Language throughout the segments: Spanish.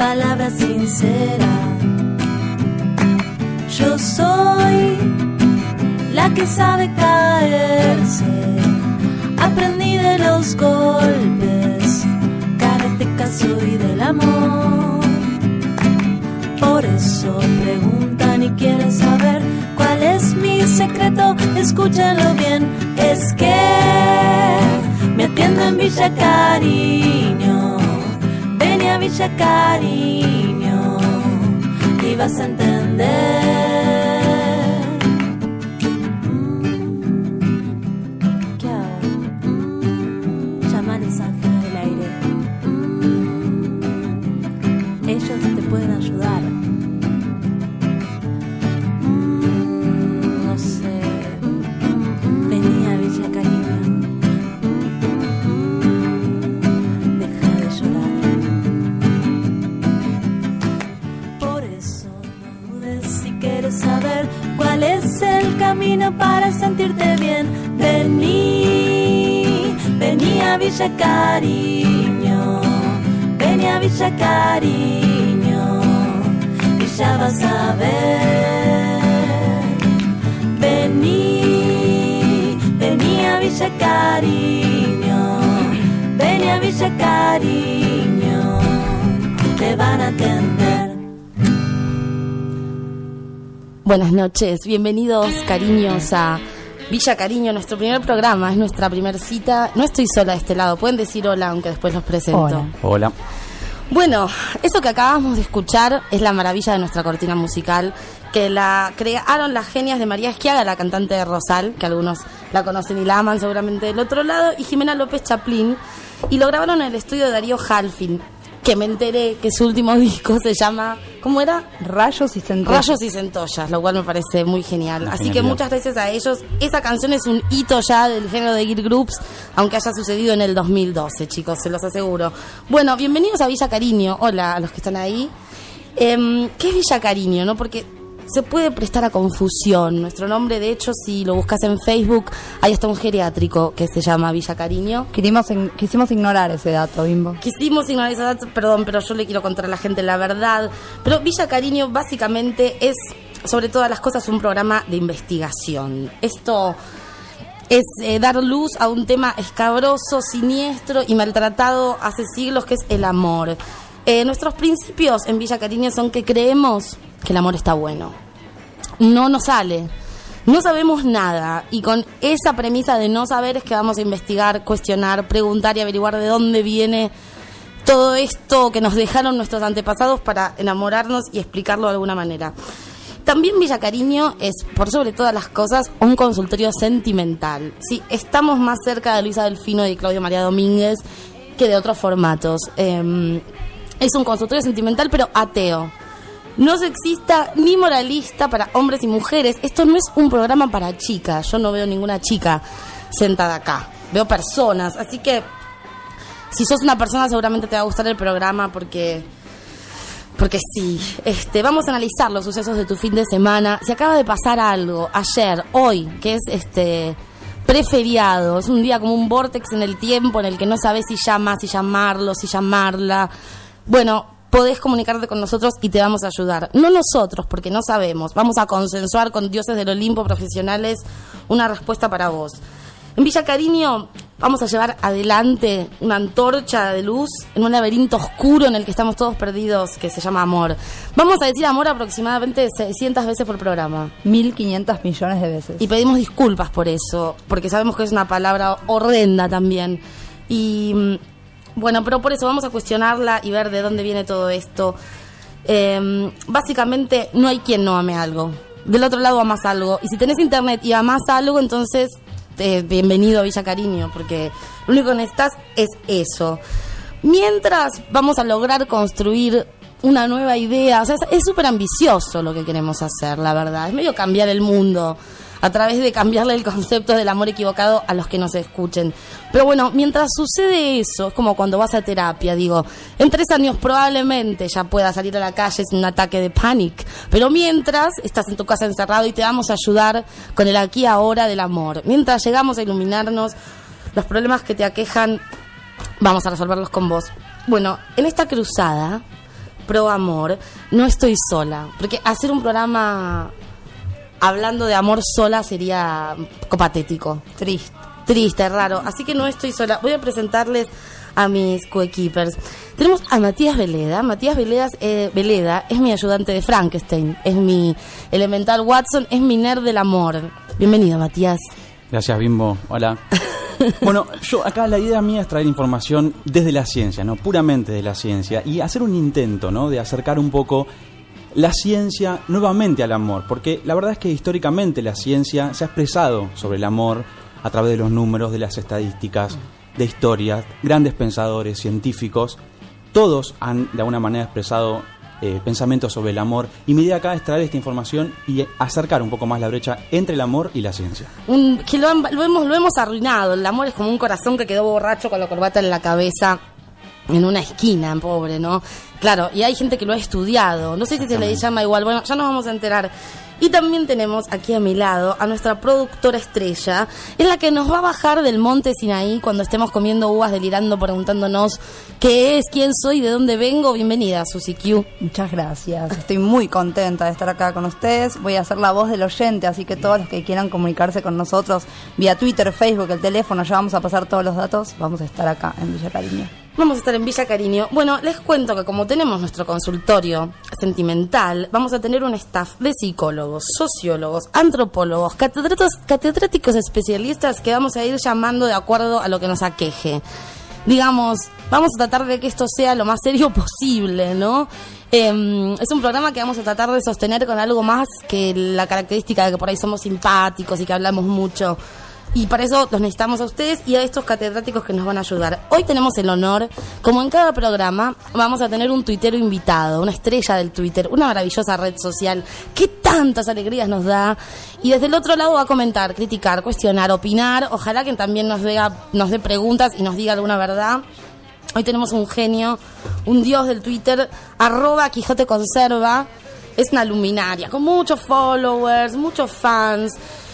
palabra sincera. Yo soy la que sabe caerse, aprendí de los golpes, karateca soy del amor. Por eso preguntan y quieren saber cuál es mi secreto, escúchenlo bien, es que me atiendo en Villa Cariño, ven a Villa Cariño y vas a entender. Ellos te pueden ayudar. No sé. Vení a Villa Cariño. Deja de llorar. Por eso no dudes si quieres saber cuál es el camino para sentirte bien. Vení a Villa Cariño. Vení a Villa Cariño y ya vas a ver. Vení a Villa Cariño, vení a Villa Cariño, te van a atender. Buenas noches, bienvenidos cariños a Villa Cariño, nuestro primer programa, es nuestra primera cita. No estoy sola de este lado, pueden decir hola aunque después los presento. Hola. Hola. Bueno, eso que acabamos de escuchar es la maravilla de nuestra cortina musical, que la crearon las genias de María Esquiaga, la cantante de Rosal, que algunos la conocen y la aman seguramente del otro lado, y Jimena López Chaplin, y lo grabaron en el estudio de Darío Halfin, que me enteré que su último disco se llama, ¿cómo era? Rayos y centollas. Rayos y centollas, lo cual me parece muy genial. Así que muchas gracias a ellos. Esa canción es un hito ya del género de girl groups, aunque haya sucedido en el 2012, chicos, se los aseguro. Bueno, bienvenidos a Villa Cariño. Hola a los que están ahí. ¿Qué es Villa Cariño, no? Porque se puede prestar a confusión. Nuestro nombre, de hecho, si lo buscas en Facebook, ahí está un geriátrico que se llama Villa Cariño. Quisimos ignorar ese dato, Bimbo. Quisimos ignorar ese dato, perdón, pero yo le quiero contar a la gente la verdad. Pero Villa Cariño básicamente es, sobre todas las cosas, un programa de investigación. Esto es dar luz a un tema escabroso, siniestro y maltratado hace siglos, que es el amor. Nuestros principios en Villa Cariño son que creemos que el amor está bueno. No nos sale, no sabemos nada, y con esa premisa de no saber es que vamos a investigar, cuestionar, preguntar y averiguar de dónde viene todo esto que nos dejaron nuestros antepasados para enamorarnos y explicarlo de alguna manera. También Villa Cariño es, por sobre todas las cosas, un consultorio sentimental. Sí, estamos más cerca de Luisa Delfino y de Claudio María Domínguez que de otros formatos. Es un consultorio sentimental, pero ateo. No sexista ni moralista para hombres y mujeres. Esto no es un programa para chicas. Yo no veo ninguna chica sentada acá. Veo personas. Así que, si sos una persona, seguramente te va a gustar el programa porque sí. Vamos a analizar los sucesos de tu fin de semana. Si acaba de pasar algo ayer, hoy, que es preferiado, es un día como un vórtex en el tiempo en el que no sabes si llamas, si llamarlo, si llamarla. Bueno, podés comunicarte con nosotros y te vamos a ayudar. No nosotros, porque no sabemos. Vamos a consensuar con dioses del Olimpo profesionales una respuesta para vos. En Villa Cariño vamos a llevar adelante una antorcha de luz en un laberinto oscuro en el que estamos todos perdidos, que se llama amor. Vamos a decir amor aproximadamente 600 veces por programa. 1.500 millones de veces. Y pedimos disculpas por eso, porque sabemos que es una palabra horrenda también. Y bueno, pero por eso vamos a cuestionarla y ver de dónde viene todo esto. Básicamente, no hay quien no ame algo. Del otro lado amás algo. Y si tenés internet y amás algo, entonces bienvenido a Villa Cariño, porque lo único que necesitas es eso. Mientras vamos a lograr construir una nueva idea. O sea, es súper ambicioso lo que queremos hacer, la verdad. Es medio cambiar el mundo a través de cambiarle el concepto del amor equivocado a los que nos escuchen. Pero bueno, mientras sucede eso, es como cuando vas a terapia, digo, en 3 años probablemente ya puedas salir a la calle sin un ataque de pánico, pero mientras estás en tu casa encerrado y te vamos a ayudar con el aquí ahora del amor. Mientras llegamos a iluminarnos, los problemas que te aquejan, vamos a resolverlos con vos. Bueno, en esta cruzada pro amor, no estoy sola. Porque hacer un programa hablando de amor sola sería un poco patético. Triste, raro. Así que no estoy sola. Voy a presentarles a mis coequippers. Tenemos a Matías Veleda. Matías Veleda es mi ayudante de Frankenstein, es mi elemental Watson, es mi nerd del amor. Bienvenido, Matías. Gracias, Bimbo. Hola. Bueno, yo acá la idea mía es traer información desde la ciencia, ¿no? Puramente de la ciencia, y hacer un intento, ¿no? De acercar un poco la ciencia nuevamente al amor, porque la verdad es que históricamente la ciencia se ha expresado sobre el amor a través de los números, de las estadísticas, de historias, grandes pensadores, científicos, todos han de alguna manera expresado pensamientos sobre el amor, y mi idea acá es traer esta información y acercar un poco más la brecha entre el amor y la ciencia. Que lo hemos arruinado. El amor es como un corazón que quedó borracho con la corbata en la cabeza en una esquina, pobre, ¿no? Claro, y hay gente que lo ha estudiado. No sé si se le llama igual. Bueno, ya nos vamos a enterar. Y también tenemos aquí a mi lado a nuestra productora estrella, es la que nos va a bajar del monte Sinaí cuando estemos comiendo uvas, delirando, preguntándonos qué es, quién soy, de dónde vengo. Bienvenida, Susi Q. Muchas gracias. Estoy muy contenta de estar acá con ustedes. Voy a ser la voz del oyente, así que todos los que quieran comunicarse con nosotros vía Twitter, Facebook, el teléfono, ya vamos a pasar todos los datos. Vamos a estar acá en Villa Cariño. Vamos a estar en Villa Cariño. Bueno, les cuento que como tenemos nuestro consultorio sentimental, vamos a tener un staff de psicólogos, sociólogos, antropólogos, catedráticos especialistas que vamos a ir llamando de acuerdo a lo que nos aqueje. Digamos, vamos a tratar de que esto sea lo más serio posible, ¿no? Es un programa que vamos a tratar de sostener con algo más que la característica de que por ahí somos simpáticos y que hablamos mucho. Y para eso los necesitamos a ustedes y a estos catedráticos que nos van a ayudar. Hoy tenemos el honor, como en cada programa, vamos a tener un tuitero invitado, una estrella del Twitter, una maravillosa red social que tantas alegrías nos da. Y desde el otro lado va a comentar, criticar, cuestionar, opinar. Ojalá que también nos dé preguntas y nos diga alguna verdad. Hoy tenemos un genio, un dios del Twitter, @QuijoteConserva. Es una luminaria, con muchos followers, muchos fans.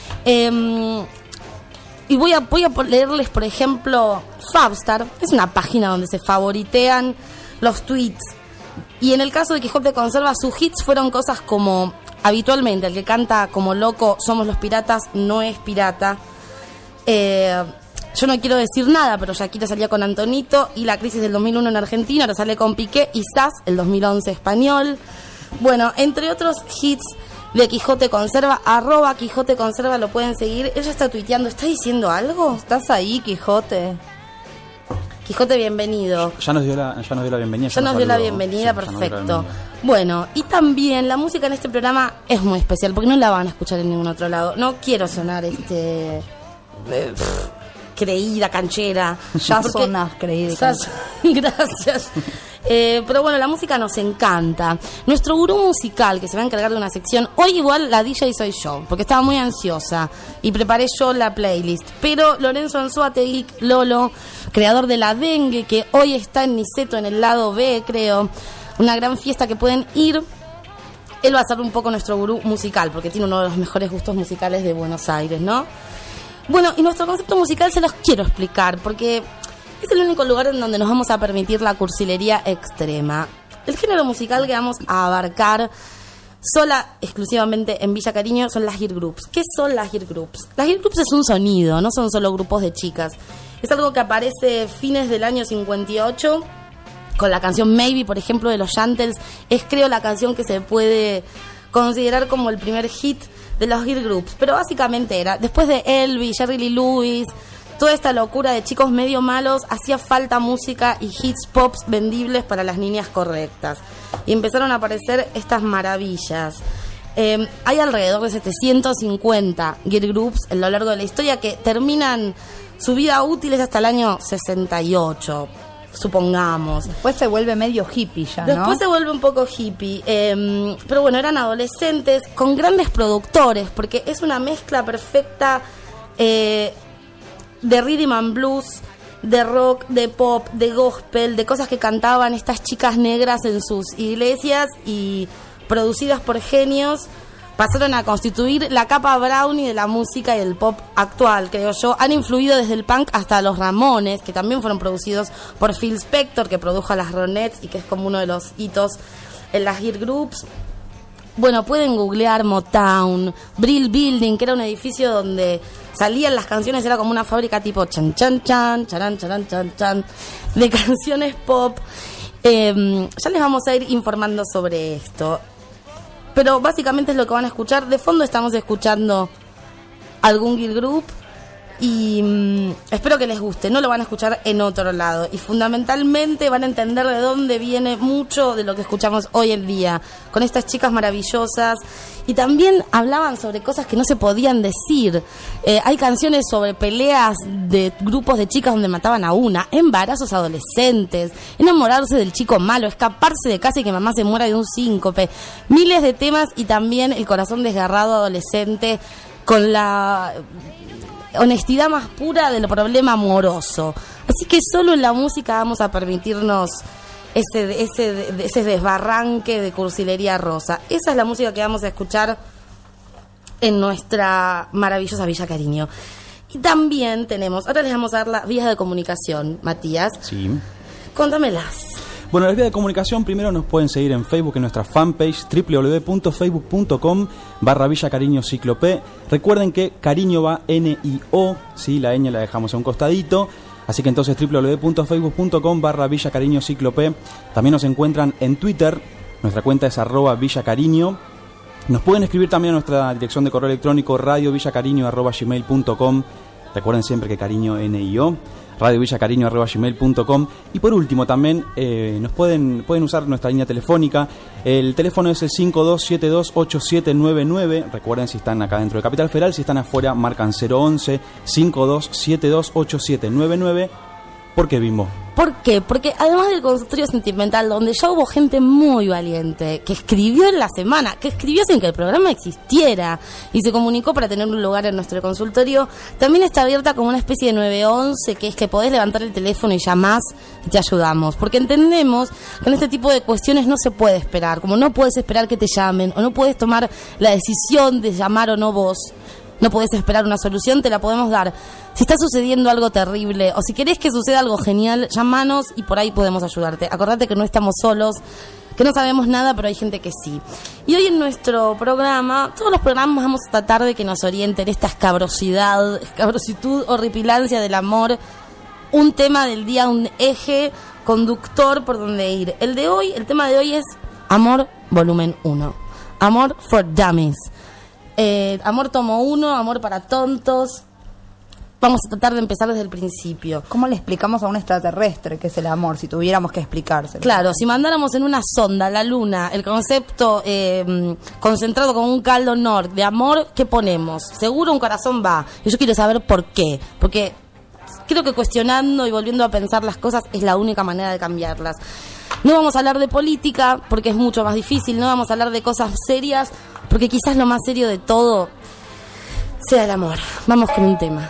Y voy a leerles, por ejemplo, Fabstar. Es una página donde se favoritean los tweets. Y en el caso de Quijote Conserva, sus hits fueron cosas como: habitualmente, el que canta como loco, somos los piratas, no es pirata. Yo no quiero decir nada, pero Shakira salía con Antonito. Y la crisis del 2001 en Argentina, ahora sale con Piqué. Y Sass, el 2011 español. Bueno, entre otros hits de Quijote Conserva, @Quijote Conserva, lo pueden seguir. Ella está tuiteando. ¿Está diciendo algo? ¿Estás ahí, Quijote? Quijote, bienvenido. Ya nos dio la bienvenida. Ya nos dio la bienvenida, sí, perfecto. Bueno, y también la música en este programa es muy especial, porque no la van a escuchar en ningún otro lado. No quiero sonar creída, canchera. Ya sonás creída. Gracias. Pero bueno, la música nos encanta. Nuestro gurú musical, que se va a encargar de una sección, hoy igual la DJ soy yo, porque estaba muy ansiosa y preparé yo la playlist. Pero Lorenzo Anzuategui, Lolo, creador de La Dengue, que hoy está en Niceto, en el lado B, creo, una gran fiesta que pueden ir. Él va a ser un poco nuestro gurú musical, porque tiene uno de los mejores gustos musicales de Buenos Aires, ¿no? Bueno, y nuestro concepto musical se los quiero explicar, porque es el único lugar en donde nos vamos a permitir la cursilería extrema. El género musical que vamos a abarcar exclusivamente en Villa Cariño son las Gear Groups. ¿Qué son las Gear Groups? Las Gear Groups es un sonido, no son solo grupos de chicas. Es algo que aparece fines del año 58 con la canción Maybe, por ejemplo, de los Yantels. Es, creo, la canción que se puede considerar como el primer hit de los Gear Groups. Pero básicamente era, después de Elvis, Jerry Lee Lewis, toda esta locura de chicos medio malos, hacía falta música y hits pops vendibles para las niñas correctas. Y empezaron a aparecer estas maravillas. Hay alrededor de 750 Gear Groups a lo largo de la historia que terminan su vida útil hasta el año 68, supongamos. Después se vuelve medio hippie ya, ¿no? Después se vuelve un poco hippie. Pero bueno, eran adolescentes con grandes productores, porque es una mezcla perfecta de rhythm and blues, de rock, de pop, de gospel, de cosas que cantaban estas chicas negras en sus iglesias, y producidas por genios, pasaron a constituir la capa brownie de la música y del pop actual, creo yo. Han influido desde el punk hasta los Ramones, que también fueron producidos por Phil Spector, que produjo a las Ronettes y que es como uno de los hitos en las girl groups. Bueno, pueden googlear Motown, Brill Building, que era un edificio donde salían las canciones, era como una fábrica tipo chan chan chan, charan charan chan chan, de canciones pop. Ya les vamos a ir informando sobre esto. Pero básicamente es lo que van a escuchar. De fondo estamos escuchando algún girl group y espero que les guste. No lo van a escuchar en otro lado y fundamentalmente van a entender de dónde viene mucho de lo que escuchamos hoy en día con estas chicas maravillosas. Y también hablaban sobre cosas que no se podían decir. Hay canciones sobre peleas de grupos de chicas donde mataban a una, embarazos adolescentes, enamorarse del chico malo, escaparse de casa y que mamá se muera de un síncope, miles de temas. Y también el corazón desgarrado adolescente con la honestidad más pura del problema amoroso. Así que solo en la música vamos a permitirnos ese desbarranque de cursilería rosa. Esa es la música que vamos a escuchar en nuestra maravillosa Villa Cariño. Y también tenemos, ahora les vamos a dar las vías de comunicación, Matías. Sí. Contámelas. Bueno, las vías de comunicación, primero nos pueden seguir en Facebook, en nuestra fanpage www.facebook.com/Villa Cariño Ciclo P. Recuerden que cariño va N-I-O, ¿sí? La ñ la dejamos a un costadito. Así que entonces www.facebook.com/Villa Cariño Ciclo P. También nos encuentran en Twitter, nuestra cuenta es @Villa Cariño. Nos pueden escribir también a nuestra dirección de correo electrónico radiovillacariño@gmail.com. Recuerden siempre que cariño N-I-O, radiovillacariño@gmail.com. Y por último también nos pueden usar nuestra línea telefónica. El teléfono es el 52728799. Recuerden, si están acá dentro de Capital Federal, si están afuera marcan 011 52728799. ¿Por qué, Bimbo? ¿Por qué? Porque además del consultorio sentimental, donde ya hubo gente muy valiente, que escribió en la semana, que escribió sin que el programa existiera y se comunicó para tener un lugar en nuestro consultorio, también está abierta como una especie de 911, que es que podés levantar el teléfono y llamás y te ayudamos. Porque entendemos que en este tipo de cuestiones no se puede esperar, como no puedes esperar que te llamen, o no puedes tomar la decisión de llamar o no vos. No podés esperar una solución, te la podemos dar. Si está sucediendo algo terrible o si querés que suceda algo genial, llámanos y por ahí podemos ayudarte. Acordate que no estamos solos, que no sabemos nada, pero hay gente que sí. Y hoy en nuestro programa, todos los programas vamos a tratar de que nos orienten esta escabrositud, horripilancia del amor, un tema del día, un eje conductor por donde ir. El tema de hoy es Amor Volumen 1. Amor for Dummies. Amor tomo 1, amor para tontos. Vamos a tratar de empezar desde el principio. ¿Cómo le explicamos a un extraterrestre qué es el amor, si tuviéramos que explicárselo? Claro, si mandáramos en una sonda a la luna el concepto concentrado como un caldo nord de amor, ¿qué ponemos? Seguro un corazón va. Y yo quiero saber por qué. Porque creo que cuestionando y volviendo a pensar las cosas es la única manera de cambiarlas. No vamos a hablar de política porque es mucho más difícil. No vamos a hablar de cosas serias porque quizás lo más serio de todo sea el amor. Vamos con un tema.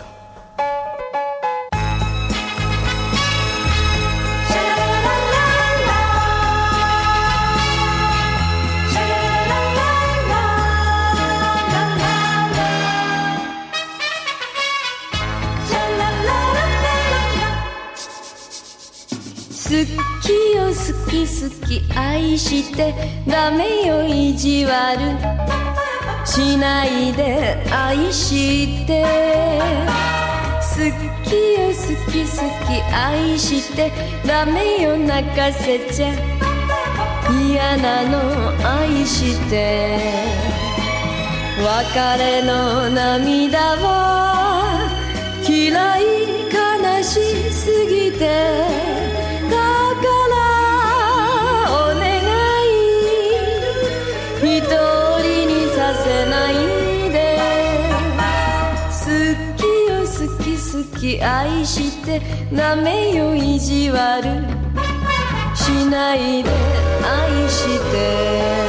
好き好き愛してダメよ意地悪しないで愛して好きよ好き好き愛してダメよ泣かせちゃ嫌なの愛して別れの涙は嫌い悲しすぎて愛してダメよ意地悪しないで愛して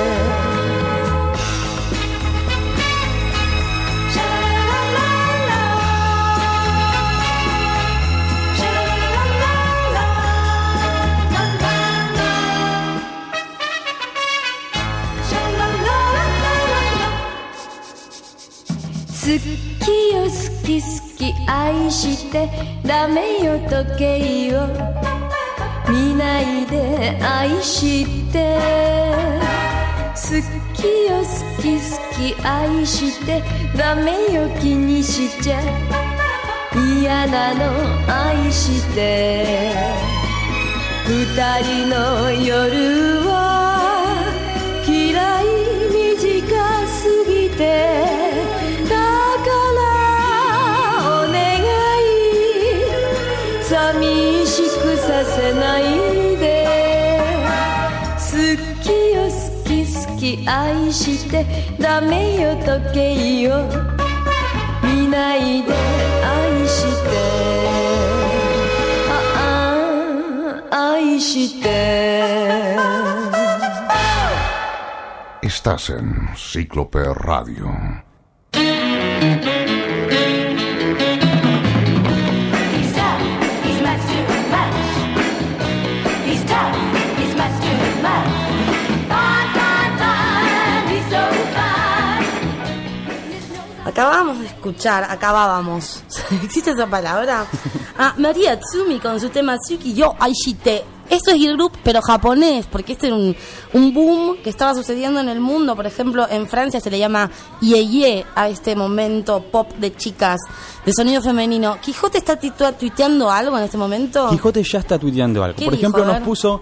好きよ好き好き愛してダメよ時計を見ないで愛してきよ好き好き愛してダメよ気にしちゃ嫌なの愛して二人の夜は嫌い短すぎてだからお願い寂しくさせないで好きよ好き好き愛してダメよ時計を見ないで愛して愛して Estás en Cíclope Radio. Acabábamos. ¿Existe esa palabra? María Tsumi con su tema Tsuki yo Aishite. Esto es girl group, pero japonés, porque este era un boom que estaba sucediendo en el mundo. Por ejemplo, en Francia se le llama Yeye a este momento pop de chicas, de sonido femenino. ¿Quijote está tuiteando algo en este momento? Quijote ya está tuiteando algo. Por ejemplo, nos puso...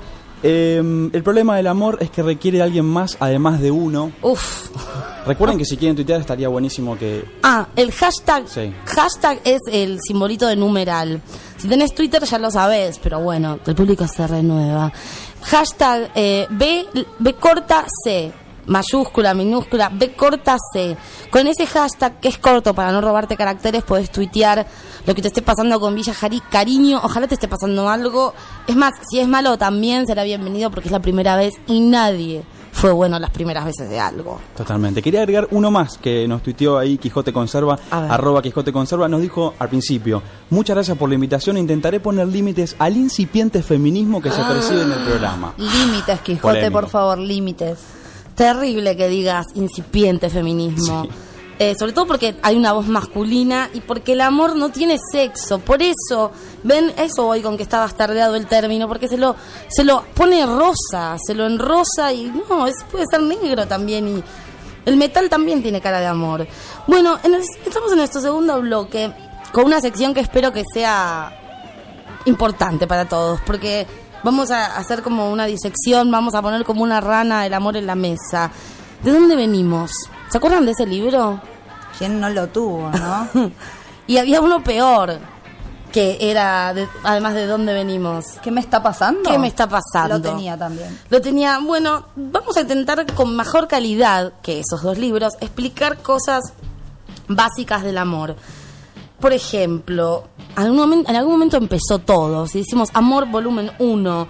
el problema del amor es que requiere de alguien más, además de uno. Uf. Recuerden que si quieren tuitear estaría buenísimo que... El hashtag. Sí. Hashtag es el simbolito de numeral. Si tenés Twitter ya lo sabés, pero bueno, el público se renueva. Hashtag B corta C. Mayúscula, minúscula, B corta C. Con ese hashtag, que es corto para no robarte caracteres, podés tuitear lo que te esté pasando con Villa Cariño. Ojalá te esté pasando algo. Es más, si es malo también será bienvenido porque es la primera vez y nadie fue bueno las primeras veces de algo. Totalmente. Quería agregar uno más que nos tuiteó ahí Quijote Conserva, @Quijote Conserva. Nos dijo al principio: muchas gracias por la invitación, intentaré poner límites al incipiente feminismo que se percibe en el programa. Límites, Quijote, polémico. Por favor, límites. Terrible que digas incipiente feminismo. Sí. Sobre todo porque hay una voz masculina y porque el amor no tiene sexo. Por eso, ven, eso voy con que está bastardeado el término, porque se lo pone rosa, se lo enrosa y no, puede ser negro también. Y el metal también tiene cara de amor. Bueno, estamos en nuestro segundo bloque con una sección que espero que sea importante para todos, porque vamos a hacer como una disección, vamos a poner como una rana el amor en la mesa. ¿De dónde venimos? ¿Se acuerdan de ese libro? ¿Quién no lo tuvo, no? Y había uno peor, que era, además de dónde venimos. ¿Qué me está pasando? ¿Qué me está pasando? Lo tenía también. Lo tenía, bueno, vamos a intentar con mejor calidad que esos dos libros explicar cosas básicas del amor. Por ejemplo, en algún momento empezó todo. Si decimos amor volumen 1,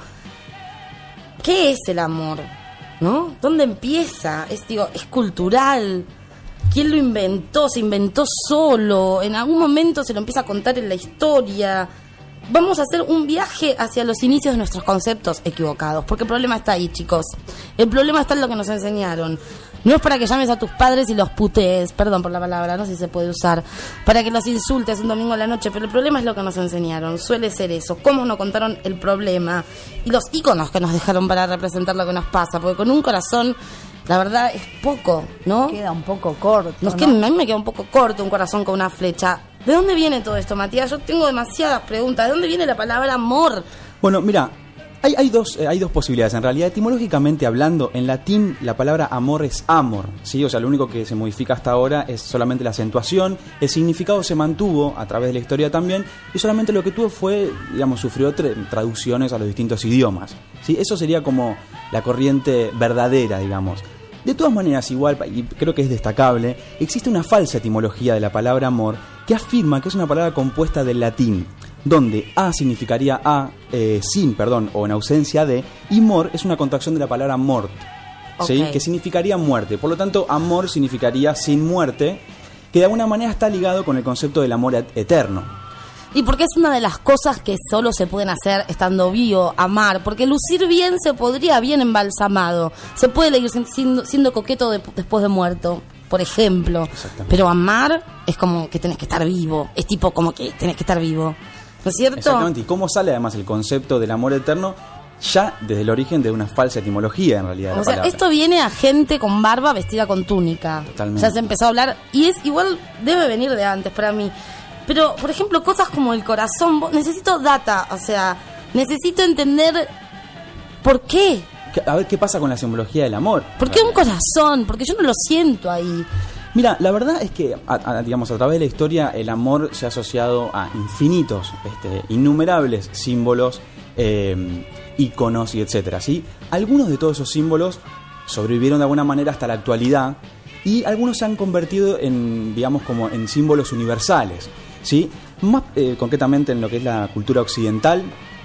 ¿qué es el amor? ¿No? ¿Dónde empieza? Es cultural. ¿Quién lo inventó? ¿Se inventó solo? ¿En algún momento se lo empieza a contar en la historia? Vamos a hacer un viaje hacia los inicios de nuestros conceptos equivocados, porque el problema está ahí, chicos. El problema está en lo que nos enseñaron. No es para que llames a tus padres y los putees, perdón por la palabra, no sé si se puede usar, para que los insultes un domingo a la noche, pero el problema es lo que nos enseñaron, suele ser eso, cómo nos contaron el problema y los íconos que nos dejaron para representar lo que nos pasa, porque con un corazón, la verdad, es poco, ¿no? Queda un poco corto, ¿no? A mí me queda un poco corto un corazón con una flecha. ¿De dónde viene todo esto, Matías? Yo tengo demasiadas preguntas. ¿De dónde viene la palabra amor? Bueno, mira, hay dos posibilidades. En realidad, etimológicamente hablando, en latín la palabra amor es amor, ¿sí? O sea, lo único que se modifica hasta ahora es solamente la acentuación. El significado se mantuvo a través de la historia también, y solamente lo que tuvo fue, digamos, sufrió traducciones a los distintos idiomas, ¿sí? Eso sería como la corriente verdadera, digamos. De todas maneras, igual, y creo que es destacable, existe una falsa etimología de la palabra amor que afirma que es una palabra compuesta del latín, donde a significaría sin, o en ausencia de, y mor es una contracción de la palabra mort, ¿sí? Que significaría muerte. Por lo tanto, amor significaría sin muerte, que de alguna manera está ligado con el concepto del amor eterno. Y porque es una de las cosas que solo se pueden hacer estando vivo, amar. Porque lucir bien se podría bien embalsamado. Se puede seguir siendo coqueto después de muerto, por ejemplo. Pero amar es como que tenés que estar vivo. Es tipo como que tenés que estar vivo. ¿No es cierto? Exactamente. ¿Y cómo sale además el concepto del amor eterno? ya desde el origen de una falsa etimología en realidad de O la sea, palabra. esto viene a gente con barba vestida con túnica. Totalmente. Ya se empezó a hablar, y es igual, debe venir de antes para mí. Pero, por ejemplo, cosas como el corazón, necesito data, o sea, necesito entender por qué. A ver qué pasa con la simbología del amor. ¿Por qué un corazón? Porque yo no lo siento ahí. Mira, la verdad es que, digamos, a través de la historia, el amor se ha asociado a infinitos, innumerables símbolos, íconos y etcétera, ¿sí? Algunos de todos esos símbolos sobrevivieron de alguna manera hasta la actualidad y algunos se han convertido en, digamos, como en símbolos universales, ¿sí? Más concretamente en lo que es la cultura occidental,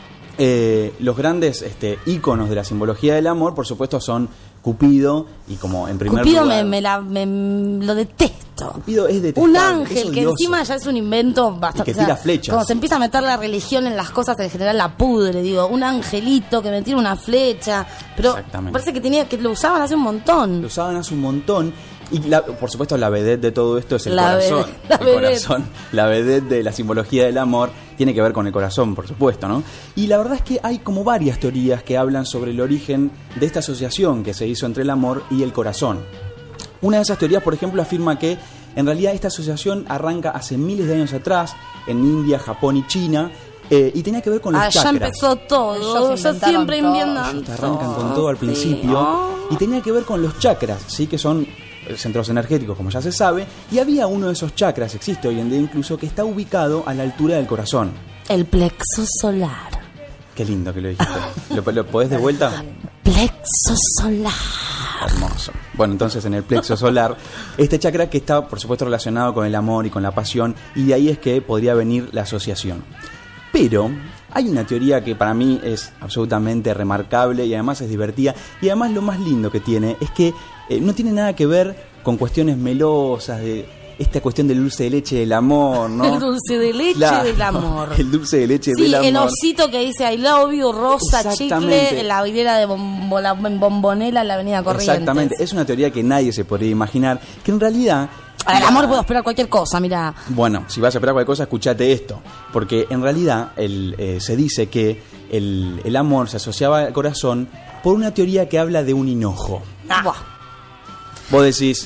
los grandes íconos de la simbología del amor, por supuesto, son Cupido y como en primer Cupido lugar... lo detesto. Cupido es detestable, Un es ángel que odioso. encima ya es un invento bastante... Y que tira flechas. Cuando se empieza a meter la religión en las cosas, en general la pudre, digo, un angelito que me tira una flecha. Pero Exactamente. parece que lo usaban hace un montón. Lo usaban hace un montón. Y por supuesto la vedette de todo esto es el La corazón. vedette, la El vedette. corazón, la vedette de la simbología del amor tiene que ver con el corazón, por supuesto, ¿no? Y la verdad es que hay como varias teorías que hablan sobre el origen de esta asociación que se hizo entre el amor y el corazón. Una de esas teorías, por ejemplo, afirma que en realidad esta asociación arranca hace miles de años atrás en India, Japón y China. Y tenía que ver con los Allá chakras. empezó todo. Ellos Yo inventaron siempre todo. inventan. Ellos te arrancan con todo al principio. Y tenía que ver con los chakras, ¿sí? Que son centros energéticos, como ya se sabe. Y había uno de esos chakras, existe hoy en día incluso, que está ubicado a la altura del corazón. El plexo solar. Qué lindo que lo dijiste. ¿Lo podés de vuelta? Plexo solar. Hermoso. Bueno, entonces en el plexo solar, este chakra que está, por supuesto, relacionado con el amor y con la pasión, y de ahí es que podría venir la asociación. Pero hay una teoría que para mí es absolutamente remarcable y además es divertida, y además lo más lindo que tiene es que no tiene nada que ver con cuestiones melosas, de esta cuestión del dulce de leche del amor, ¿no? El dulce de leche Claro, del amor. El dulce de leche Sí, del amor. el osito que dice I love you, rosa, Exactamente. chicle, en la vidriera de Bombonela en la avenida Corrientes. Exactamente, es una teoría que nadie se podría imaginar, que en realidad... Al amor puedo esperar cualquier cosa, mira. Bueno, si vas a esperar cualquier cosa, escuchate esto. Porque en realidad se dice que el amor se asociaba al corazón por una teoría que habla de un hinojo. Buah. Vos decís,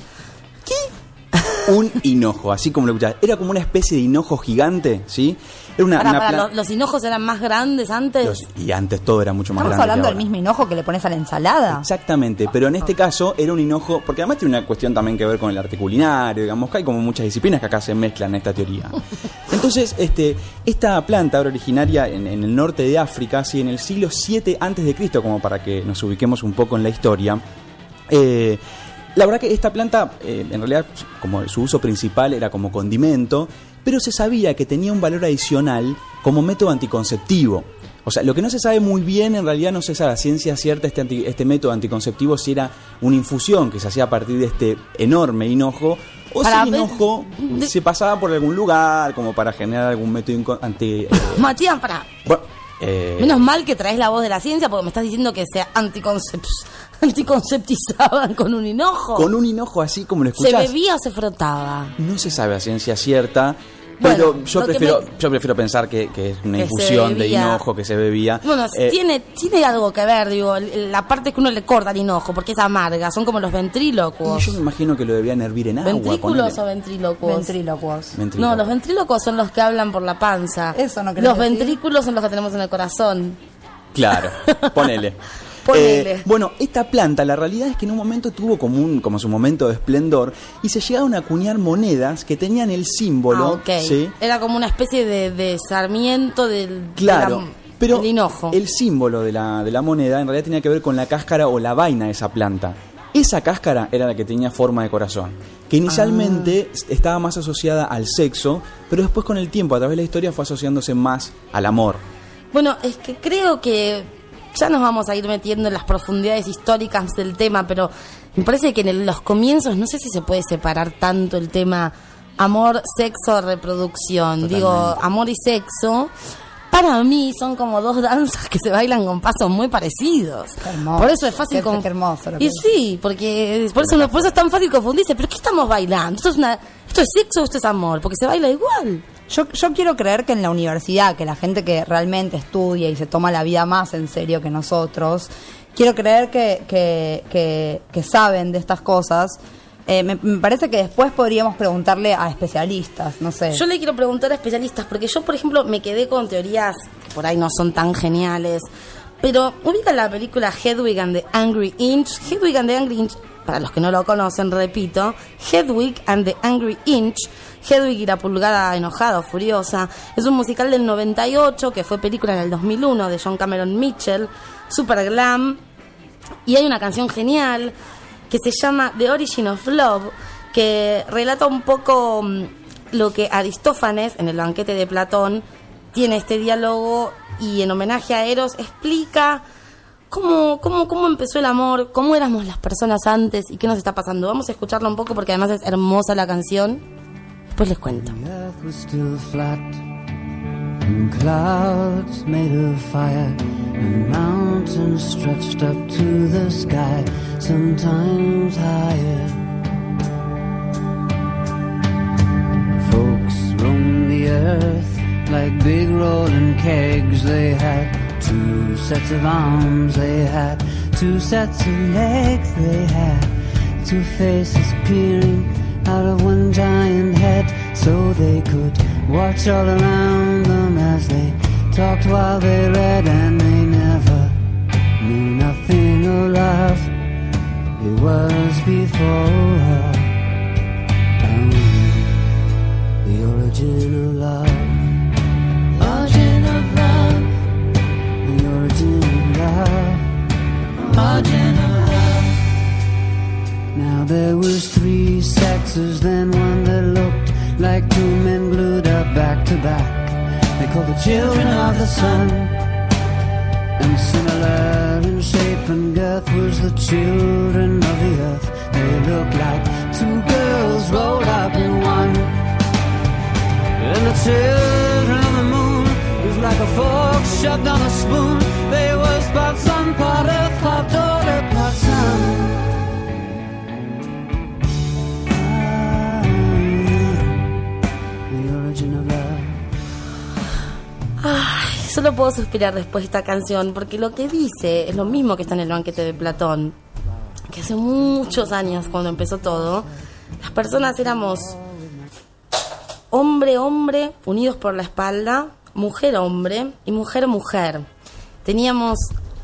¿qué? Un hinojo, así como lo escuchás. Era como una especie de hinojo gigante, ¿sí? Era una Pará, los hinojos eran más grandes antes. y antes todo era mucho más Estamos grande. hablando que del ahora. mismo hinojo que le pones a la ensalada. Exactamente, pero en este caso era un hinojo, porque además tiene una cuestión también que ver con el arte culinario, digamos que hay como muchas disciplinas que acá se mezclan en esta teoría. Entonces, esta planta era originaria en el norte de África, ¿sí? En el siglo 7 a.C., como para que nos ubiquemos un poco en la historia. La verdad que esta planta, en realidad, como su uso principal era como condimento, pero se sabía que tenía un valor adicional como método anticonceptivo. O sea, lo que no se sabe muy bien, en realidad no se sabe a ciencia cierta este método anticonceptivo, si era una infusión que se hacía a partir de este enorme hinojo, o si el hinojo se pasaba por algún lugar como para generar algún método Matías, pará. Bueno, Menos mal que traes la voz de la ciencia porque me estás diciendo que se anticonceptizaban con un hinojo. Con un hinojo así como lo ¿Se escuchás. bebía o se frotaba? No se sabe a ciencia cierta, Bueno, pero yo lo que prefiero pensar que es una que infusión se de bebía. hinojo que se bebía. Bueno, tiene algo que ver, digo, la parte que uno le corta al hinojo, porque es amarga, son como los Y ventrílocuos. yo me imagino que lo debían hervir en agua. ¿Ventrículos ponele. o ventrílocuos? Ventrílocuos. No, los ventrílocos son los que hablan por la panza. Eso no querés Los decir. ventrículos son los que tenemos en el corazón. Claro, ponele. Ponele. Bueno, esta planta, la realidad es que en un momento tuvo como su momento de esplendor y se llegaron a acuñar monedas que tenían el símbolo. Ah, ok. ¿sí? Era como una especie de sarmiento del, Claro, pero del hinojo. el símbolo de la moneda en realidad tenía que ver con la cáscara o la vaina de esa planta. Esa cáscara era la que tenía forma de corazón, que inicialmente estaba más asociada al sexo, pero después con el tiempo, a través de la historia, fue asociándose más al amor. Bueno, es que creo que ya nos vamos a ir metiendo en las profundidades históricas del tema, pero me parece que en los comienzos no sé si se puede separar tanto el tema amor, sexo, reproducción. Totalmente. Digo, amor y sexo, para mí son como dos danzas que se bailan con pasos muy parecidos. Qué hermoso. Por eso es fácil Qué hermoso lo que Y dices. sí, porque por eso es tan fácil confundirse. ¿Pero qué estamos bailando? ¿Esto es sexo o esto es amor? Porque se baila igual. Yo quiero creer que en la universidad, que la gente que realmente estudia y se toma la vida más en serio que nosotros, quiero creer que saben de estas cosas. Me parece que después podríamos preguntarle a especialistas, no sé. Yo le quiero preguntar a especialistas, porque yo, por ejemplo, me quedé con teorías que por ahí no son tan geniales, pero ubican la película Hedwig and the Angry Inch. Hedwig and the Angry Inch, para los que no lo conocen, repito, Hedwig and the Angry Inch, Hedwig y la pulgada enojada o furiosa, es un musical del 98 que fue película en el 2001 de John Cameron Mitchell, super glam, y hay una canción genial que se llama The Origin of Love, que relata un poco lo que Aristófanes, en el banquete de Platón, tiene este diálogo y en homenaje a Eros explica cómo empezó el amor, cómo éramos las personas antes y qué nos está pasando. Vamos a escucharla un poco porque además es hermosa la canción. Después les cuento. And clouds made of fire, and mountains stretched up to the sky, sometimes higher. Folks roamed the earth like big rolling kegs. They had 2 sets of arms, they had 2 sets of legs, they had 2 faces peering out of one giant head, so they could watch all around them as they talked while they read, and they never knew nothing of love. It was before the origin of love. Origin of love. The origin of love. Origin of love. Now there was 3 sexes, then one that looked like 2 men glued up back to back. They called the children of the sun. And similar in shape and girth was the children of the earth. They looked like 2 girls rolled up in one. And the children of the moon was like a fork shoved on a spoon. They was part sun, part earth, part daughter, part son. Ay, solo puedo suspirar después de esta canción, porque lo que dice es lo mismo que está en el banquete de Platón, que hace muchos años, cuando empezó todo, las personas éramos hombre-hombre, unidos por la espalda, mujer-hombre y mujer-mujer. Teníamos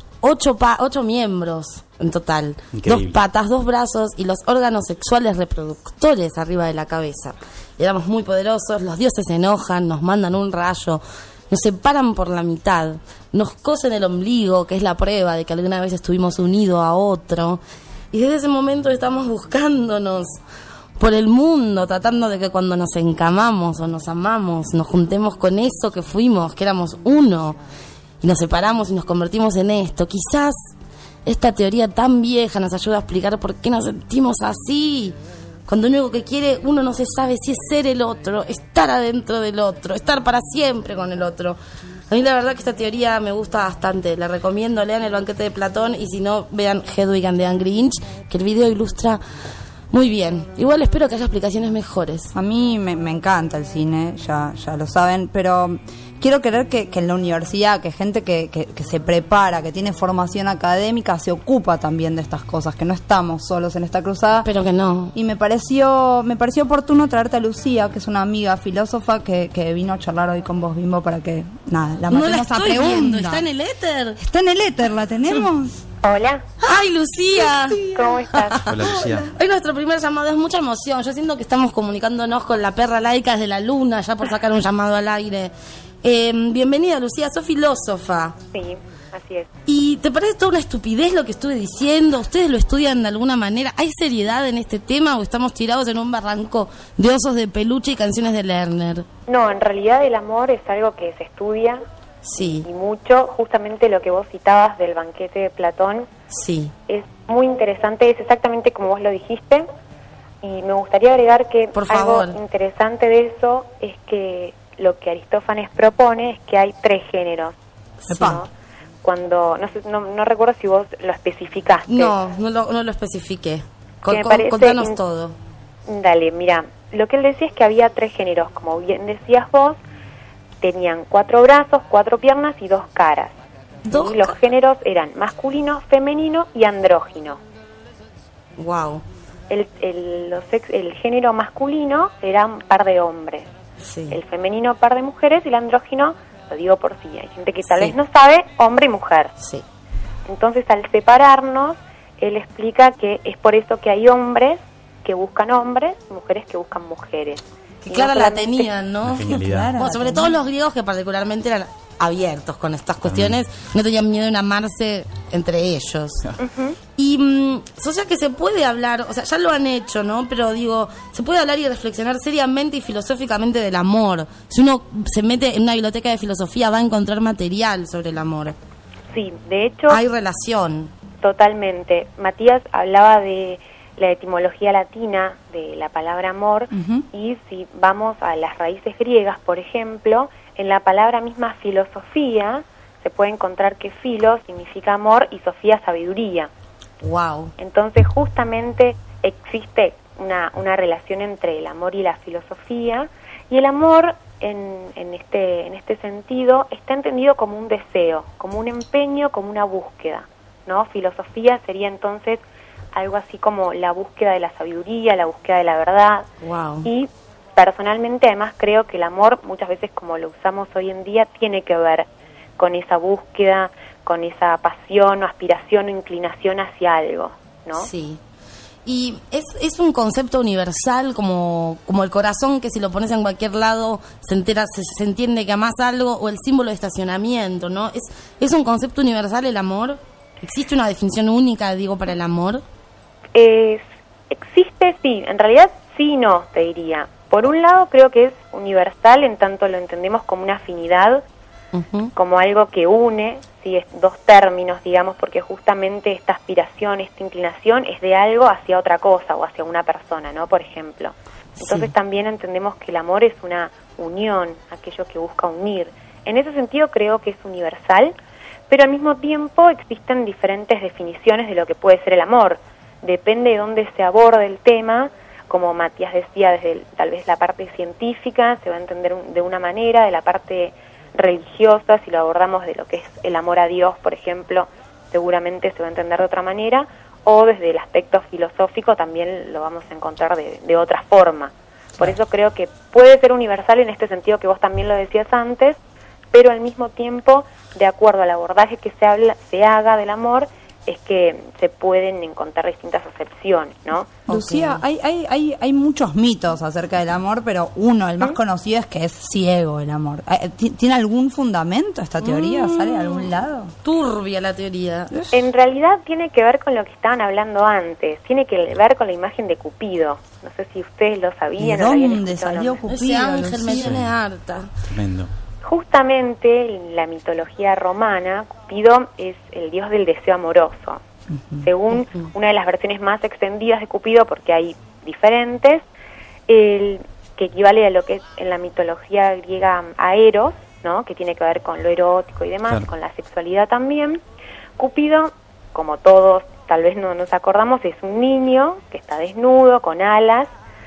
8 miembros en total, Increíble. 2 patas, 2 brazos y los órganos sexuales reproductores arriba de la cabeza. Éramos muy poderosos, los dioses se enojan, nos mandan un rayo, nos separan por la mitad, nos cosen el ombligo, que es la prueba de que alguna vez estuvimos unidos a otro, y desde ese momento estamos buscándonos por el mundo, tratando de que cuando nos encamamos o nos amamos, nos juntemos con eso que fuimos, que éramos uno, y nos separamos y nos convertimos en esto. Quizás esta teoría tan vieja nos ayuda a explicar por qué nos sentimos así. Cuando lo único que quiere uno no se sabe si es ser el otro, estar adentro del otro, estar para siempre con el otro. A mí la verdad que esta teoría me gusta bastante, la recomiendo, lean El banquete de Platón y si no, vean Hedwig and the Angry Inch, que el video ilustra muy bien. Igual espero que haya explicaciones mejores. A mí me encanta el cine, ya lo saben, pero quiero creer que en la universidad, que gente que se prepara, que tiene formación académica, se ocupa también de estas cosas, que no estamos solos en esta cruzada. Pero que no. Y me pareció oportuno traerte a Lucía, que es una amiga filósofa que vino a charlar hoy con vos, Bimbo, para que, nada, la matemos no la a estoy pregunta. viendo, está en el éter. Está en el éter, ¿la tenemos? Hola, ¡Ay, Lucía! ¿cómo estás? Hola, Lucía. Hoy nuestro primer llamado es mucha emoción. Yo siento que estamos comunicándonos con la perra laica desde la luna, ya por sacar un llamado al aire. Bienvenida, Lucía, sos filósofa. Sí, así es. ¿Y te parece toda una estupidez lo que estuve diciendo? ¿Ustedes lo estudian de alguna manera? ¿Hay seriedad en este tema o estamos tirados en un barranco de osos de peluche y canciones de Lerner? No, en realidad el amor es algo que se estudia Sí, y mucho. Justamente lo que vos citabas del banquete de Platón sí. es muy interesante, es exactamente como vos lo dijiste. Y me gustaría agregar que Por algo favor. interesante de eso es que lo que Aristófanes propone es que hay 3 géneros. Epa. ¿No? Cuando, no recuerdo si vos lo especificaste. No lo especifiqué. Que me parece Contanos todo. Dale, mira, lo que él decía es que había 3 géneros, como bien decías vos, tenían 4 brazos, 4 piernas y 2 caras. Y los géneros eran masculino, femenino y andrógino. Wow. El género masculino era un par de hombres, Sí. el femenino par de mujeres y el andrógino, lo digo por si hay gente que tal Sí. vez no sabe, hombre y mujer. Sí. Entonces, al separarnos, él explica que es por eso que hay hombres que buscan hombres y mujeres que buscan mujeres. Que Y clara no la solamente- tenían, ¿no? Una genialidad. Claro. Bueno, sobre todo los griegos, que particularmente eran abiertos con estas cuestiones, no tenían miedo en amarse entre ellos. Y, o sea que se puede hablar, o sea, ya lo han hecho, ¿no? Pero digo, se puede hablar y reflexionar seriamente y filosóficamente del amor. Si uno se mete en una biblioteca de filosofía, va a encontrar material sobre el amor. Sí, de hecho, Hay relación. totalmente. Matías hablaba de la etimología latina de la palabra amor, Ujú. y si vamos a las raíces griegas, por ejemplo, en la palabra misma filosofía se puede encontrar que filo significa amor y sofía sabiduría. Wow. Entonces justamente existe una relación entre el amor y la filosofía, y el amor en este sentido está entendido como un deseo, como un empeño, como una búsqueda, ¿no? Filosofía sería entonces algo así como la búsqueda de la sabiduría, la búsqueda de la verdad. Wow. Y personalmente además creo que el amor, muchas veces como lo usamos hoy en día, tiene que ver con esa búsqueda, con esa pasión o aspiración o inclinación hacia algo, ¿no? Sí. Y es un concepto universal como el corazón, que si lo pones en cualquier lado se entera, se entiende que amás algo, o el símbolo de estacionamiento, ¿no? ¿Es un concepto universal el amor? ¿Existe una definición única, digo, para el amor? Existe, sí, en realidad sí y no, te diría. Por un lado creo que es universal en tanto lo entendemos como una afinidad, Ujú. como algo que une, sí, es dos términos, digamos, porque justamente esta aspiración, esta inclinación es de algo hacia otra cosa o hacia una persona, ¿no? Por ejemplo. Entonces Sí. también entendemos que el amor es una unión, aquello que busca unir. En ese sentido creo que es universal, pero al mismo tiempo existen diferentes definiciones de lo que puede ser el amor. Depende de dónde se aborde el tema, como Matías decía, desde tal vez la parte científica se va a entender de una manera, de la parte religiosa, si lo abordamos de lo que es el amor a Dios, por ejemplo, seguramente se va a entender de otra manera, o desde el aspecto filosófico también lo vamos a encontrar de otra forma. Por eso creo que puede ser universal en este sentido que vos también lo decías antes, pero al mismo tiempo, de acuerdo al abordaje que se haga del amor, es que se pueden encontrar distintas acepciones, ¿no? Lucía, Ok. hay muchos mitos acerca del amor, pero uno, el más conocido, es que es ciego el amor. ¿Tiene algún fundamento esta teoría? ¿Sale de algún lado? Turbia la teoría. En realidad tiene que ver con lo que estaban hablando antes, tiene que ver con la imagen de Cupido. No sé si ustedes lo sabían. ¿De o lo habían dónde escuchado salió nombrar. Cupido? Ese ángel me Lucía? tiene harta. Tremendo. Justamente en la mitología romana, Cupido es el dios del deseo amoroso. Según una de las versiones más extendidas de Cupido, porque hay diferentes, que equivale a lo que es en la mitología griega a Eros, ¿no? Que tiene que ver con lo erótico y demás, Claro. con la sexualidad también. Cupido, como todos tal vez no nos acordamos, es un niño que está desnudo, con alas,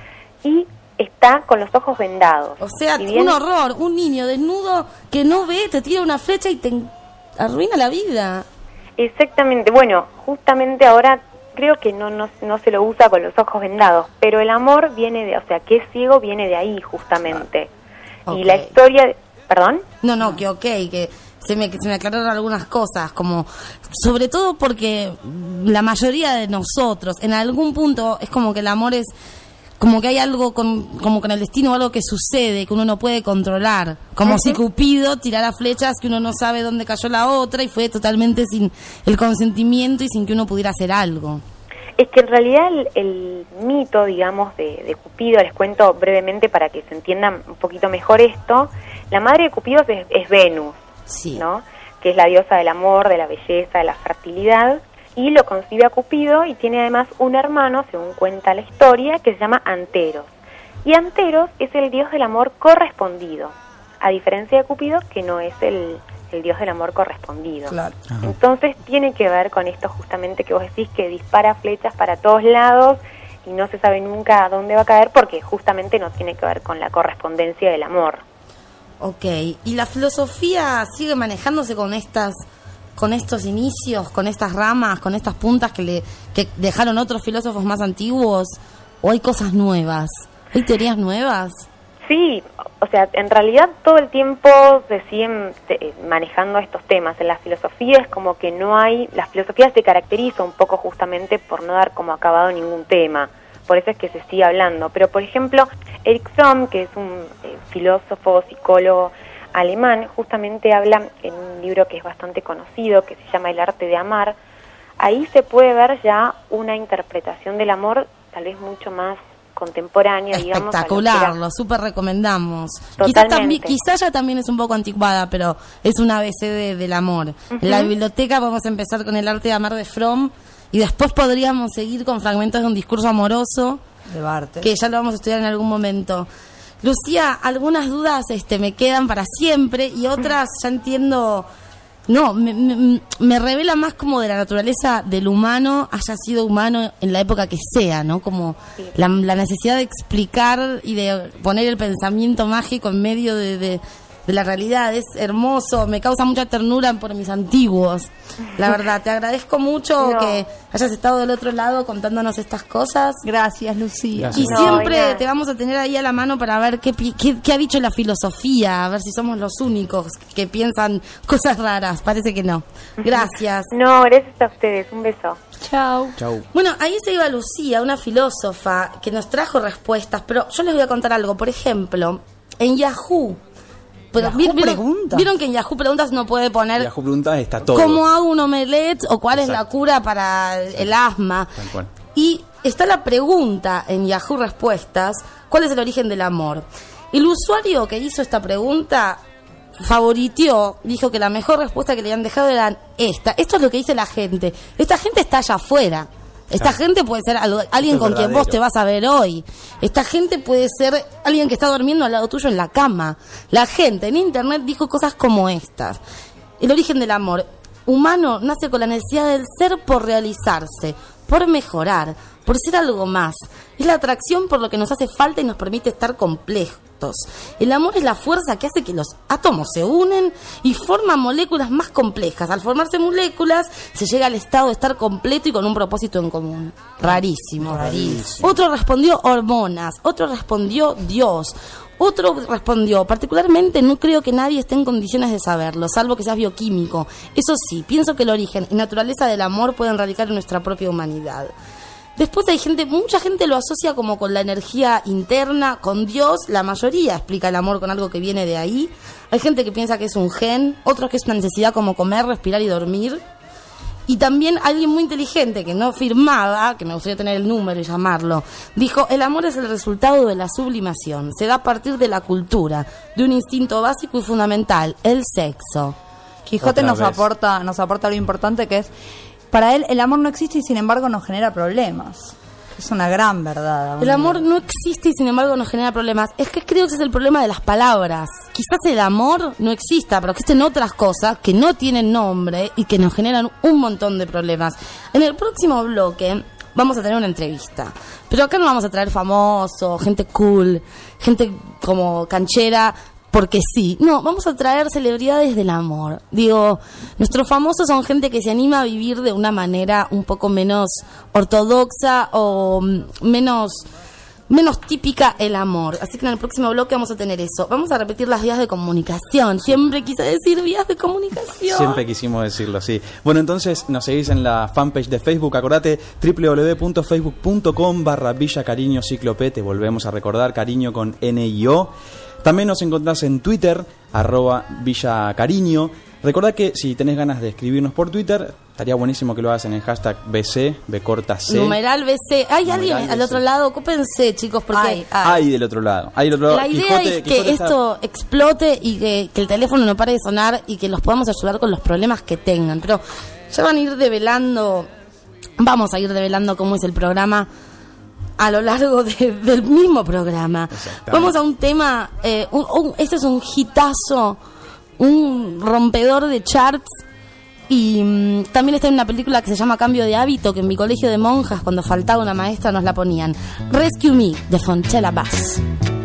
y está con los ojos vendados. O sea, Si bien- un horror, un niño desnudo que no ve, te tira una flecha y te arruina la vida. Exactamente, bueno, justamente ahora creo que no se lo usa con los ojos vendados, pero el amor viene de, o sea, que es ciego viene de ahí justamente. Ok. Y la historia, ¿perdón? No, que ok, que se me aclararon algunas cosas, como sobre todo porque la mayoría de nosotros, en algún punto, es como que el amor es como que hay algo como con el destino, algo que sucede, que uno no puede controlar. Como si Cupido tirara flechas que uno no sabe dónde cayó la otra y fue totalmente sin el consentimiento y sin que uno pudiera hacer algo. Es que en realidad el mito, digamos, de Cupido, les cuento brevemente para que se entienda un poquito mejor esto, la madre de Cupido es Venus, Sí. ¿no? Que es la diosa del amor, de la belleza, de la fertilidad, y lo concibe a Cupido y tiene además un hermano, según cuenta la historia, que se llama Anteros. Y Anteros es el dios del amor correspondido, a diferencia de Cupido, que no es el dios del amor correspondido. Claro. Entonces tiene que ver con esto justamente que vos decís, que dispara flechas para todos lados y no se sabe nunca a dónde va a caer porque justamente no tiene que ver con la correspondencia del amor. Ok, ¿y la filosofía sigue manejándose con estos inicios, con estas ramas, con estas puntas que dejaron otros filósofos más antiguos? ¿O hay cosas nuevas? ¿Hay teorías nuevas? Sí, o sea, en realidad todo el tiempo se siguen manejando estos temas. En la filosofía es como que no hay... La filosofía se caracteriza un poco justamente por no dar como acabado ningún tema. Por eso es que se sigue hablando. Pero, por ejemplo, Erich Fromm, que es un filósofo, psicólogo alemán, justamente habla en un libro que es bastante conocido, que se llama El arte de amar. Ahí se puede ver ya una interpretación del amor tal vez mucho más contemporánea, digamos. Espectacular, lo súper recomendamos. Quizás ya también es un poco anticuada, pero es una ABC del amor. En la biblioteca vamos a empezar con El arte de amar de Fromm y después podríamos seguir con fragmentos de un discurso amoroso de Barthes, que ya lo vamos a estudiar en algún momento. Lucía, algunas dudas me quedan para siempre y otras ya entiendo. No, me revela más como de la naturaleza del humano, haya sido humano en la época que sea, ¿no? Como sí. la necesidad de explicar y de poner el pensamiento mágico en medio de la realidad. Es hermoso, me causa mucha ternura por mis antiguos. La verdad, te agradezco mucho que hayas estado del otro lado contándonos estas cosas. Gracias, Lucía. Y siempre te vamos a tener ahí a la mano para ver qué ha dicho la filosofía, a ver si somos los únicos que piensan cosas raras. Parece que no. Gracias. No, gracias a ustedes. Un beso. Chao. Bueno, ahí se iba Lucía, una filósofa que nos trajo respuestas, pero yo les voy a contar algo. Por ejemplo, en Yahoo... Pero ¿vieron que en Yahoo Preguntas no puede poner Yahoo Preguntas está todo? ¿Cómo hago un omelette? O ¿cuál es la cura para el asma? Tal cual. Y está la pregunta en Yahoo Respuestas, ¿cuál es el origen del amor? El usuario que hizo esta pregunta favoriteó, dijo que la mejor respuesta que le habían dejado era esta. Esto es lo que dice la gente. Esta gente está allá afuera. Esta gente puede ser alguien con quien vos te vas a ver hoy. Esta gente puede ser alguien que está durmiendo al lado tuyo en la cama. La gente en internet dijo cosas como estas. El origen del amor humano nace con la necesidad del ser por realizarse, por mejorar, por ser algo más. Es la atracción por lo que nos hace falta y nos permite estar complejos. El amor es la fuerza que hace que los átomos se unen y forman moléculas más complejas. Al formarse moléculas se llega al estado de estar completo y con un propósito en común. Rarísimo. Otro respondió hormonas, otro respondió Dios, otro respondió particularmente no creo que nadie esté en condiciones de saberlo, salvo que seas bioquímico. Eso sí, pienso que el origen y naturaleza del amor pueden radicar en nuestra propia humanidad. Después hay mucha gente lo asocia como con la energía interna, con Dios. La mayoría explica el amor con algo que viene de ahí. Hay gente que piensa que es un gen, otros que es una necesidad como comer, respirar y dormir. Y también alguien muy inteligente que no firmaba, que me gustaría tener el número y llamarlo, dijo, el amor es el resultado de la sublimación. Se da a partir de la cultura, de un instinto básico y fundamental, el sexo. Quijote nos aporta lo importante que es... Para él, el amor no existe y sin embargo nos genera problemas. Es una gran verdad. El amor no existe y sin embargo nos genera problemas. Es que creo que ese es el problema de las palabras. Quizás el amor no exista, pero existen otras cosas que no tienen nombre y que nos generan un montón de problemas. En el próximo bloque vamos a tener una entrevista. Pero acá no vamos a traer famosos, gente cool, gente como canchera... Porque sí, no, vamos a traer celebridades del amor. Digo, nuestros famosos son gente que se anima a vivir de una manera un poco menos ortodoxa o menos típica el amor. Así que en el próximo bloque vamos a tener eso. Vamos a repetir las vías de comunicación. Siempre quise decir vías de comunicación. Siempre quisimos decirlo, sí. Bueno, entonces nos seguís en la fanpage de Facebook. Acordate, www.facebook.com/Villa Cariño Ciclo P. Te volvemos a recordar, cariño con N-I-O. También nos encontrás en Twitter, @Villa Cariño. Recordá que si tenés ganas de escribirnos por Twitter, estaría buenísimo que lo hagas en el hashtag BC, B-C. Numeral BC. ¿Hay alguien al otro lado? Ocúpense, chicos, porque... Hay del otro lado. La idea es que esto explote y que el teléfono no pare de sonar y que los podamos ayudar con los problemas que tengan. Pero ya vamos a ir develando cómo es el programa a lo largo del mismo programa. Vamos a un tema, este es un hitazo, un rompedor de charts, Y también está en una película que se llama Cambio de Hábito, que en mi colegio de monjas, cuando faltaba una maestra, nos la ponían. Rescue Me, de Fontella Bass.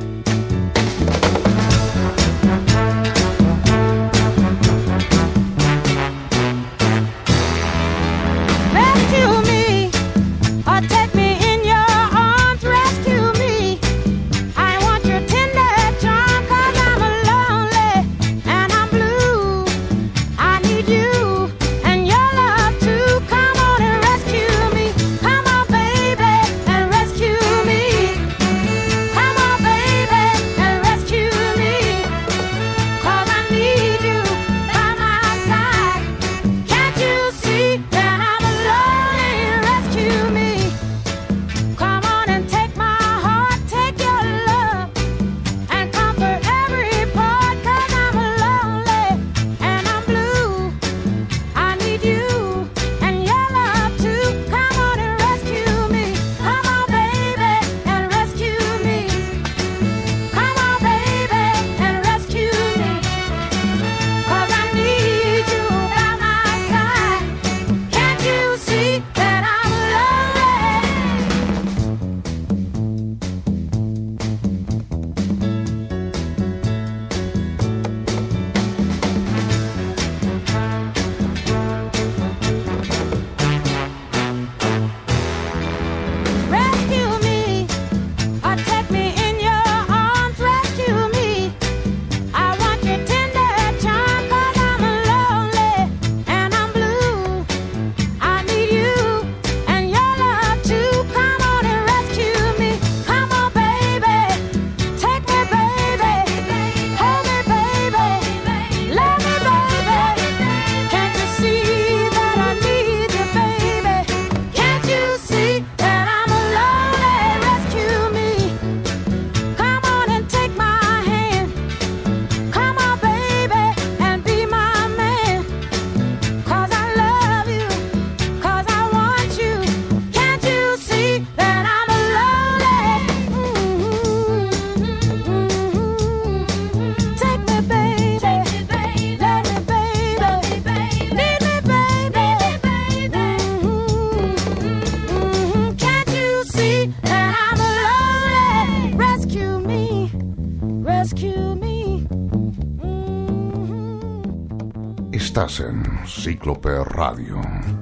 Estás en Cíclope Radio.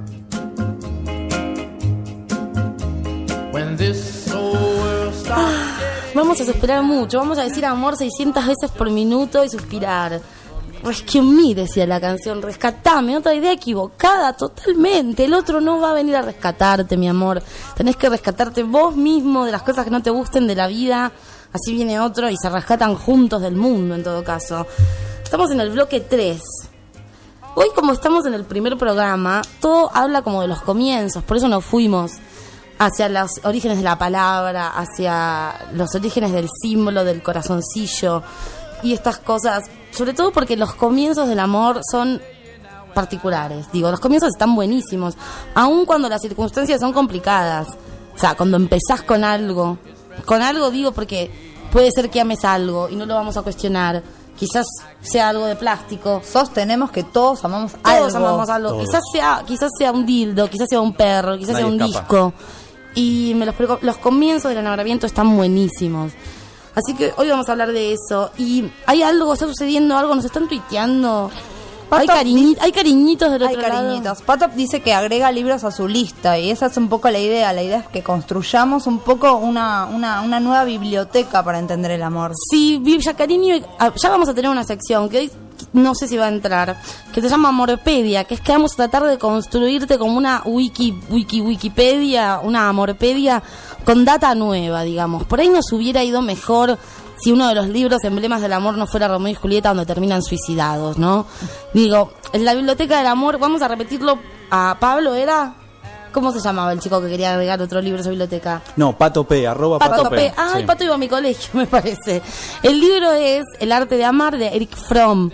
Vamos a suspirar mucho, vamos a decir amor 600 veces por minuto y suspirar. Rescue me, decía la canción, rescatame, otra idea equivocada totalmente. El otro no va a venir a rescatarte, mi amor. Tenés que rescatarte vos mismo de las cosas que no te gusten de la vida. Así viene otro y se rescatan juntos del mundo, en todo caso. Estamos en el bloque 3. Hoy, como estamos en el primer programa, todo habla como de los comienzos, por eso nos fuimos hacia los orígenes de la palabra, hacia los orígenes del símbolo, del corazoncillo y estas cosas, sobre todo porque los comienzos del amor son particulares. Digo, los comienzos están buenísimos, aun cuando las circunstancias son complicadas. O sea, cuando empezás con algo digo porque puede ser que ames algo y no lo vamos a cuestionar. Quizás sea algo de plástico. Sostenemos que todos amamos Todos amamos algo. Todos. Quizás sea un dildo, quizás sea un perro, quizás Nadie sea un escapa. disco. Y los comienzos del enamoramiento están buenísimos. Así que hoy vamos a hablar de eso. Y hay algo, está sucediendo algo, nos están tuiteando. Hay cariñitos del otro lado. Patop dice que agrega libros a su lista y esa es un poco la idea. La idea es que construyamos un poco una nueva biblioteca para entender el amor. Sí, Villa Cariño, ya vamos a tener una sección que hoy no sé si va a entrar, que se llama Amorpedia, que es que vamos a tratar de construirte como una Wikipedia, una Amorpedia con data nueva, digamos. Por ahí nos hubiera ido mejor si uno de los libros emblemas del amor no fuera Romeo y Julieta, donde terminan suicidados, ¿no? Digo, en la biblioteca del amor, vamos a repetirlo a Pablo, ¿era? ¿Cómo se llamaba el chico que quería agregar otro libro a su biblioteca? No, Pato P, @ Pato P. Ah, Sí. el Pato iba a mi colegio, me parece. El libro es El arte de amar, de Erich Fromm.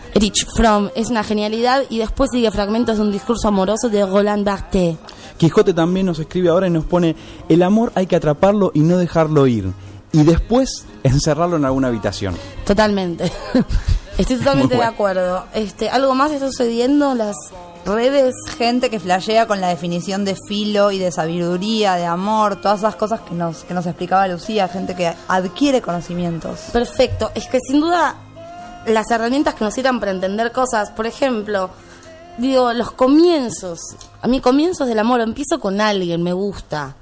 Es una genialidad, y después sigue Fragmentos de un discurso amoroso, de Roland Barthes. Quijote también nos escribe ahora y nos pone: el amor hay que atraparlo y no dejarlo ir, y después encerrarlo en alguna habitación. Totalmente. Estoy totalmente Muy de bueno. acuerdo. ¿Algo más está sucediendo? redes. Gente que flashea con la definición de filo y de sabiduría, de amor, todas esas cosas que nos explicaba Lucía, gente que adquiere conocimientos. Perfecto, es que sin duda las herramientas que nos sirvan para entender cosas, por ejemplo, digo, los comienzos. A mí, comienzos del amor, empiezo con alguien, me gusta,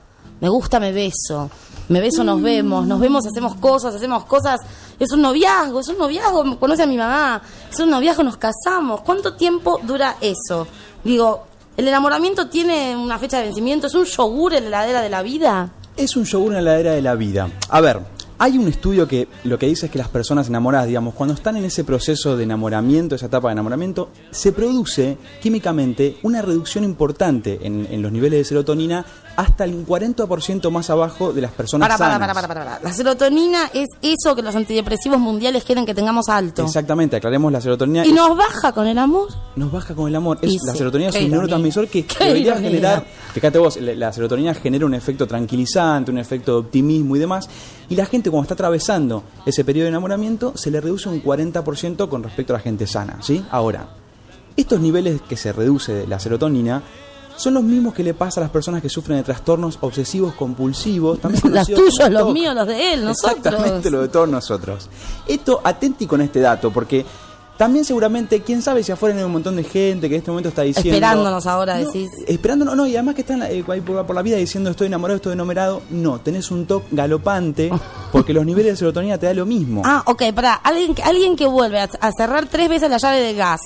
me beso, nos vemos, hacemos cosas, es un noviazgo, me conoce a mi mamá, es un noviazgo, nos casamos. ¿Cuánto tiempo dura eso? Digo, ¿el enamoramiento tiene una fecha de vencimiento? ¿Es un yogur en la heladera de la vida? Es un yogur en la heladera de la vida. A ver, hay un estudio que lo que dice es que las personas enamoradas, digamos, cuando están en ese proceso de enamoramiento, esa etapa de enamoramiento, se produce químicamente una reducción importante en los niveles de serotonina hasta el 40% más abajo de las personas sanas. Para. La serotonina es eso que los antidepresivos mundiales quieren que tengamos alto. Exactamente, aclaremos la serotonina. ¿Y nos baja con el amor? Nos baja con el amor. Y La sí, serotonina es un neurotransmisor que debería generar, fíjate vos, la serotonina genera un efecto tranquilizante, un efecto de optimismo y demás. Y la gente cuando está atravesando ese periodo de enamoramiento se le reduce un 40% con respecto a la gente sana, ¿sí? Ahora, estos niveles que se reduce de la serotonina son los mismos que le pasa a las personas que sufren de trastornos obsesivos compulsivos. También los conocidos tuyos, como los TOC. míos, los de él, nosotros. Exactamente, lo de todos nosotros. Esto, atenti con este dato, porque también seguramente, quién sabe si afuera hay un montón de gente que en este momento está diciendo... Esperándonos ahora, no, decís. Esperándonos, no, y además que están ahí por la vida diciendo estoy enamorado, estoy enamorado. No, tenés un TOC galopante, porque los niveles de serotonina te da lo mismo. Ah, ok, pará. Alguien que vuelve a cerrar 3 veces la llave de gas,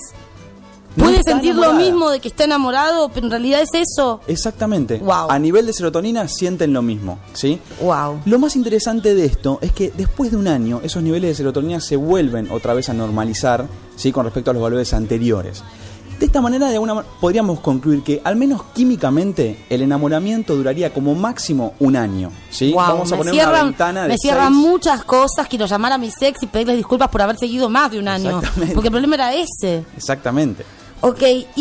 No ¿puede está sentir enamorada. lo mismo de que está enamorado, pero en realidad es eso? Exactamente. Wow. A nivel de serotonina sienten lo mismo, ¿sí? Wow. Lo más interesante de esto es que después de un año esos niveles de serotonina se vuelven otra vez a normalizar, ¿sí? Con respecto a los valores anteriores. De esta manera, de alguna manera, podríamos concluir que, al menos químicamente, el enamoramiento duraría como máximo un año, ¿sí? Wow, Vamos a poner una ventana de me cierran 6. muchas cosas. Quiero llamar a mi ex y pedirles disculpas por haber seguido más de un año. Exactamente. Porque el problema era ese. Exactamente. Ok,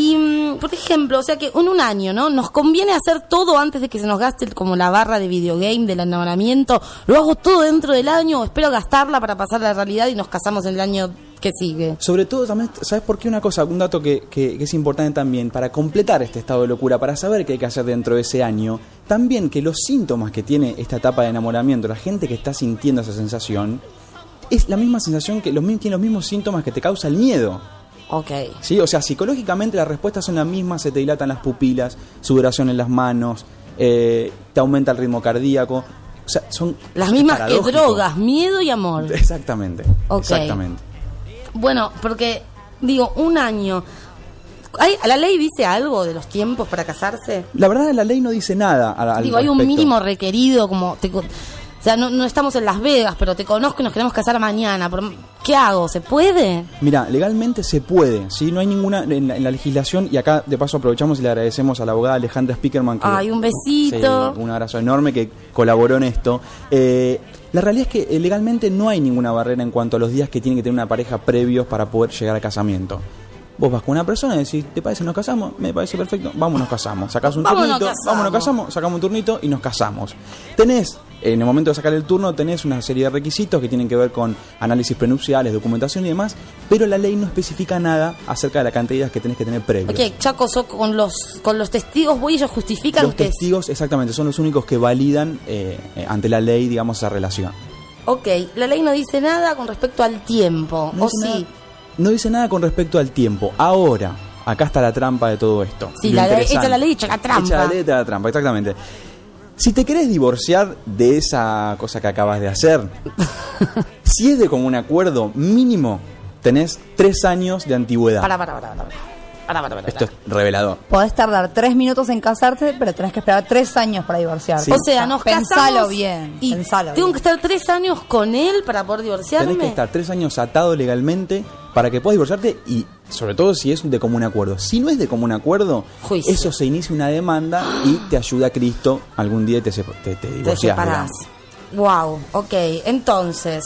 y por ejemplo, o sea que en un año, ¿no? Nos conviene hacer todo antes de que se nos gaste como la barra de videogame del enamoramiento. ¿Lo hago todo dentro del año o espero gastarla para pasar a la realidad y nos casamos en el año que sigue? Sobre todo también, ¿sabes por qué? Un dato que es importante también, para completar este estado de locura, para saber qué hay que hacer dentro de ese año, también que los síntomas que tiene esta etapa de enamoramiento, la gente que está sintiendo esa sensación, es la misma sensación que tiene los mismos síntomas que te causa el miedo. Ok. ¿Sí? O sea, psicológicamente las respuestas son las mismas, se te dilatan las pupilas, sudoración en las manos, te aumenta el ritmo cardíaco. O sea, son Las mismas que paradójico. drogas, miedo y amor. Exactamente. Ok. Exactamente. Bueno, porque, digo, un año. ¿La ley dice algo de los tiempos para casarse? La verdad, la ley no dice nada al Digo, hay un respecto. mínimo requerido, como... O sea, no estamos en Las Vegas, pero te conozco y nos queremos casar mañana. ¿Qué hago? ¿Se puede? Mira, legalmente se puede, ¿sí? No hay ninguna en la legislación, y acá de paso aprovechamos y le agradecemos a la abogada Alejandra Spickerman. Que, Ay, un besito. sí, un abrazo enorme, que colaboró en esto. La realidad es que legalmente no hay ninguna barrera en cuanto a los días que tiene que tener una pareja previos para poder llegar al casamiento. Vos vas con una persona y decís, ¿te parece nos casamos? Me parece perfecto, vamos, nos casamos. Sacás un turnito, vamos, nos casamos, sacamos un turnito y nos casamos. Tenés, en el momento de sacar el turno, tenés una serie de requisitos que tienen que ver con análisis prenupciales, documentación y demás, pero la ley no especifica nada acerca de la cantidad de días que tenés que tener previos. Ok, Chaco, con los testigos, voy, ellos justifican Los que... testigos, exactamente, son los únicos que validan ante la ley, digamos, esa relación. Ok, la ley no dice nada con respecto al tiempo, No ¿o dice sí? nada. No dice nada con respecto al tiempo. Ahora, acá está la trampa de todo esto. Sí, Lo la ley, interesante. echa la ley, echa la trampa. Echa la ley, echa la trampa, exactamente. Si te querés divorciar de esa cosa que acabas de hacer, si es de común acuerdo mínimo, tenés 3 años de antigüedad. Para. Esto es revelador. Podés tardar 3 minutos en casarte, pero tenés que esperar 3 años para divorciarte. Sí. O sea, nos casamos... Pensalo bien, Y pensalo tengo bien. que estar 3 años con él para poder divorciarme. Tenés que estar 3 años atado legalmente para que puedas divorciarte, y sobre todo si es de común acuerdo. Si no es de común acuerdo, Juicio. eso se inicia una demanda y te ayuda Cristo algún día y te Te divorciás. separás. digamos. Wow, ok, entonces...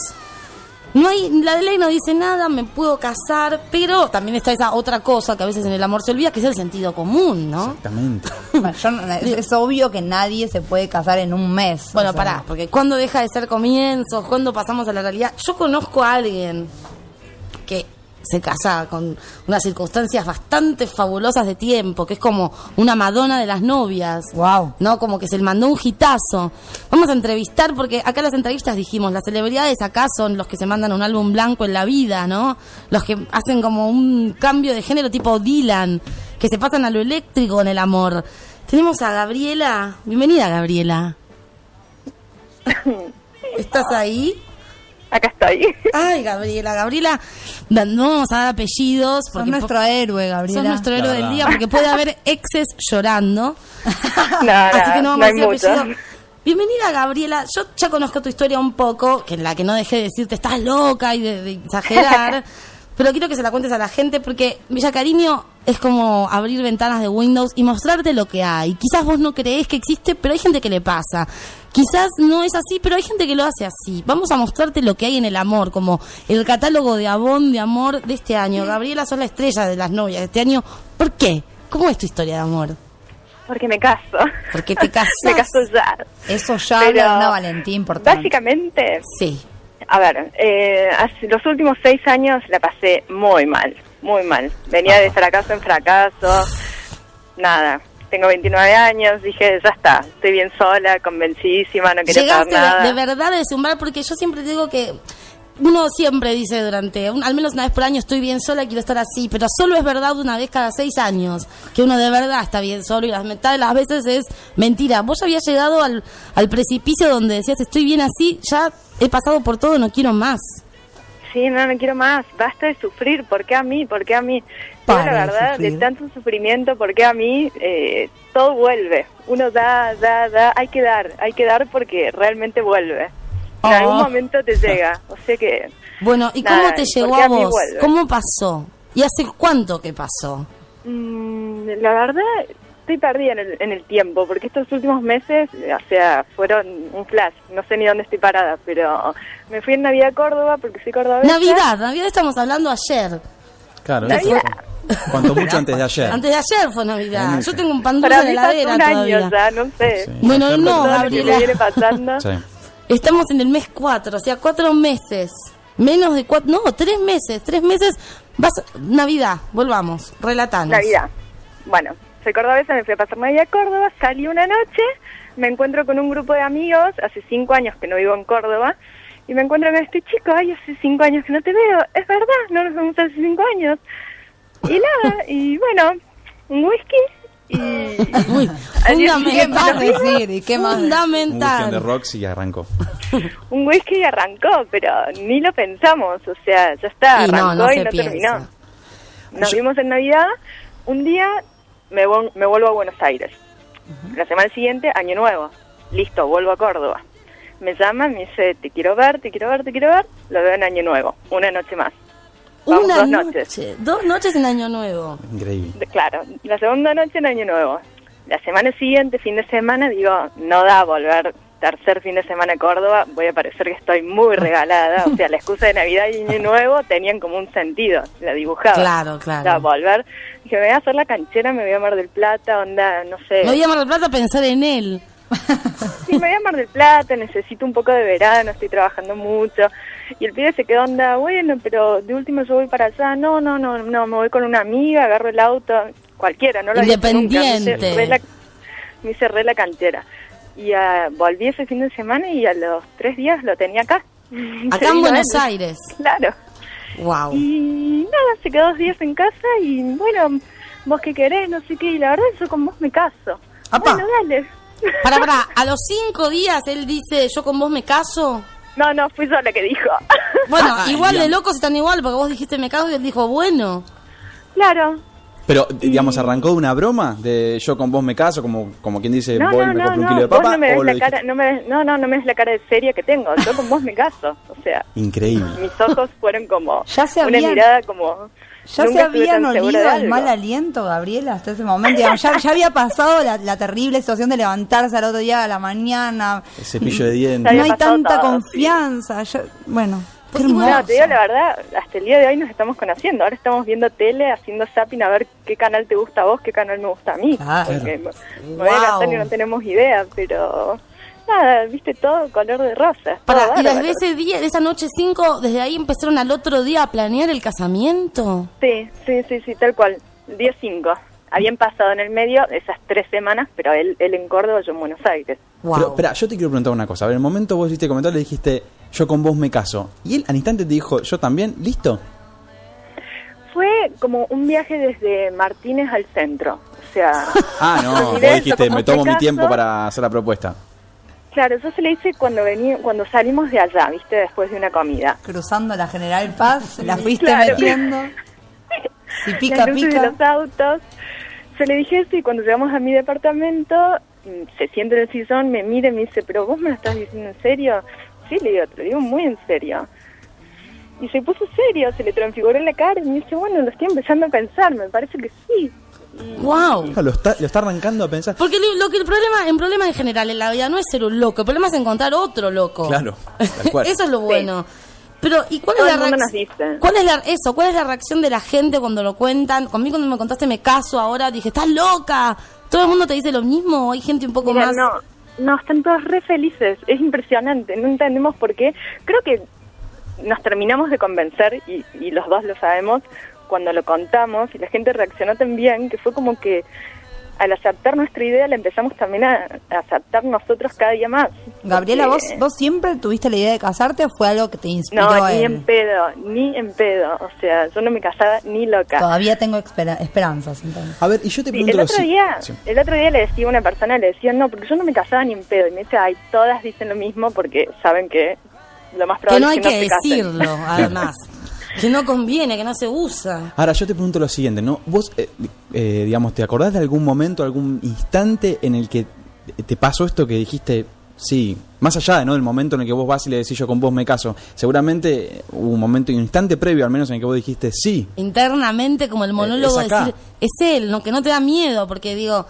la ley no dice nada, me puedo casar, pero también está esa otra cosa que a veces en el amor se olvida, que es el sentido común, ¿no? Exactamente. Bueno, es obvio que nadie se puede casar en un mes. Bueno, o sea, pará, porque cuando deja de ser comienzos, cuando pasamos a la realidad. Yo conozco a alguien que se casa con unas circunstancias bastante fabulosas de tiempo, que es como una Madonna de las novias. Wow. ¿No? Como que se le mandó un hitazo. Vamos a entrevistar, porque acá en las entrevistas dijimos, las celebridades acá son los que se mandan un álbum blanco en la vida, ¿no? Los que hacen como un cambio de género tipo Dylan, que se pasan a lo eléctrico en el amor. Tenemos a Gabriela. Bienvenida, Gabriela. ¿Estás ahí? Acá estoy. Ay, Gabriela, no vamos a dar apellidos. Sos Porque nuestro héroe, Gabriela. Sos nuestro héroe del día, porque puede haber exes llorando. No, Así que no vamos a decir mucho. apellido. Bienvenida, Gabriela. Yo ya conozco tu historia un poco, que en la que no dejé de decirte estás loca y de exagerar. Pero quiero que se la cuentes a la gente, porque Villa Cariño es como abrir ventanas de Windows y mostrarte lo que hay. Quizás vos no creés que existe, pero hay gente que le pasa. Quizás no es así, pero hay gente que lo hace así. Vamos a mostrarte lo que hay en el amor, como el catálogo de Avon de amor de este año. Gabriela, sos la estrella de las novias de este año. ¿Por qué? ¿Cómo es tu historia de amor? Porque me caso. ¿Por qué te casás? Me caso ya. Eso ya Pero habla de una valentía importante. Básicamente, Sí. a ver, los últimos 6 años la pasé muy mal, muy mal. Venía de fracaso en fracaso, nada. Tengo 29 años, dije, ya está, estoy bien sola, convencidísima, no quiero saber Llegaste nada. de verdad a deslumbrar, porque yo siempre digo que uno siempre dice al menos una vez por año estoy bien sola, quiero estar así, pero solo es verdad una vez cada 6 años que uno de verdad está bien solo, y la mitad de las veces es mentira. Vos ya habías llegado al precipicio donde decías estoy bien así, ya he pasado por todo, no quiero más. Sí, no quiero más, basta de sufrir, ¿por qué a mí? ¿Por qué a mí? Pero Para la de verdad, sufrir. de tanto sufrimiento, ¿por qué a mí? Todo vuelve, uno da, hay que dar porque realmente vuelve. En algún momento te llega, o sea que... Bueno, ¿y nada, cómo te llegó ¿por qué a a mí vos? vuelve? ¿Cómo pasó? ¿Y hace cuánto que pasó? La verdad, estoy perdida en el tiempo, porque estos últimos meses, o sea, fueron un flash, no sé ni dónde estoy parada, pero me fui en Navidad a Córdoba, porque soy cordobesa. Navidad estamos hablando ayer. Claro, Navidad. cuanto mucho antes de ayer. Antes de ayer fue Navidad. Yo tengo un pan dulce Para en mí la pasó heladera un todavía. año ya, no sé. Sí. Bueno, Ayer no, Todo lo que Gabriela. me viene pasando. Sí. Estamos en el mes 4, o sea, 4 meses. Menos de 4, no, 3 meses. 3 meses, Navidad, volvamos, relatanos. Navidad. Bueno, soy cordobesa, me fui a pasar Navidad a Córdoba, salí una noche, me encuentro con un grupo de amigos, hace 5 años que no vivo en Córdoba, y me encuentro con este chico, ay, hace 5 años que no te veo, es verdad, no nos vemos hace 5 años. Y nada, y bueno, un whisky y... Uy, ¿Qué más fundamental. decir? ¿Y qué más? Un weekend de Fundamental. Roxy y arrancó. un whisky y arrancó, pero ni lo pensamos, o sea, ya está, Y no, arrancó no y se no piensa. terminó. Nos vimos en Navidad, un día me vuelvo a Buenos Aires, la semana siguiente, Año Nuevo, listo, vuelvo a Córdoba. Me llama, me dice, te quiero ver, lo veo en Año Nuevo, una noche más. Vamos, Una 2 noche, noches. 2 noches en Año Nuevo. Increíble. Claro, la segunda noche en Año Nuevo. La semana siguiente, fin de semana, digo, no da volver tercer fin de semana a Córdoba, voy a parecer que estoy muy regalada. O sea, la excusa de Navidad y Año Nuevo tenían como un sentido, la dibujaba. Claro. Da, volver. Dije, me voy a hacer la canchera, me voy a Mar del Plata, onda, no sé. Me voy a Mar del Plata a pensar en él. Sí, me voy a Mar del Plata, necesito un poco de verano, estoy trabajando mucho. Y el pibe se quedó onda, bueno, pero de último yo voy para allá. No, me voy con una amiga, agarro el auto, cualquiera, no lo había hecho nunca. Independiente. Me cerré la cantera. Y volví ese fin de semana y a los 3 días lo tenía acá. Acá en Buenos Aires. Claro. Wow. Y nada, se quedó 2 días en casa y bueno, vos qué querés, no sé qué. Y la verdad, yo con vos me caso. Apa. Bueno, dale. Para, a los 5 días él dice, yo con vos me caso. No, fui yo la que dijo. Bueno, igual de digamos. locos están igual, porque vos dijiste me caso y él dijo, bueno. Claro. Pero, digamos, ¿arrancó de una broma? De yo con vos me caso, como quien dice, voy y me compro un kilo de Vos papa. no me ¿O ves lo la cara, dijiste? no me ves la cara de seria que tengo. Yo con vos me caso. O sea, Increíble. mis ojos fueron como Ya se una habían- mirada como... ¿Ya nunca se estuve habían tan segura olido de el algo. mal aliento, Gabriela, hasta ese momento? Digamos, ya había pasado la terrible situación de levantarse al otro día a la mañana. El cepillo de Ya dientes. había No hay pasado tanta todo, confianza. Bueno, qué Pues igual, hermoso. No, te digo la verdad, hasta el día de hoy nos estamos conociendo. Ahora estamos viendo tele, haciendo zapping a ver qué canal te gusta a vos, qué canal me gusta a mí. Claro. Porque me voy a Wow. gastar y no tenemos idea, pero nada, viste, todo color de rosa. Y desde ese día, de esa noche 5, desde ahí empezaron al otro día a planear el casamiento. Sí, tal cual, el día 5. Habían pasado en el medio esas 3 semanas, pero él en Córdoba, yo en Buenos Aires. Wow. Pero, espera, yo te quiero preguntar una cosa. A ver, en el momento vos hiciste comentario, le dijiste, yo con vos me caso. Y él al instante te dijo, yo también, ¿listo? Fue como un viaje desde Martínez al centro. O sea... No, vos dijiste, me tomo mi tiempo para hacer la propuesta. Claro, yo se le hice cuando salimos de allá, viste, después de una comida. Cruzando la General Paz, la fuiste Claro. metiendo. Si pica, Las luces pica. de los autos. Yo le dije eso y cuando llegamos a mi departamento, se siente en el sillón, me mira y me dice, ¿pero vos me lo estás diciendo en serio? Sí, le digo, te lo digo muy en serio. Y se puso serio, se le transfiguró en la cara y me dice, bueno, lo estoy empezando a pensar, me parece que sí. Wow. Lo está arrancando a pensar. Porque el problema en general en la vida no es ser un loco, el problema es encontrar otro loco. Claro, tal cual. Eso es lo bueno. Pero, ¿y cuál Todo es el la mundo reacción? nos dice. ¿Cuál es la reacción de la gente cuando lo cuentan? Conmigo cuando me contaste me caso ahora, dije, ¿estás loca? ¿Todo el mundo te dice lo mismo o hay gente un poco Mira, más? No, están todos re felices, es impresionante, no entendemos por qué. Creo que nos terminamos de convencer, y los dos lo sabemos, cuando lo contamos, y la gente reaccionó tan bien, que fue como que al aceptar nuestra idea, la empezamos también a aceptar nosotros cada día más. Gabriela, Porque- ¿vos siempre tuviste la idea de casarte o fue algo que te inspiró? No, ni en pedo, o sea, yo no me casaba ni loca. Todavía tengo esperanzas, entonces. A ver, y yo te Sí, pregunto el otro día le decía a una persona, le decía, no, porque yo no me casaba ni en pedo, y me dice, ay, todas dicen lo mismo porque saben que lo más Que probable no hay es que que no se casen. decirlo, además. Que no conviene, que no se usa. Ahora, yo te pregunto lo siguiente, ¿no? Vos, digamos, ¿te acordás de algún momento, algún instante en el que te pasó esto que dijiste, sí, más allá ¿no? del momento en el que vos vas y le decís yo con vos me caso, seguramente hubo un momento, un instante previo al menos en el que vos dijiste sí? Internamente, como el monólogo, es acá. decir, es él, ¿no? Que no te da miedo, porque digo,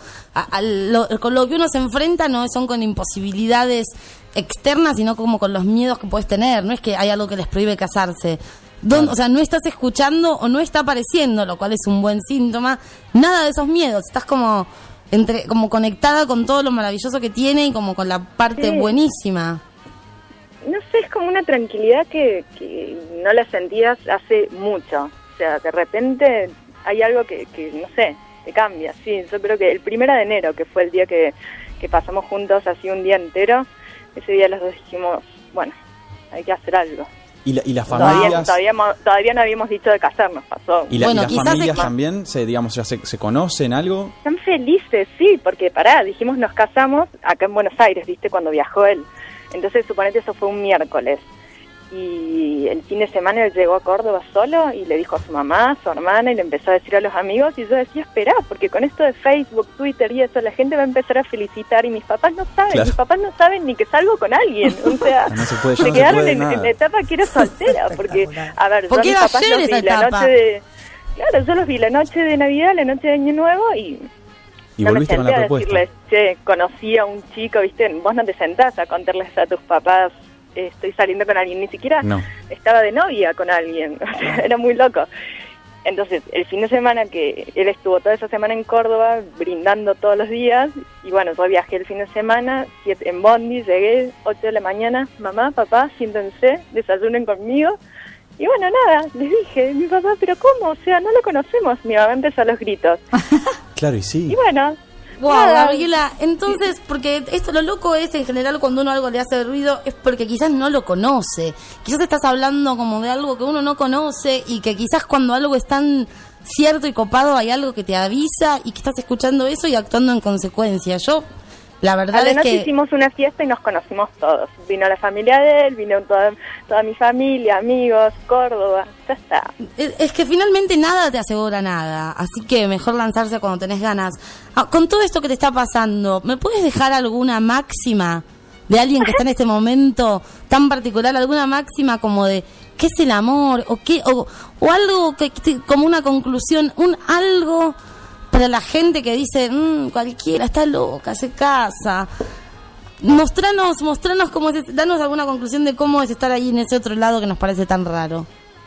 con lo que uno se enfrenta no son con imposibilidades externas, sino como con los miedos que puedes tener. No es que hay algo que les prohíbe casarse. O sea, no estás escuchando o no está apareciendo, lo cual es un buen síntoma. Nada de esos miedos. Estás como conectada con todo lo maravilloso que tiene y como con la parte Sí. buenísima. No sé, es como una tranquilidad que no la sentías hace mucho. O sea, de repente hay algo que no sé, te cambia. Sí, yo creo que el 1 de enero, que fue el día que pasamos juntos así un día entero, ese día los dos dijimos, bueno, hay que hacer algo. ¿Y las familias? Todavía no habíamos dicho de casarnos, pasó. ¿Y Bueno, las quizás familias es que- también digamos, ya se conocen algo? Están felices, sí, porque dijimos nos casamos acá en Buenos Aires, ¿viste? Cuando viajó él. Entonces, suponete, eso fue un miércoles. Y el fin de semana él llegó a Córdoba solo y le dijo a su mamá, a su hermana, y le empezó a decir a los amigos. Y yo decía, espera, porque con esto de Facebook, Twitter y eso, la gente va a empezar a felicitar. Y mis papás no saben, Claro. mis papás no saben ni que salgo con alguien. O sea, No se puede, ya se no se quedaron puede en nada. la etapa que era soltera. Porque, a ver, yo Porque a mis era papás ayer los esa vi la etapa. noche de... Claro, yo los vi la noche de Navidad, la noche de Año Nuevo y Y no me volviste con senté la a propuesta. decirles, che, conocí a un chico, ¿viste? Vos no te sentás a contarles a tus papás, estoy saliendo con alguien, ni siquiera No. estaba de novia con alguien, o sea, era muy loco. Entonces, el fin de semana que él estuvo toda esa semana en Córdoba, brindando todos los días, y bueno, yo viajé el fin de semana, en Bondi, llegué 8 de la mañana, mamá, papá, siéntense, desayunen conmigo. Y bueno, nada, les dije, mi papá, ¿pero cómo? O sea, no lo conocemos. Mi mamá empezó a los gritos. Claro, y sí. Y bueno, Wow, nada. Gabriela, entonces, porque esto lo loco es, en general, cuando uno algo le hace ruido, es porque quizás no lo conoce. Quizás estás hablando como de algo que uno no conoce y que quizás cuando algo es tan cierto y copado hay algo que te avisa y que estás escuchando eso y actuando en consecuencia. Yo, la A verdad la es noche que... hicimos una fiesta y nos conocimos todos. Vino la familia de él, vino toda mi familia, amigos, Córdoba, ya está. Es que finalmente nada te asegura nada, así que mejor lanzarse cuando tenés ganas. Con todo esto que te está pasando, ¿me puedes dejar alguna máxima de alguien que está en este momento tan particular, alguna máxima como de qué es el amor o algo como una conclusión, algo para la gente que dice cualquiera está loca, se casa? Mostranos cómo es, danos alguna conclusión de cómo es estar ahí en ese otro lado que nos parece tan raro.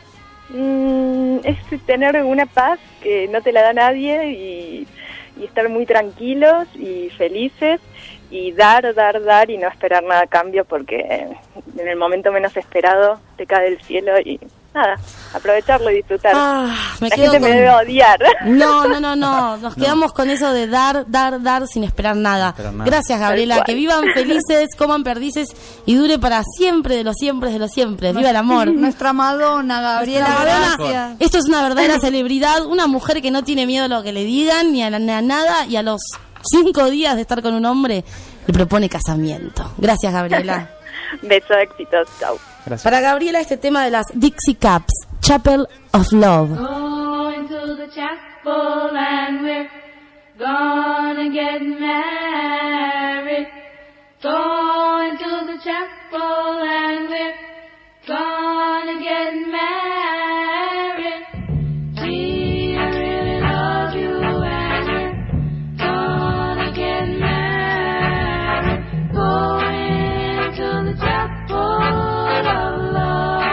Es tener una paz que no te la da nadie y estar muy tranquilos y felices y dar y no esperar nada a cambio, porque en el momento menos esperado te cae del cielo y nada, aprovecharlo y disfrutar. La gente me debe odiar. No, nos quedamos con eso de dar sin esperar nada. Gracias, Gabriela, que vivan felices, coman perdices y dure para siempre de los siempre de los siempre. Viva el amor. Nuestra Madonna, Gabriela, gracias. Esto es una verdadera celebridad, una mujer que no tiene miedo a lo que le digan ni a nada, y a los 5 días de estar con un hombre le propone casamiento. Gracias, Gabriela. Besos, éxitos, chau. Gracias. Para Gabriela, este tema de las Dixie Caps, Chapel of Love. Going to the chapel and we're gonna get married. Going to the chapel and we're gonna get married. Gee, I really love you and we're gonna get married. Going to the chapel of love.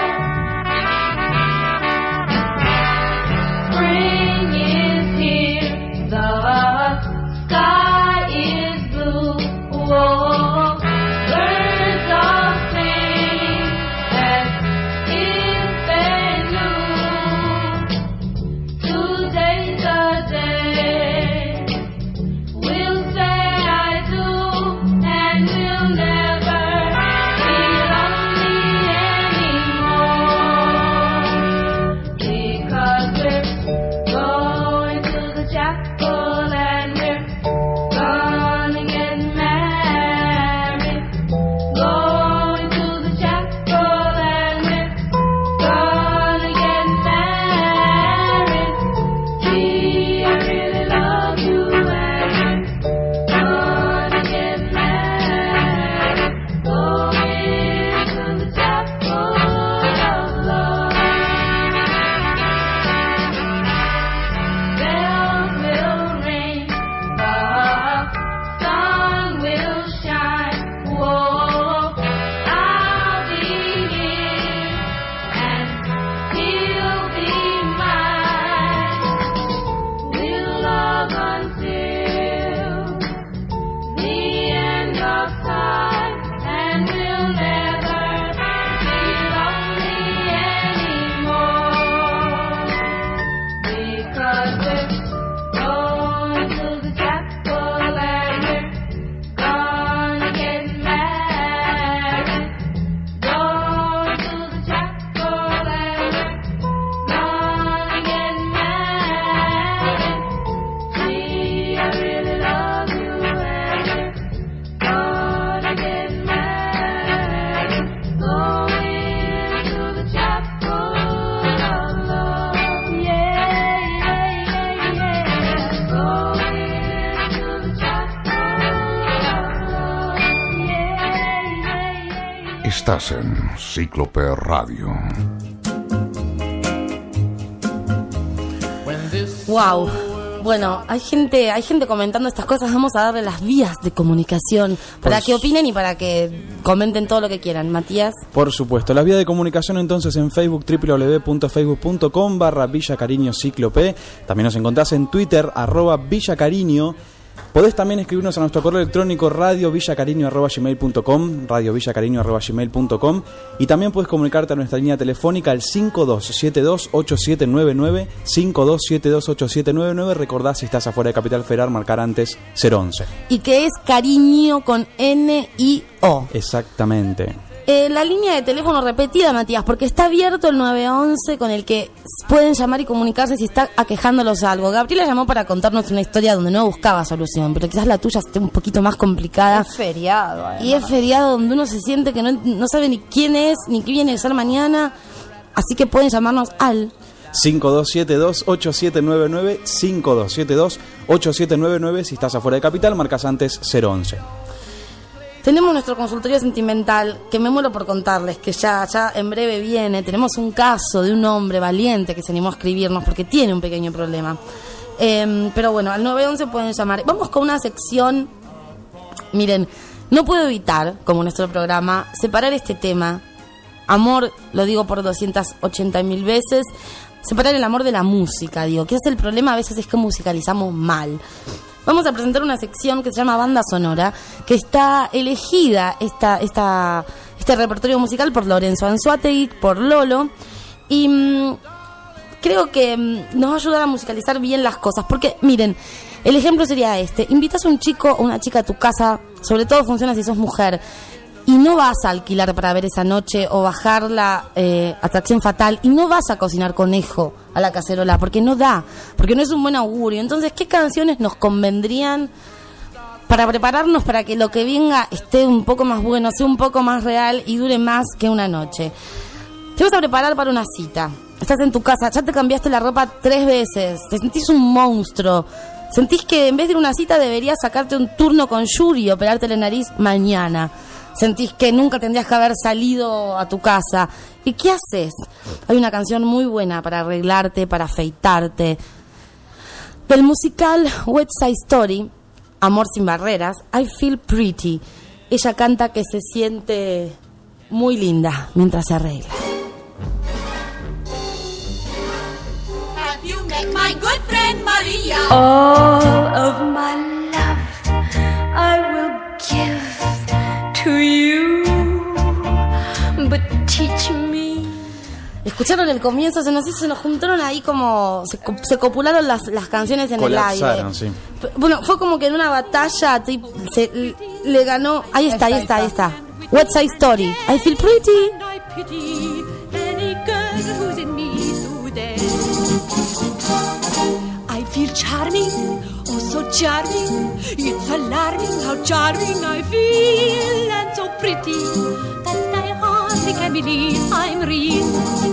Spring is here, the sky is blue. Whoa, birds are singing as if they knew. Today's the day we'll say I do, and we'll never be lonely anymore. Because we're going to the chapel and we're gonna get married. Going to the chapel and we're gonna get married. Gee, I really love you and we're gonna get married. Going to the chapel of love. Bells will ring, the sun will shine. Whoa, I'll be here and he'll be mine. We'll love until the end of time, and we'll never be lonely anymore. Because we're going to the chapel and we're gonna get married. Going to the chapel and we're gonna get married. Gee, I really love you and we're gonna get married. Going to the chapel of love. Yeah. Going to the chapel of love. Yeah. Estás en Cíclope Radio. Wow. Bueno, hay gente comentando estas cosas. Vamos a darle las vías de comunicación para Pues- que opinen y para que comenten todo lo que quieran. Matías. Por supuesto, la vía de comunicación entonces en Facebook, www.facebook.com/Villa Cariño Cíclope. También nos encontrás en Twitter, @Villa Cariño. Podés también escribirnos a nuestro correo electrónico radiovillacariño@gmail.com, radiovillacariño@gmail.com, y también podés comunicarte a nuestra línea telefónica al 5272-8799, 5272-8799. Recordá, si estás afuera de Capital Federal, marcar antes 011. Y que es cariño con N-I-O. Exactamente. La línea de teléfono repetida, Matías, porque está abierto el 911 con el que pueden llamar y comunicarse si está aquejándolos algo. Gabriela llamó para contarnos una historia donde no buscaba solución, pero quizás la tuya esté un poquito más complicada. Es feriado, además. Y es feriado donde uno se siente que no sabe ni quién es, ni qué viene a ser mañana. Así que pueden llamarnos al 5272-8799, 5272-8799. Si estás afuera de Capital, marcas antes 011. Tenemos nuestro consultorio sentimental, que me muero por contarles, que ya en breve viene. Tenemos un caso de un hombre valiente que se animó a escribirnos porque tiene un pequeño problema. Pero bueno, al 911 pueden llamar. Vamos con una sección. Miren, no puedo evitar, como nuestro programa, separar este tema. Amor, lo digo por 280.000 veces. Separar el amor de la música, digo. ¿Qué es el problema? A veces es que musicalizamos mal. vamos a presentar una sección que se llama Banda Sonora, que está elegida este repertorio musical por Lorenzo Anzoátegui, por Lolo, y creo que nos va a ayudar a musicalizar bien las cosas, porque miren, el ejemplo sería este: invitas a un chico o una chica a tu casa, sobre todo funciona si sos mujer, y no vas a alquilar para ver esa noche o bajar la Atracción Fatal, y no vas a cocinar conejo a la cacerola, porque no da, porque no es un buen augurio. Entonces, ¿qué canciones nos convendrían para prepararnos para que lo que venga esté un poco más bueno, sea un poco más real y dure más que una noche? Te vas a preparar para una cita, estás en tu casa, ya te cambiaste la ropa 3 veces, te sentís un monstruo, sentís que en vez de una cita deberías sacarte un turno con Yuri y operarte la nariz mañana. Sentís que nunca tendrías que haber salido a tu casa. ¿Y qué haces? Hay una canción muy buena para arreglarte, para afeitarte. Del musical West Side Story, Amor sin barreras, I Feel Pretty. Ella canta que se siente muy linda mientras se arregla. Have you met my good friend Maria? All of my love I will give to you, but teach me. ¿Escucharon el comienzo? Se nos juntaron ahí como... Se copularon las canciones en el aire. Sí. Bueno, fue como que en una batalla le ganó... Ahí está. West Side Story, I Feel Pretty. And I pity any girl who's in me today. I feel charming, oh so charming. It's alarming how charming I feel, and so pretty that I hardly can believe I'm real.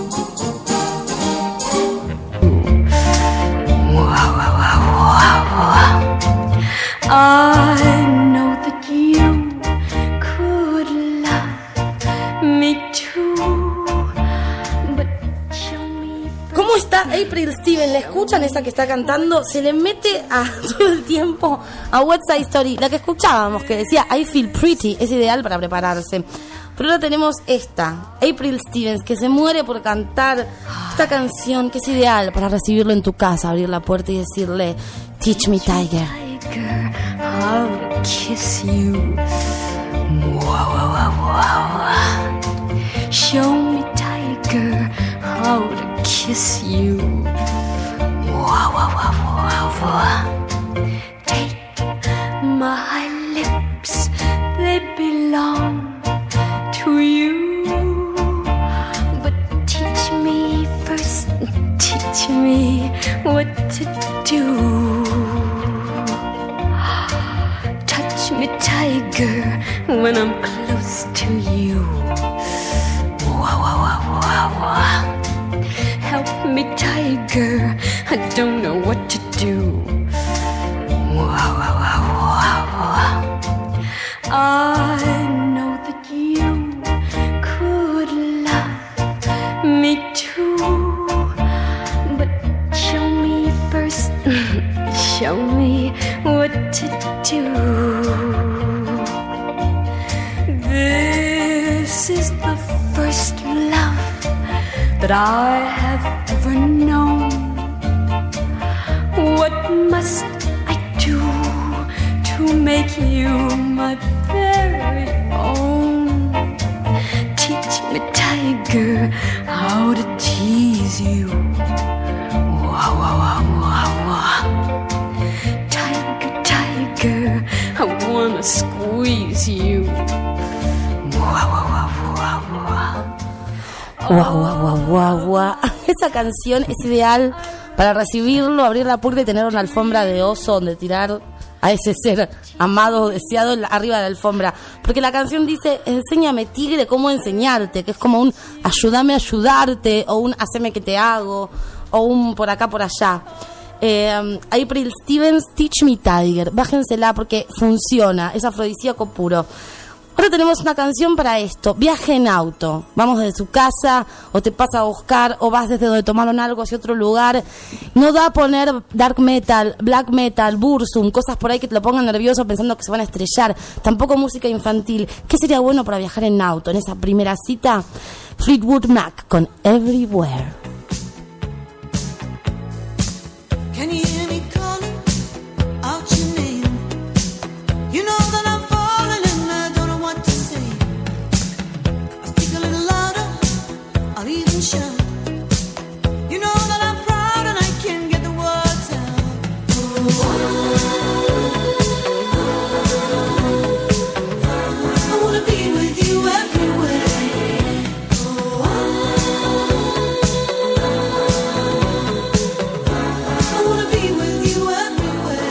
I know that you could love me too, but show me. ¿Cómo está April Stevens? ¿La escuchan esa que está cantando? Se le mete todo el tiempo a West Side Story. La que escuchábamos, que decía I Feel Pretty, es ideal para prepararse. Pero ahora tenemos esta, April Stevens, que se muere por cantar esta canción, que es ideal para recibirlo en tu casa, abrir la puerta y decirle Teach me, Tiger. Tiger, how to kiss you. Show me, Tiger, how to kiss you. Take my lips, they belong to you. But teach me first, teach me what to do. Touch me, Tiger, when I'm close to you. Help me, Tiger, I don't know what to do. I know that you could love me too, but show me first, show me what to do. This is the first love that I have ever known. What must I do to make you my very own? Teach me, Tiger, how to tease you. Tiger, Tiger, I wanna squeeze you. Esa canción es ideal para recibirlo, abrir la puerta y tener una alfombra de oso donde tirar a ese ser amado o deseado arriba de la alfombra. Porque la canción dice, enséñame, tigre, cómo enseñarte, que es como un ayúdame a ayudarte, o un haceme que te hago, o un por acá, por allá. April Stevens, Teach Me, Tiger. Bájensela porque funciona, es afrodisíaco puro. Ahora tenemos una canción para esto, Viaje en auto. Vamos desde su casa, o te pasa a buscar, o vas desde donde tomaron algo hacia otro lugar. No da poner dark metal, black metal, burzum, cosas por ahí que te lo pongan nervioso pensando que se van a estrellar. Tampoco música infantil. ¿Qué sería bueno para viajar en auto? En esa primera cita, Fleetwood Mac con Everywhere. Can you hear me calling out your name? attention. You know that I'm proud and I can't get the words out. I wanna be with you everywhere. I wanna be with you everywhere.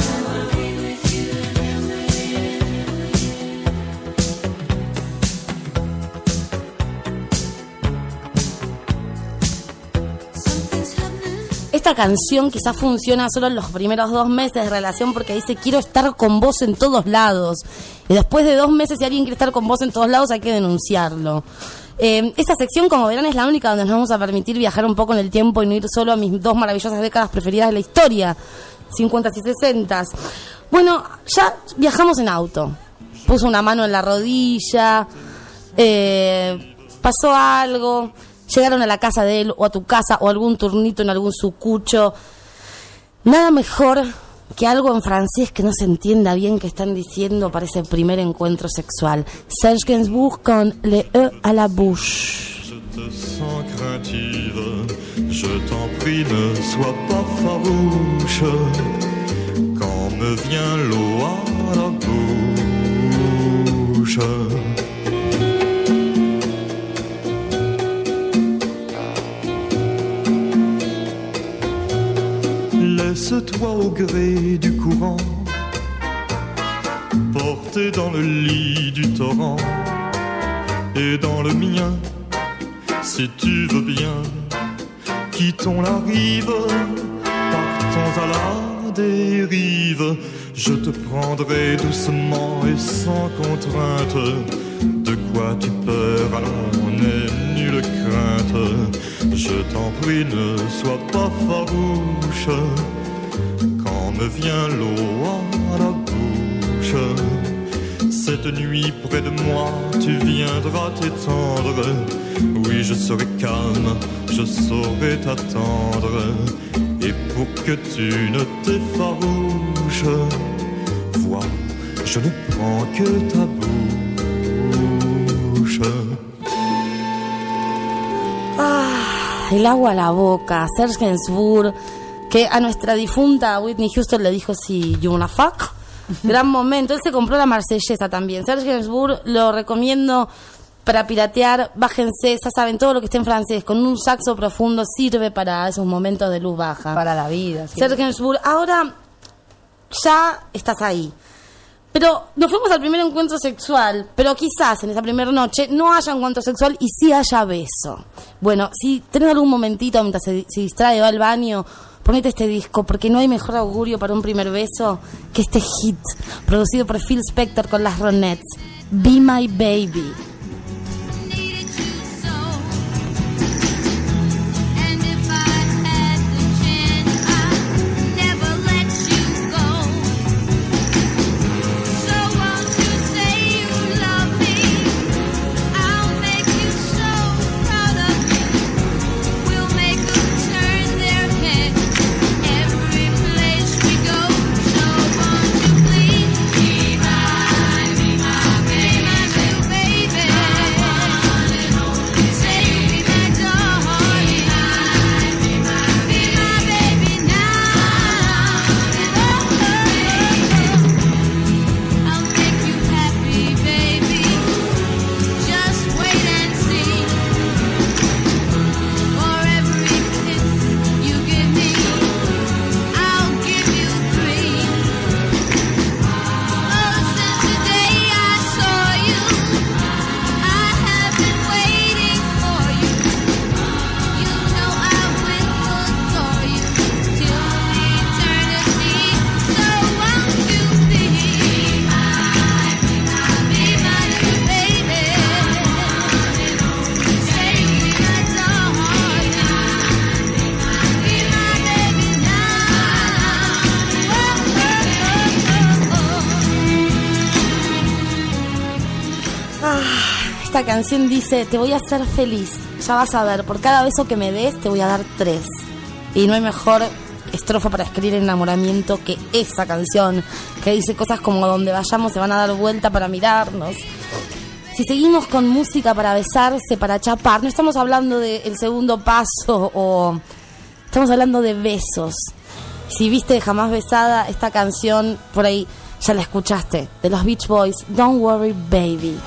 Something's happening. Esta canción quizás funciona solo en los primeros 2 meses de relación porque dice quiero estar con vos en todos lados. Y después de 2 meses, si alguien quiere estar con vos en todos lados, hay que denunciarlo. Esta sección, como verán, es la única donde nos vamos a permitir viajar un poco en el tiempo y no ir solo a mis 2 maravillosas décadas preferidas de la historia, 50s y 60s. Bueno, ya viajamos en auto. Puso una mano en la rodilla, pasó algo, llegaron a la casa de él o a tu casa o algún turnito en algún sucucho. Nada mejor que algo en francés que no se entienda bien que están diciendo para ese primer encuentro sexual. Serge Gainsbourg con Le E à la bouche. Je te sens craintive, je t'en prie ne sois pas farouche, quand me vient l'eau à la bouche. Laisse-toi au gré du courant, porté dans le lit du torrent, et dans le mien, si tu veux bien, quittons la rive, partons à la dérive. Je te prendrai doucement et sans contrainte, de quoi tu peur, allons, n'aie nulle crainte. Je t'en prie, ne sois pas farouche, quand me vient l'eau à la bouche. Cette nuit près de moi, tu viendras t'étendre. Oui, je serai calme, je saurai t'attendre. Et pour que tu ne t'effarouches, vois, je ne prends que ta bouche. El agua a la boca, Serge Gainsbourg, que a nuestra difunta Whitney Houston le dijo si you wanna fuck. Gran momento. Él se compró la Marsellesa también. Serge Gainsbourg lo recomiendo para piratear. Bájense, ya saben, todo lo que esté en francés con un saxo profundo sirve para esos momentos de luz baja. Para la vida. Sí. Serge Gainsbourg, ahora ya estás ahí. Pero nos fuimos al primer encuentro sexual, pero quizás en esa primera noche no haya encuentro sexual y sí haya beso. Bueno, si tenés algún momentito mientras se distrae, va al baño, ponete este disco, porque no hay mejor augurio para un primer beso que este hit, producido por Phil Spector con las Ronettes, Be My Baby. Esta canción dice, te voy a hacer feliz, ya vas a ver, por cada beso que me des te voy a dar 3. Y no hay mejor estrofa para escribir enamoramiento que esa canción, que dice cosas como donde vayamos se van a dar vuelta para mirarnos. si seguimos con música para besarse, para chapar, no estamos hablando del segundo paso o estamos hablando de besos. Si viste Jamás Besada, esta canción por ahí ya la escuchaste, de los Beach Boys, Don't Worry Baby.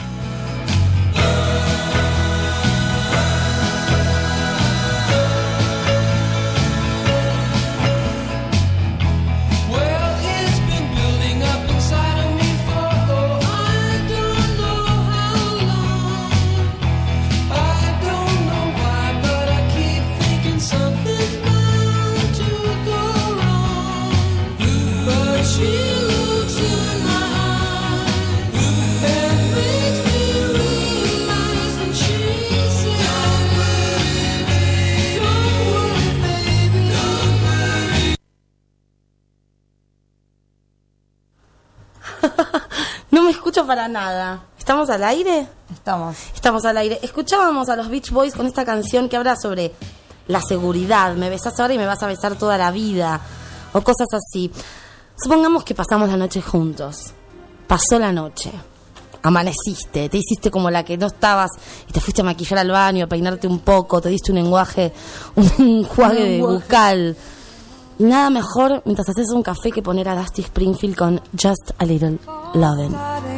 No me escucho para nada. ¿Estamos al aire? Estamos al aire. Escuchábamos a los Beach Boys con esta canción que habla sobre la seguridad. Me besás ahora y me vas a besar toda la vida. O cosas así. Supongamos que pasamos la noche juntos. Pasó la noche. Amaneciste. Te hiciste como la que no estabas y te fuiste a maquillar al baño, a peinarte un poco. Te diste un enjuague bucal. Y nada mejor mientras haces un café que poner a Dusty Springfield con Just a Little Lovin'.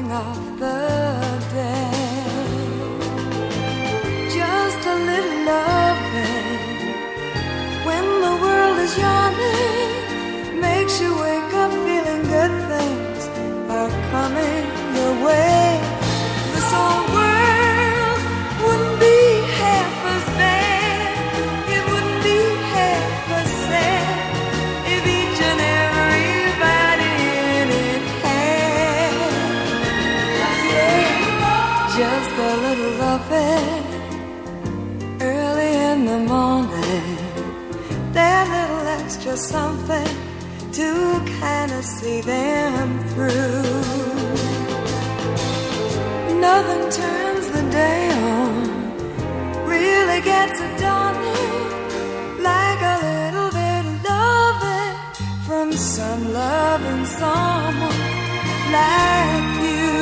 Just a little lovin'. When the world is yawning, makes you wake up feeling good things are coming your way. This whole world wouldn't be half as bad. It wouldn't be half as sad. Just a little loving early in the morning, that little extra something to kind of see them through. Nothing turns the day on, really gets it done, like a little bit of loving from some loving someone like you.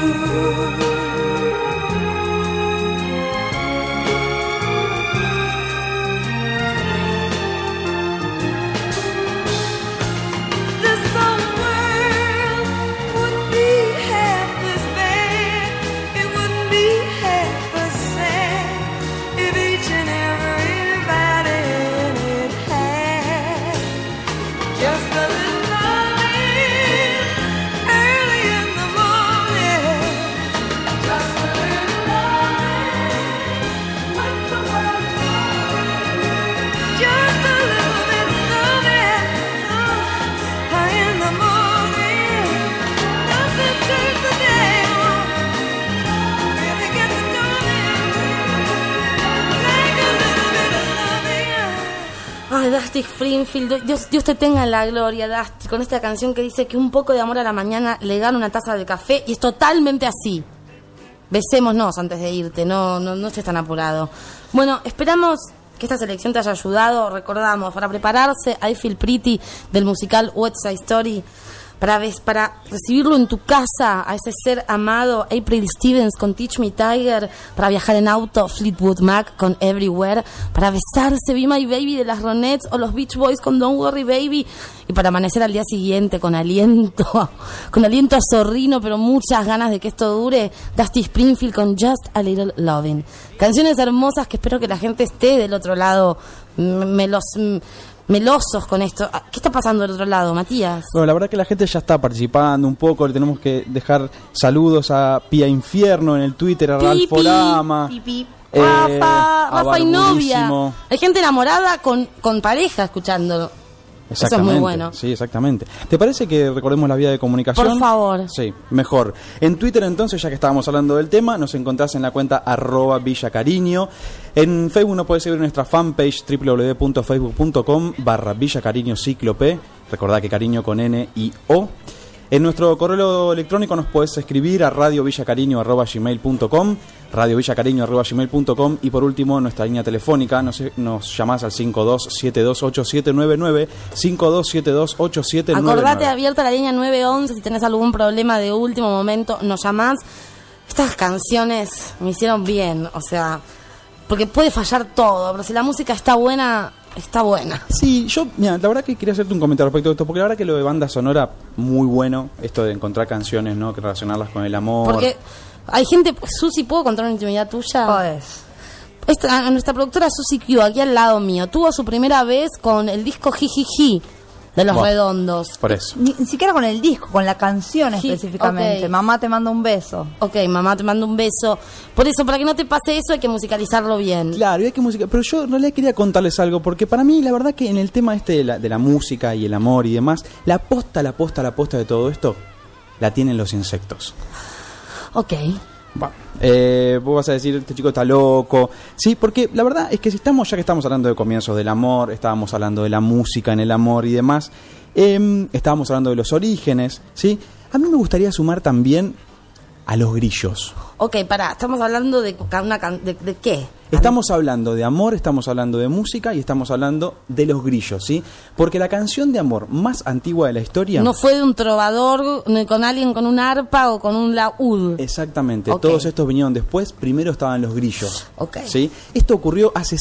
Dusty Springfield, Dios te tenga en la gloria, Dusty, con esta canción que dice que un poco de amor a la mañana le gana una taza de café, y es totalmente así. Besémonos antes de irte, no estés tan apurado. Bueno, esperamos que esta selección te haya ayudado. Recordamos, para prepararse I Feel Pretty del musical West Side Story, para recibirlo en tu casa, a ese ser amado, April Stevens con Teach Me Tiger, para viajar en auto, Fleetwood Mac con Everywhere, para besarse Be My Baby de las Ronettes o los Beach Boys con Don't Worry Baby, y para amanecer al día siguiente con aliento a zorrino, pero muchas ganas de que esto dure, Dusty Springfield con Just a Little Lovin'. Canciones hermosas que espero que la gente esté del otro lado melosos con esto. ¿Qué está pasando del otro lado, Matías? Bueno, la verdad que la gente ya está participando un poco. Le tenemos que dejar saludos a Pia Infierno en el Twitter, a Ralfo Lama, Rafa y novia. Hay gente enamorada con pareja escuchando. Eso es muy bueno. Sí, exactamente. ¿Te parece que recordemos la vía de comunicación? Por favor. Sí, mejor. En Twitter, entonces, ya que estábamos hablando del tema, nos encontrás en la cuenta @villacariño. En Facebook nos podés seguir en nuestra fanpage www.facebook.com/villacariño-ciclope. Recordá que cariño con N y O. En nuestro correo electrónico nos podés escribir a radiovillacariño@gmail.com, radiovillacariño@gmail.com, y por último nuestra línea telefónica, nos llamás al 52728799, 52728799. Acordate, abierta la línea 911, si tenés algún problema de último momento, nos llamás. estas canciones me hicieron bien, o sea, porque puede fallar todo, pero si la música está buena, está buena. Sí, yo, mira, la verdad que quería hacerte un comentario respecto a esto, porque la verdad que lo de banda sonora, muy bueno, esto de encontrar canciones, ¿no? Que relacionarlas con el amor. Porque hay gente, Susi, ¿puedo contar una intimidad tuya? Podés. Nuestra productora Susi Q, aquí al lado mío, tuvo su primera vez con el disco Jijiji de Los Redondos. Por eso. Ni siquiera con el disco, con la canción Sí, específicamente. ok. Mamá te manda un beso. Ok, mamá te mando un beso. Por eso, para que no te pase eso, hay que musicalizarlo bien. Claro, y hay que música. Pero yo en realidad quería contarles algo, porque para mí, la verdad que en el tema este de la música y el amor y demás, la posta de todo esto la tienen los insectos. Ok. Bueno, vos vas a decir, este chico está loco. Sí, porque la verdad es que ya que estamos hablando de comienzos del amor, estábamos hablando de la música en el amor y demás, estábamos hablando de los orígenes, ¿sí? A mí me gustaría sumar también a los grillos. Ok, pará, estamos hablando de qué. Estamos hablando de amor, estamos hablando de música y estamos hablando de los grillos, ¿sí? Porque la canción de amor más antigua de la historia... No fue de un trovador con alguien con un arpa o con un laúd. Exactamente, Ok. todos estos vinieron después, primero estaban los grillos. Ok. ¿Sí? Esto ocurrió hace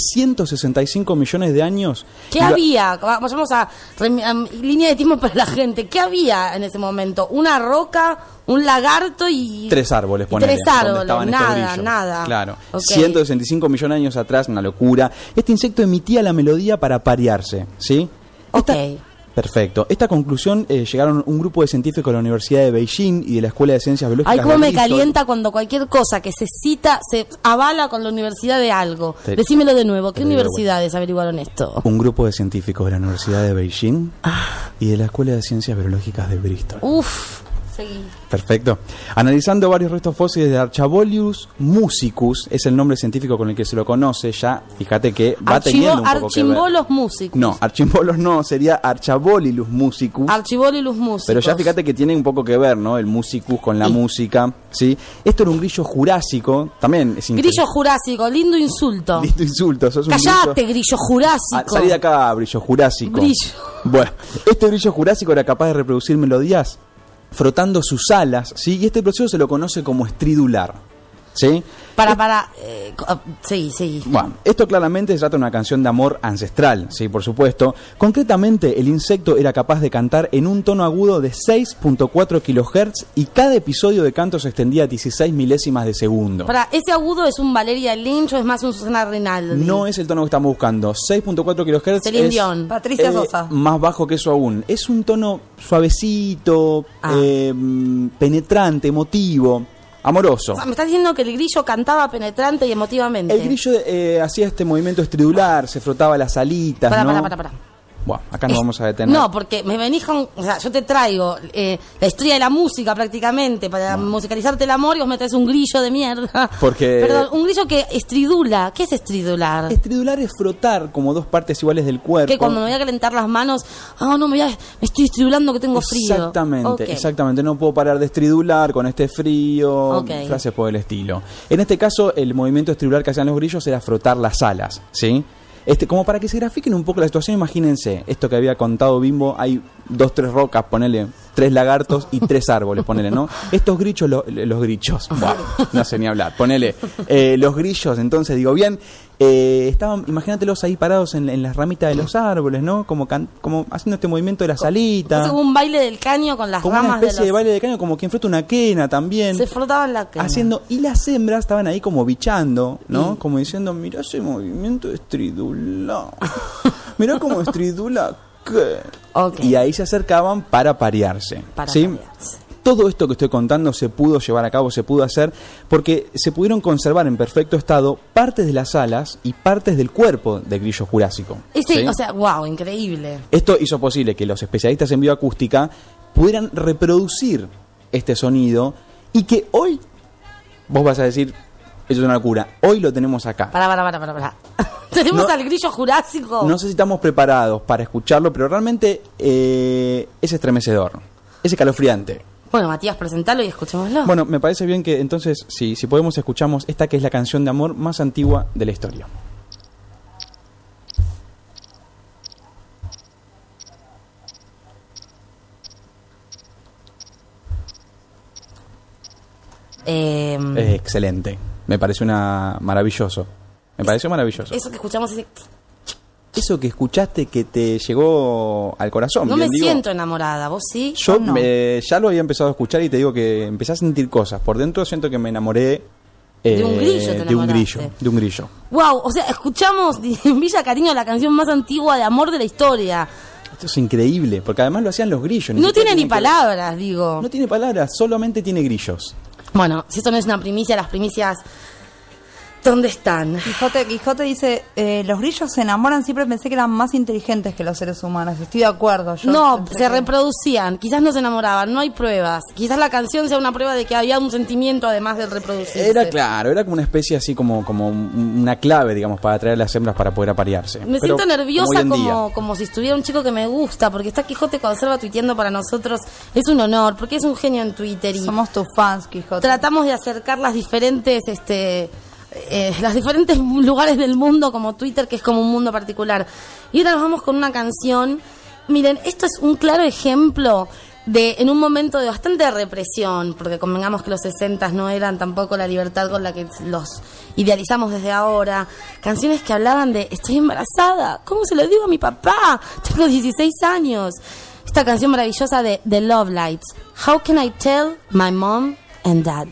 165 millones de años. ¿Qué Y había? Vamos a línea de tiempo para la gente. ¿Qué había en ese momento? Una roca, un lagarto y... 3 árboles, ponele. Tres donde árboles, estaban estos nada, grillos. nada. Claro. Ok. 165 millones de años atrás, una locura. Este insecto emitía la melodía para parearse, ¿sí? Ok. Perfecto. Esta conclusión llegaron un grupo de científicos de la Universidad de Beijing y de la Escuela de Ciencias Biológicas Ay, cómo de me Bristol. calienta cuando cualquier cosa que se cita se avala con la universidad de algo. Te- Decímelo de nuevo. ¿Qué te digo de universidades averiguaron esto? Un grupo de científicos de la Universidad de Beijing y de la Escuela de Ciencias Biológicas de Bristol. Uf, seguí. Perfecto. Analizando varios restos fósiles de Archaeolus musicus, es el nombre científico con el que se lo conoce, ya fíjate que va teniendo un poco que ver. Archimbolos músicos. No, Archimbolos no, sería Archaebolilus musicus. Archibolilus músicos. Pero ya fíjate que tiene un poco que ver, ¿no? El musicus con la música, ¿sí? Esto era un grillo jurásico, también es Grillo jurásico, lindo insulto. Lindo insulto, sos un Callate, grillo. grillo jurásico. Salí de acá, grillo jurásico. Brillo. Bueno, este grillo jurásico era capaz de reproducir melodías frotando sus alas, ¿sí? Y este proceso se lo conoce como estridular, ¿sí? Sí. Bueno, esto claramente se trata de una canción de amor ancestral, sí, por supuesto. Concretamente, el insecto era capaz de cantar en un tono agudo de 6.4 kHz y cada episodio de canto se extendía a 16 milésimas de segundo. ¿Ese agudo es un Valeria Lynch o es más un Susana Rinaldi? No es el tono que estamos buscando. 6.4 kHz Celine es Dion. Patricia Sosa. más bajo que eso aún. Es un tono suavecito, penetrante, emotivo, amoroso. O sea, me estás diciendo que el grillo cantaba penetrante y emotivamente. El grillo hacía este movimiento estridular, se frotaba las alitas, ¿no? Para. Bueno, acá nos vamos a detener. No, porque me venís con... O sea, yo te traigo la historia de la música prácticamente para musicalizarte el amor y vos me traes un grillo de mierda. Porque... Perdón, un grillo que estridula. ¿Qué es estridular? Estridular es frotar como dos partes iguales del cuerpo. Que cuando me voy a calentar las manos... no, me estoy estridulando que tengo frío. Exactamente, Ok. exactamente. No puedo parar de estridular con este frío, Ok. frases por el estilo. En este caso, el movimiento estridular que hacían los grillos era frotar las alas, ¿sí? Como para que se grafiquen un poco la situación, imagínense, esto que había contado Bimbo, hay 2, 3 rocas, ponele 3 lagartos y 3 árboles, ponele, ¿no? Estos grillos, los grillos, bueno, no sé ni hablar, ponele, los grillos, entonces digo bien, estaban, imagínatelos ahí parados en las ramitas de los árboles, ¿no? Como haciendo este movimiento de las alitas. Es como un baile del caño con las Como ramas una especie de de los... baile de caño, como quien frota una quena también. Se frotaban la quena. Y las hembras estaban ahí como bichando, ¿no? Como diciendo, mirá ese movimiento de estridula. Mirá cómo estridula. ¿Qué? Ok. Y ahí se acercaban para parearse. Para ¿sí? parearse. Todo esto que estoy contando se pudo llevar a cabo, se pudo hacer, porque se pudieron conservar en perfecto estado partes de las alas y partes del cuerpo del grillo jurásico. ¿sí? O sea, wow, increíble. Esto hizo posible que los especialistas en bioacústica pudieran reproducir este sonido y que hoy, vos vas a decir, eso es una locura, hoy lo tenemos acá. Para. Tenemos al grillo jurásico. No sé si estamos preparados para escucharlo, pero realmente es estremecedor, es escalofriante. Bueno, Matías, presentalo y escuchémoslo. Bueno, me parece bien que entonces, si podemos, escuchamos esta que es la canción de amor más antigua de la historia. Excelente. Me pareció maravilloso. Me pareció maravilloso. Eso que escuchamos ese... Eso que escuchaste que te llegó al corazón. No me siento enamorada, ¿vos sí? Yo no. Ya lo había empezado a escuchar y te digo que empecé a sentir cosas. Por dentro siento que me enamoré de un grillo. De un grillo. Wow, o sea, escuchamos en Villa Cariño la canción más antigua de amor de la historia. Esto es increíble, porque además lo hacían los grillos. No tiene ni palabras, digo. No tiene palabras, solamente tiene grillos. Bueno, si esto no es una primicia, las primicias... ¿Dónde están? Quijote dice, los grillos se enamoran, siempre pensé que eran más inteligentes que los seres humanos. Estoy de acuerdo. Se reproducían, quizás no se enamoraban, no hay pruebas. Quizás la canción sea una prueba de que había un sentimiento además de reproducirse. Era como una especie así como una clave, digamos, para atraer a las hembras para poder aparearse. Me siento nerviosa como si estuviera un chico que me gusta, porque está Quijote Conserva tuiteando para nosotros. Es un honor, porque es un genio en Twitter. Y somos tus fans, Quijote. Tratamos de acercar las diferentes... los diferentes lugares del mundo como Twitter, que es como un mundo particular. Y ahora nos vamos con una canción. Miren, esto es un claro ejemplo de, en un momento de bastante represión, porque convengamos que los 60s no eran tampoco la libertad con la que los idealizamos desde ahora. Canciones que hablaban de, estoy embarazada, ¿cómo se lo digo a mi papá? Tengo 16 años. Esta canción maravillosa de The Love Lights, How Can I Tell My Mom and Dad?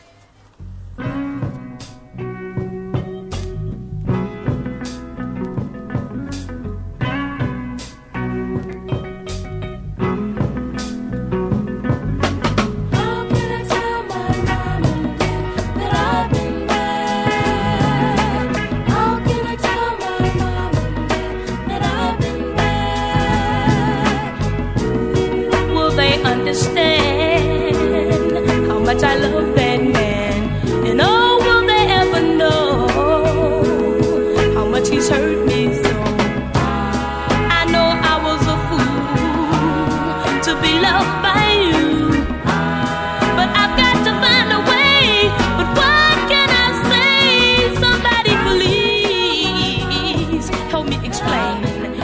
I love that man, and oh, will they ever know how much he's hurt me so? I know I was a fool to be loved by you, but I've got to find a way. But what can I say? Somebody please help me explain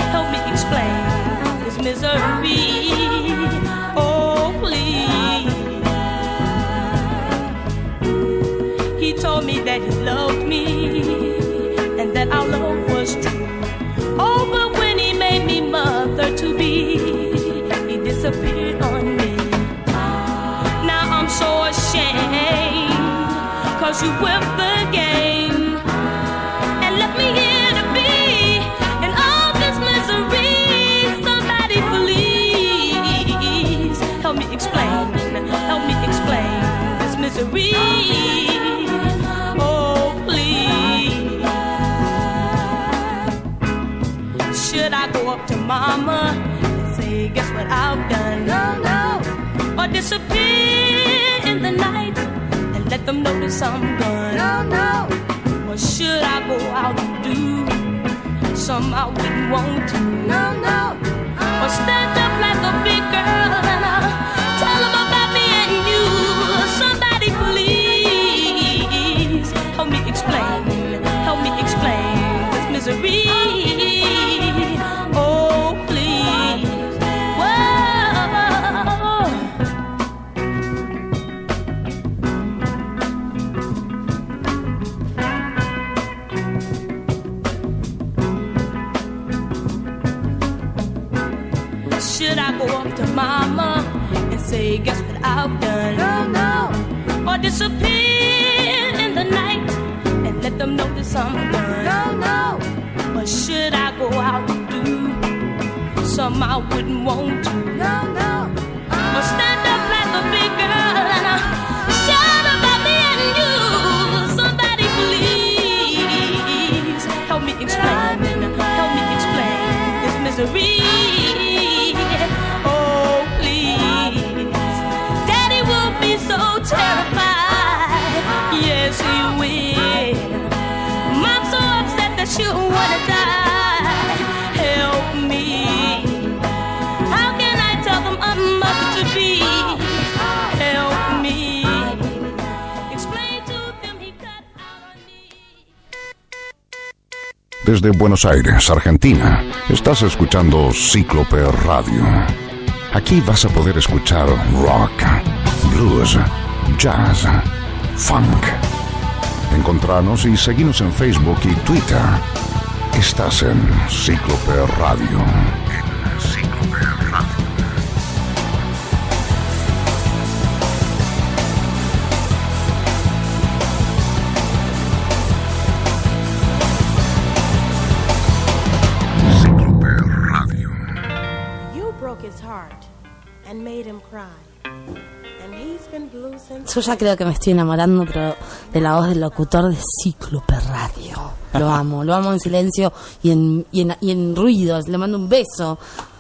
this misery. Oh, please. He told me that he loved me and that our love was true. Oh, but when he made me mother to be, he disappeared on me. Now I'm so ashamed, 'cause you whipped the game and left me here to be in all this misery. Somebody please help me explain this misery. Should I go up to mama and say, guess what I've done? No. Or disappear in the night and let them notice I'm gone? No. Or should I go out and do something I wouldn't want to? No. Or stand up like a big girl and tell them about me and you? Somebody please help me explain this misery. Should I go up to mama and say, guess what I've done? No. Or disappear in the night and let them notice I'm gone? No. Or should I go out and do something I wouldn't want to? No. Or stand up like a big girl and shout about me and you? Somebody please help me explain this misery. Terrified, yes he will. Mom's so upset that she'll wanna die. Help me. How can I tell them I'm mother to be? Help me. Explain to them he cut out on me. Desde Buenos Aires, Argentina, estás escuchando Cíclope Radio. Aquí vas a poder escuchar rock, blues, jazz, funk. Encontranos y seguinos en Facebook y Twitter. Estás en Cíclope Radio. Yo ya creo que me estoy enamorando, pero de la voz del locutor de Cíclope Radio. Lo amo en silencio y en ruidos. Le mando un beso.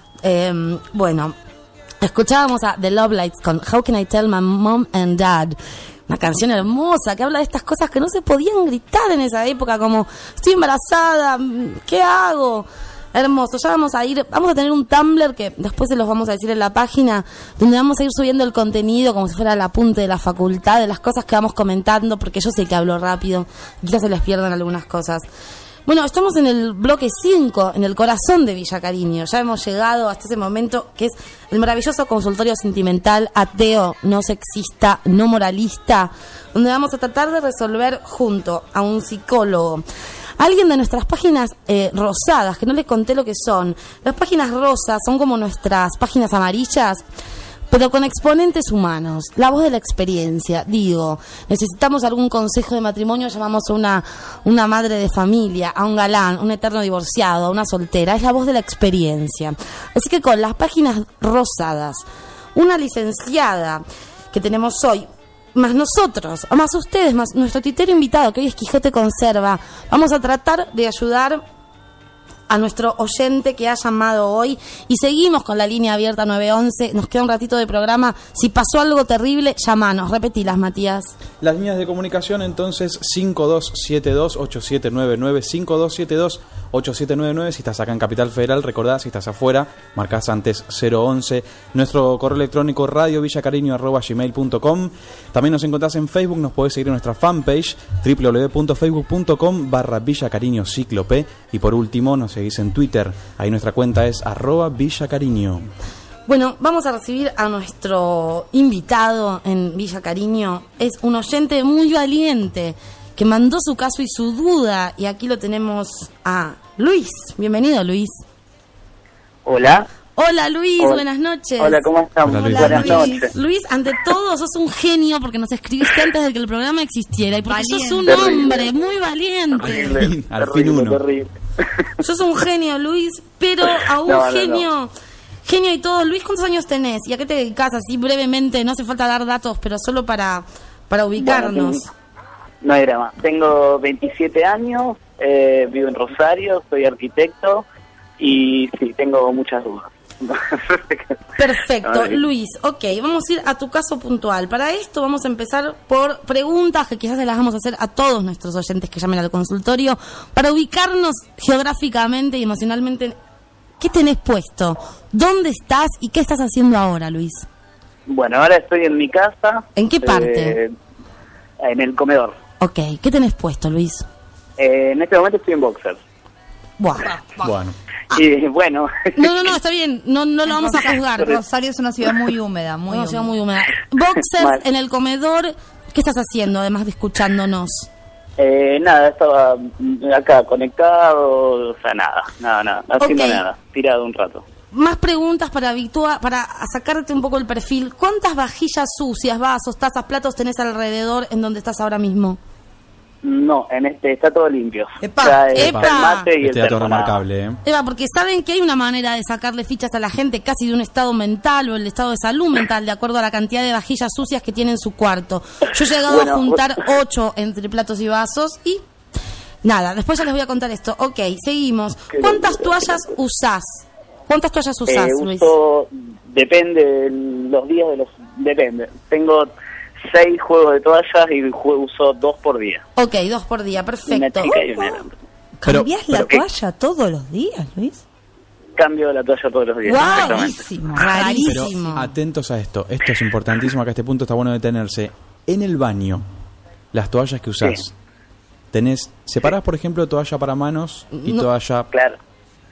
Bueno, escuchábamos a The Love Lights con How Can I Tell My Mom and Dad. Una canción hermosa que habla de estas cosas que no se podían gritar en esa época, como estoy embarazada, ¿qué hago? Hermoso. Ya vamos a tener un Tumblr que después se los vamos a decir en la página, donde vamos a ir subiendo el contenido como si fuera el apunte de la facultad, de las cosas que vamos comentando, porque yo sé que hablo rápido, quizás se les pierdan algunas cosas. Bueno, estamos en el bloque 5, en el corazón de Villa Cariño. Ya hemos llegado hasta ese momento que es el maravilloso consultorio sentimental, ateo, no sexista, no moralista, donde vamos a tratar de resolver junto a un psicólogo. Alguien de nuestras páginas rosadas, que no les conté lo que son. Las páginas rosas son como nuestras páginas amarillas, pero con exponentes humanos. La voz de la experiencia. Digo, necesitamos algún consejo de matrimonio, llamamos a una madre de familia, a un galán, un eterno divorciado, a una soltera. Es la voz de la experiencia. Así que con las páginas rosadas, una licenciada que tenemos hoy, más nosotros, más ustedes, más nuestro tuitero invitado, que hoy es Quijote Conserva, vamos a tratar de ayudar a nuestro oyente que ha llamado hoy, y seguimos con la línea abierta 911. Nos queda un ratito de programa. Si pasó algo terrible, llamanos. Repetilas, Matías. Las líneas de comunicación, entonces, 5272-8799, 5272-8799. Si estás acá en Capital Federal, recordá, si estás afuera, marcás antes 011. Nuestro correo electrónico radiovillacariño@gmail.com. También nos encontrás en Facebook, nos podés seguir en nuestra fanpage www.facebook.com/villacariñocíclope. Y por último, nos seguís en Twitter, ahí nuestra cuenta es @villacariño. Bueno, vamos a recibir a nuestro invitado en Villa Cariño. Es un oyente muy valiente que mandó su caso y su duda, y aquí lo tenemos a Luis. Bienvenido, Luis. Hola. Hola, Luis, Hola. Buenas noches. Hola, ¿cómo estamos? Hola, Buenas Luis. noches. Luis, ante todo, sos un genio porque nos escribiste antes de que el programa existiera y porque sos un Terrible. hombre muy valiente. Al fin uno. Terrible. Sos un genio, Luis, pero a un No. genio y todo. Luis, ¿cuántos años tenés? ¿Y a qué te dedicas? Así brevemente, no hace falta dar datos, pero solo para ubicarnos. Bueno, no hay drama. Tengo 27 años, vivo en Rosario, soy arquitecto y sí, tengo muchas dudas. Perfecto, Ay. Luis, ok, vamos a ir a tu caso puntual. Para esto vamos a empezar por preguntas que quizás se las vamos a hacer a todos nuestros oyentes que llamen al consultorio, para ubicarnos geográficamente y emocionalmente. ¿Qué tenés puesto? ¿Dónde estás y qué estás haciendo ahora, Luis? Bueno, ahora estoy en mi casa. ¿En qué parte? En el comedor. Ok, ¿qué tenés puesto, Luis? En este momento estoy en boxers. Buah. Bueno. Y bueno. No, está bien, no lo vamos a juzgar. Rosario es una ciudad muy húmeda, Una ciudad muy húmeda. Boxers Mal. en el comedor, ¿qué estás haciendo además de escuchándonos? Nada, estaba acá conectado, o sea, nada, haciendo Ok. nada, tirado un rato. Más preguntas para sacarte un poco el perfil. ¿Cuántas vajillas sucias, vasos, tazas, platos tenés alrededor en donde estás ahora mismo? No, en este está todo limpio. ¡Epa! Ya, ¡Epa! el mate y Este el dato termo, remarcable, Eva, porque saben que hay una manera de sacarle fichas a la gente casi de un estado mental o el estado de salud mental, de acuerdo a la cantidad de vajillas sucias que tiene en su cuarto. Yo he llegado Bueno, a juntar 8 entre platos y vasos y nada, después ya les voy a contar esto. Ok, seguimos. ¿Cuántas toallas usás? ¿Cuántas toallas usás, Luis? uso, depende, los días depende. Tengo 6 juegos de toallas y uso 2 por día. Ok, 2 por día, Una perfecto. chica y una grande. ¿Cambiás la pero- toalla todos los días, Luis? Cambio la toalla todos los días. Guau, exactamente. Rarísimo, Pero rarísimo. atentos a esto. Esto es importantísimo, que a este punto está bueno detenerse. En el baño, las toallas que usás, Sí. separás, por ejemplo, toalla para manos y No. toalla... Claro.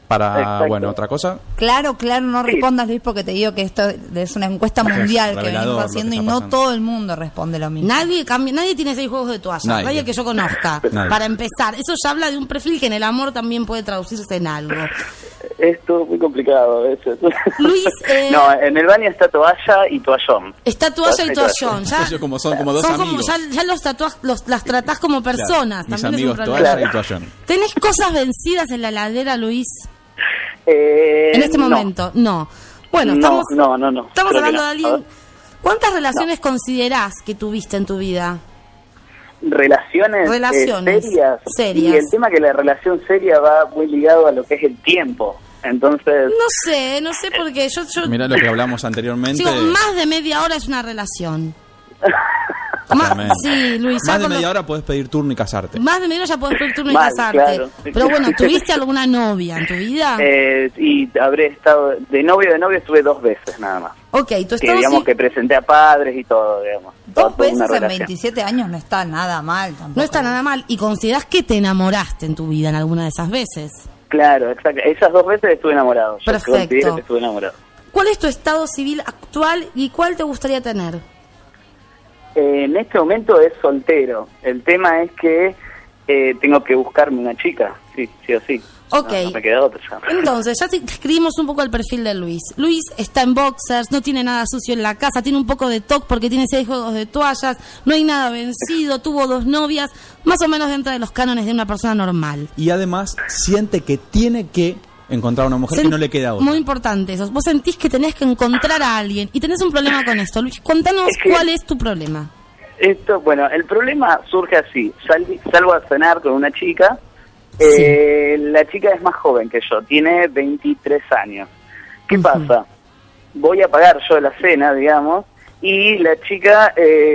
para, Exacto. bueno, otra cosa. Claro, no respondas, Luis, porque te digo que esto es una encuesta mundial que revelador venimos lo que haciendo y está no pasando. todo el mundo responde lo mismo. Nadie tiene 6 juegos de toalla, nadie que yo conozca. Nadie. Para empezar, eso ya habla de un perfil que en el amor también puede traducirse en algo. Esto es muy complicado a veces. Luis, no, en el baño está toalla y toallón. Está toalla y toallón. Ya, Ellos son como dos son como, amigos. ya los tatuás, las tratás como personas. Mis también amigos es un problema. toalla y toallón. ¿Tenés cosas vencidas en la heladera, Luis? En En este momento, no. Bueno, estamos No. estamos Creo que hablando no. de A alguien. ver. ¿Cuántas relaciones considerás que tuviste en tu vida? Relaciones, Relaciones serias. Y el tema que la relación seria va muy ligado a lo que es el tiempo. Entonces, No sé porque yo Mirá lo que hablamos anteriormente. digo, más de media hora es una relación. Claramente. Sí, Luis. Más ya de con media lo- hora podés pedir turno y casarte. Más de media hora ya podés pedir turno y Mal, casarte. claro. Pero bueno, ¿tuviste alguna novia en tu vida? y habré estado de novio estuve 2 veces nada más. Ok, tu Que estado digamos sí- que presenté a padres y todo, digamos. Toda 2 veces una en relación. 27 años no está nada mal tampoco. no está nada mal. ¿Y considerás que te enamoraste en tu vida en alguna de esas veces? Claro, exacto. Esas 2 veces estuve enamorado. Yo Perfecto. considero que estuve enamorado. ¿Cuál es tu estado civil actual y cuál te gustaría tener? En este momento es soltero. El tema es que tengo que buscarme una chica, sí o sí. Ok. No me queda otra ya. Entonces, ya escribimos un poco el perfil de Luis. Luis está en boxers, no tiene nada sucio en la casa, tiene un poco de TOC porque tiene 6 juegos de toallas, no hay nada vencido, tuvo 2 novias, más o menos dentro de los cánones de una persona normal. Y además siente que tiene que encontrar una mujer que no le queda otra. Muy importante eso. Vos sentís que tenés que encontrar a alguien y tenés un problema con esto. Luis, contanos Es que- cuál es tu problema. Bueno, el problema surge así. Salgo a cenar con una chica. La chica es más joven que yo, tiene 23 años. ¿Qué pasa? Voy a pagar yo la cena, digamos, y la chica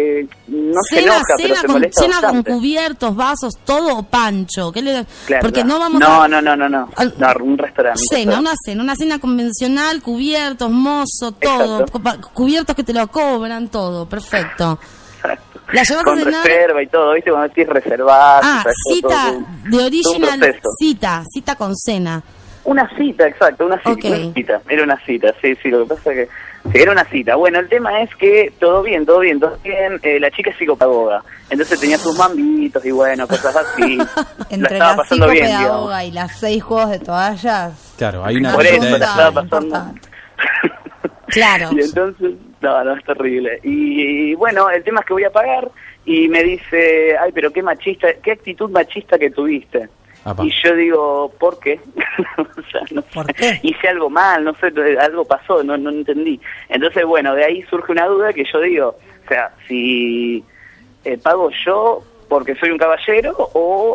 no se enoja, pero se molesta cena con bastante. cubiertos, vasos, todo o pancho. ¿Qué le... Claro, Porque no vamos no, a... no, un restaurante. Una cena convencional, cubiertos, mozo, todo, cubiertos que te lo cobran, todo, perfecto. La llevas Con a cenar. reserva y todo, ¿viste? Cuando decís reservar. Cita de original, proceso. cita con cena. Una cita, exacto, una cita, Ok. una cita. Era una cita, sí, lo que pasa es que sí, era una cita. Bueno, el tema es que todo bien. La chica es psicopedagoga, entonces tenía sus mambitos y bueno, cosas así. Entre la estaba la pasando bien, digamos. psicopedagoga y las 6 juegos de toallas. Claro, hay una Por eso diferencia. la estaba pasando. Claro. Y entonces, no, es terrible. Y bueno, el tema es que voy a pagar y me dice, ay, pero qué machista, qué actitud machista que tuviste. Apa. Y yo digo, ¿por qué? O sea, no ¿Por qué? hice algo mal, no sé, algo pasó, no entendí. Entonces, bueno, de ahí surge una duda que yo digo, o sea, si pago yo porque soy un caballero o,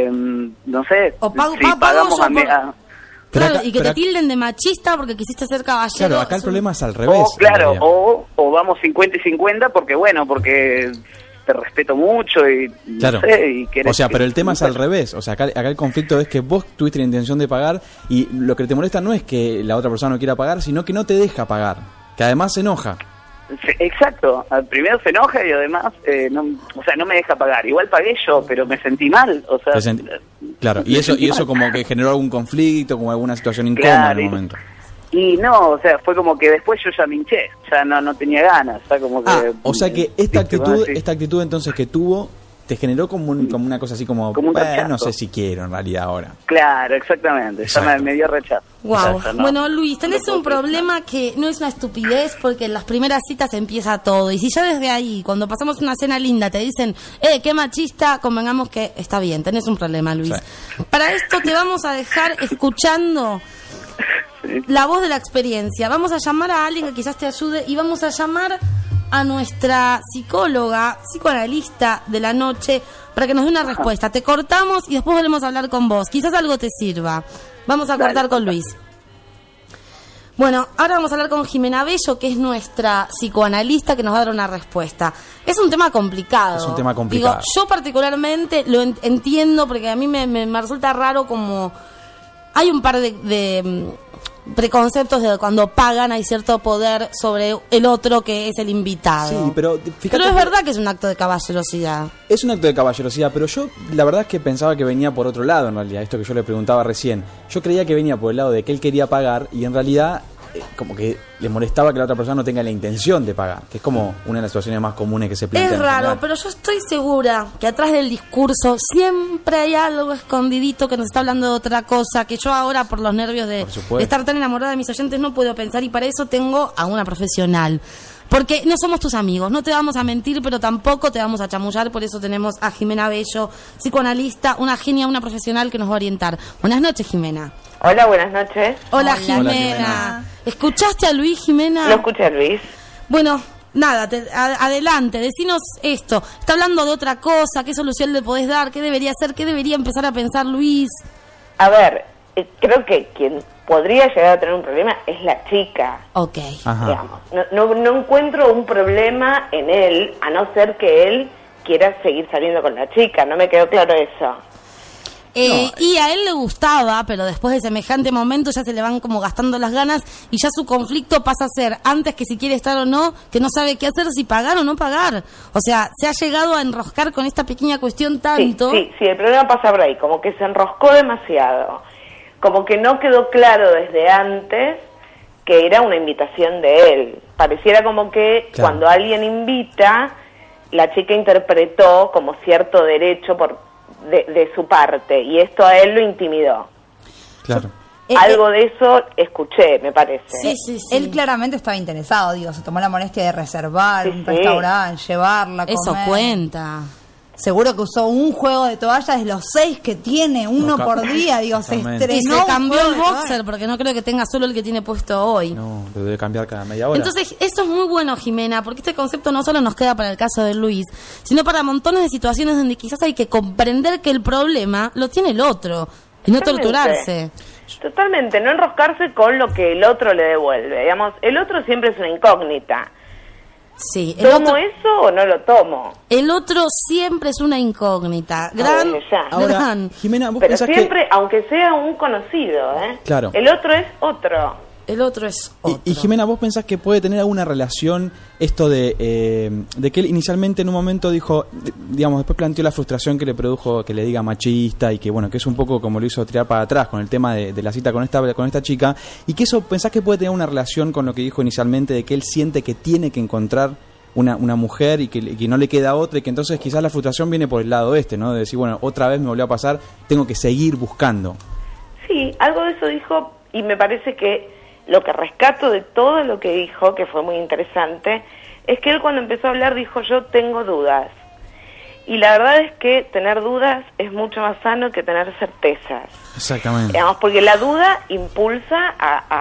no sé, O pago- si pago pagamos yo a... por- Claro, acá- y que pero te tilden de machista porque quisiste ser caballero. Claro, acá el problema es al revés. O, claro, en realidad. o vamos 50 y 50 porque te respeto mucho y Claro. no sé, y querés O sea, que- pero el tema es al revés. O sea, acá el conflicto es que vos tuviste la intención de pagar y lo que te molesta no es que la otra persona no quiera pagar, sino que no te deja pagar. Que además se enoja. Sí, exacto, primero se enoja y además no me deja pagar. Igual pagué yo, pero me sentí mal, o sea, Te sentí- Claro, y eso como que generó algún conflicto, como alguna situación incómoda Claro, en el y- momento. y no, o sea, fue como que después yo ya me hinché, ya no tenía ganas, o sea, como que... O sea que ¿viste? Bueno, sí. esta actitud entonces que tuvo te generó como una cosa así como un rechazo. no sé si quiero en realidad ahora. Claro, exactamente, ya Exacto. me dio rechazo. Wow. Exacto, no. Bueno, Luis, tenés No un puedo problema que no es una estupidez porque en las primeras citas empieza todo. Y si ya desde ahí, cuando pasamos una cena linda, te dicen, qué machista, convengamos que está bien, tenés un problema, Luis. Para esto te vamos a dejar escuchando la voz de la experiencia. Vamos a llamar a alguien que quizás te ayude y vamos a llamar a nuestra psicóloga, psicoanalista de la noche, para que nos dé una respuesta. Te cortamos y después volvemos a hablar con vos. Quizás algo te sirva. Vamos a cortar con Luis. Bueno, ahora vamos a hablar con Jimena Bello, que es nuestra psicoanalista, que nos va a dar una respuesta. Es un tema complicado. Es un tema complicado. Digo, yo particularmente lo entiendo porque a mí me resulta raro como... Hay un par de preconceptos de cuando pagan hay cierto poder sobre el otro que es el invitado. Sí, pero fíjate. Pero es verdad que es un acto de caballerosidad. Es un acto de caballerosidad, pero yo la verdad es que pensaba que venía por otro lado en realidad, esto que yo le preguntaba recién. Yo creía que venía por el lado de que él quería pagar y en realidad como que le molestaba que la otra persona no tenga la intención de pagar, que es como una de las situaciones más comunes que se plantean. Es raro, pero yo estoy segura que atrás del discurso siempre hay algo escondidito que nos está hablando de otra cosa, que yo ahora por los nervios de estar tan enamorada de mis oyentes no puedo pensar, y para eso tengo a una profesional. Porque no somos tus amigos, no te vamos a mentir, pero tampoco te vamos a chamullar, por eso tenemos a Jimena Bello, psicoanalista, una genia, una profesional que nos va a orientar. Buenas noches, Jimena. Hola, buenas noches. Hola, Jimena. Hola, Jimena. ¿Escuchaste a Luis, Jimena? Lo escuché a Luis. Bueno, nada, adelante, decinos esto. Está hablando de otra cosa, ¿qué solución le podés dar? ¿Qué debería hacer? ¿Qué debería empezar a pensar Luis? A ver, creo que quien podría llegar a tener un problema es la chica. Ok. Digamos. No encuentro un problema en él, a no ser que él quiera seguir saliendo con la chica. No me quedó claro eso. Y a él le gustaba, pero después de semejante momento ya se le van como gastando las ganas y ya su conflicto pasa a ser, antes que si quiere estar o no, que no sabe qué hacer, si pagar o no pagar. O sea, se ha llegado a enroscar con esta pequeña cuestión tanto. Sí, el problema pasa por ahí, como que se enroscó demasiado. Como que no quedó claro desde antes que era una invitación de él. Pareciera como que cuando alguien invita, la chica interpretó como cierto derecho de su parte, y esto a él lo intimidó. Claro. Algo de eso escuché, me parece. Sí. Él claramente estaba interesado, digo, se tomó la molestia de reservar un restaurante, llevarla a comer. Eso cuenta. Seguro que usó un juego de toallas de los 6 que tiene, uno por día, digo, se estrenó. Y se cambió el boxer, porque no creo que tenga solo el que tiene puesto hoy. No, lo debe cambiar cada media hora. Entonces, esto es muy bueno, Jimena, porque este concepto no solo nos queda para el caso de Luis, sino para montones de situaciones donde quizás hay que comprender que el problema lo tiene el otro, y no torturarse. Totalmente, no enroscarse con lo que el otro le devuelve. Digamos, el otro siempre es una incógnita. Sí, ¿Tomo eso o no lo tomo? El otro siempre es una incógnita. Gran. Jimena, ¿vos pero pensás siempre, aunque sea un conocido, Claro. El otro es otro. El otro es otro. Y Jimena, ¿vos pensás que puede tener alguna relación esto de que él inicialmente en un momento dijo, digamos, después planteó la frustración que le produjo que le diga machista y que, bueno, que es un poco como lo hizo tirar para atrás con el tema de la cita con esta chica, y que eso pensás que puede tener una relación con lo que dijo inicialmente de que él siente que tiene que encontrar una mujer y que no le queda otra, y que entonces quizás la frustración viene por el lado ¿no? De decir, bueno, otra vez me volvió a pasar, tengo que seguir buscando. Sí, algo de eso dijo, y me parece que lo que rescato de todo lo que dijo, que fue muy interesante, es que él cuando empezó a hablar dijo, yo tengo dudas. Y la verdad es que tener dudas es mucho más sano que tener certezas. Exactamente. Digamos, porque la duda impulsa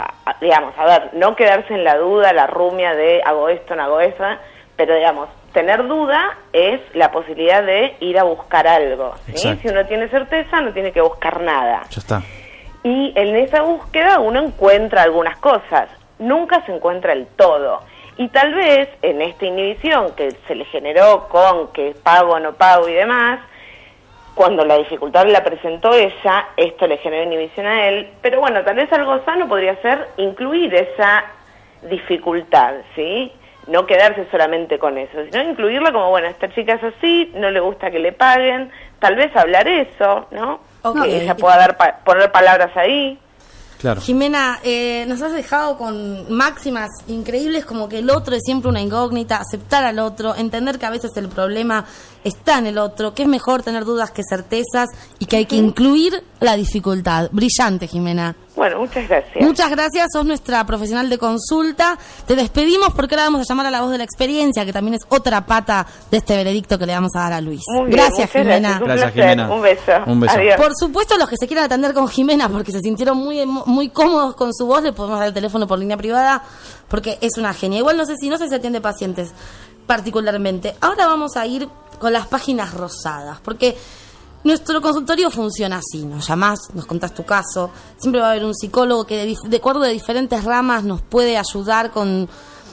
a ver, no quedarse en la duda, la rumia de hago esto, no hago eso, pero digamos, tener duda es la posibilidad de ir a buscar algo. ¿Sí? Si uno tiene certeza, no tiene que buscar nada. Ya está. Y en esa búsqueda uno encuentra algunas cosas, nunca se encuentra el todo. Y tal vez en esta inhibición que se le generó con que pago o no pago y demás, cuando la dificultad la presentó ella, esto le generó inhibición a él. Pero bueno, tal vez algo sano podría ser incluir esa dificultad, ¿sí? No quedarse solamente con eso, sino incluirla como, bueno, esta chica es así, no le gusta que le paguen, tal vez hablar eso, ¿no? Que ella pueda poner palabras ahí. Claro. Jimena, nos has dejado con máximas increíbles como que el otro es siempre una incógnita, aceptar al otro, entender que a veces el problema está en el otro, que es mejor tener dudas que certezas y que hay que incluir la dificultad. Brillante, Jimena. Bueno, muchas gracias. Muchas gracias, sos nuestra profesional de consulta. Te despedimos porque ahora vamos a llamar a la voz de la experiencia, que también es otra pata de este veredicto que le vamos a dar a Luis. Muy bien, gracias, Jimena. Gracias, Jimena. Un beso. Un beso. Adiós. Por supuesto, los que se quieran atender con Jimena porque se sintieron muy cómodos con su voz, le podemos dar el teléfono por línea privada porque es una genia. Igual no sé si atiende pacientes particularmente. Ahora vamos a ir con las páginas rosadas, porque nuestro consultorio funciona así, nos llamás, nos contás tu caso, siempre va a haber un psicólogo que de acuerdo de diferentes ramas nos puede ayudar con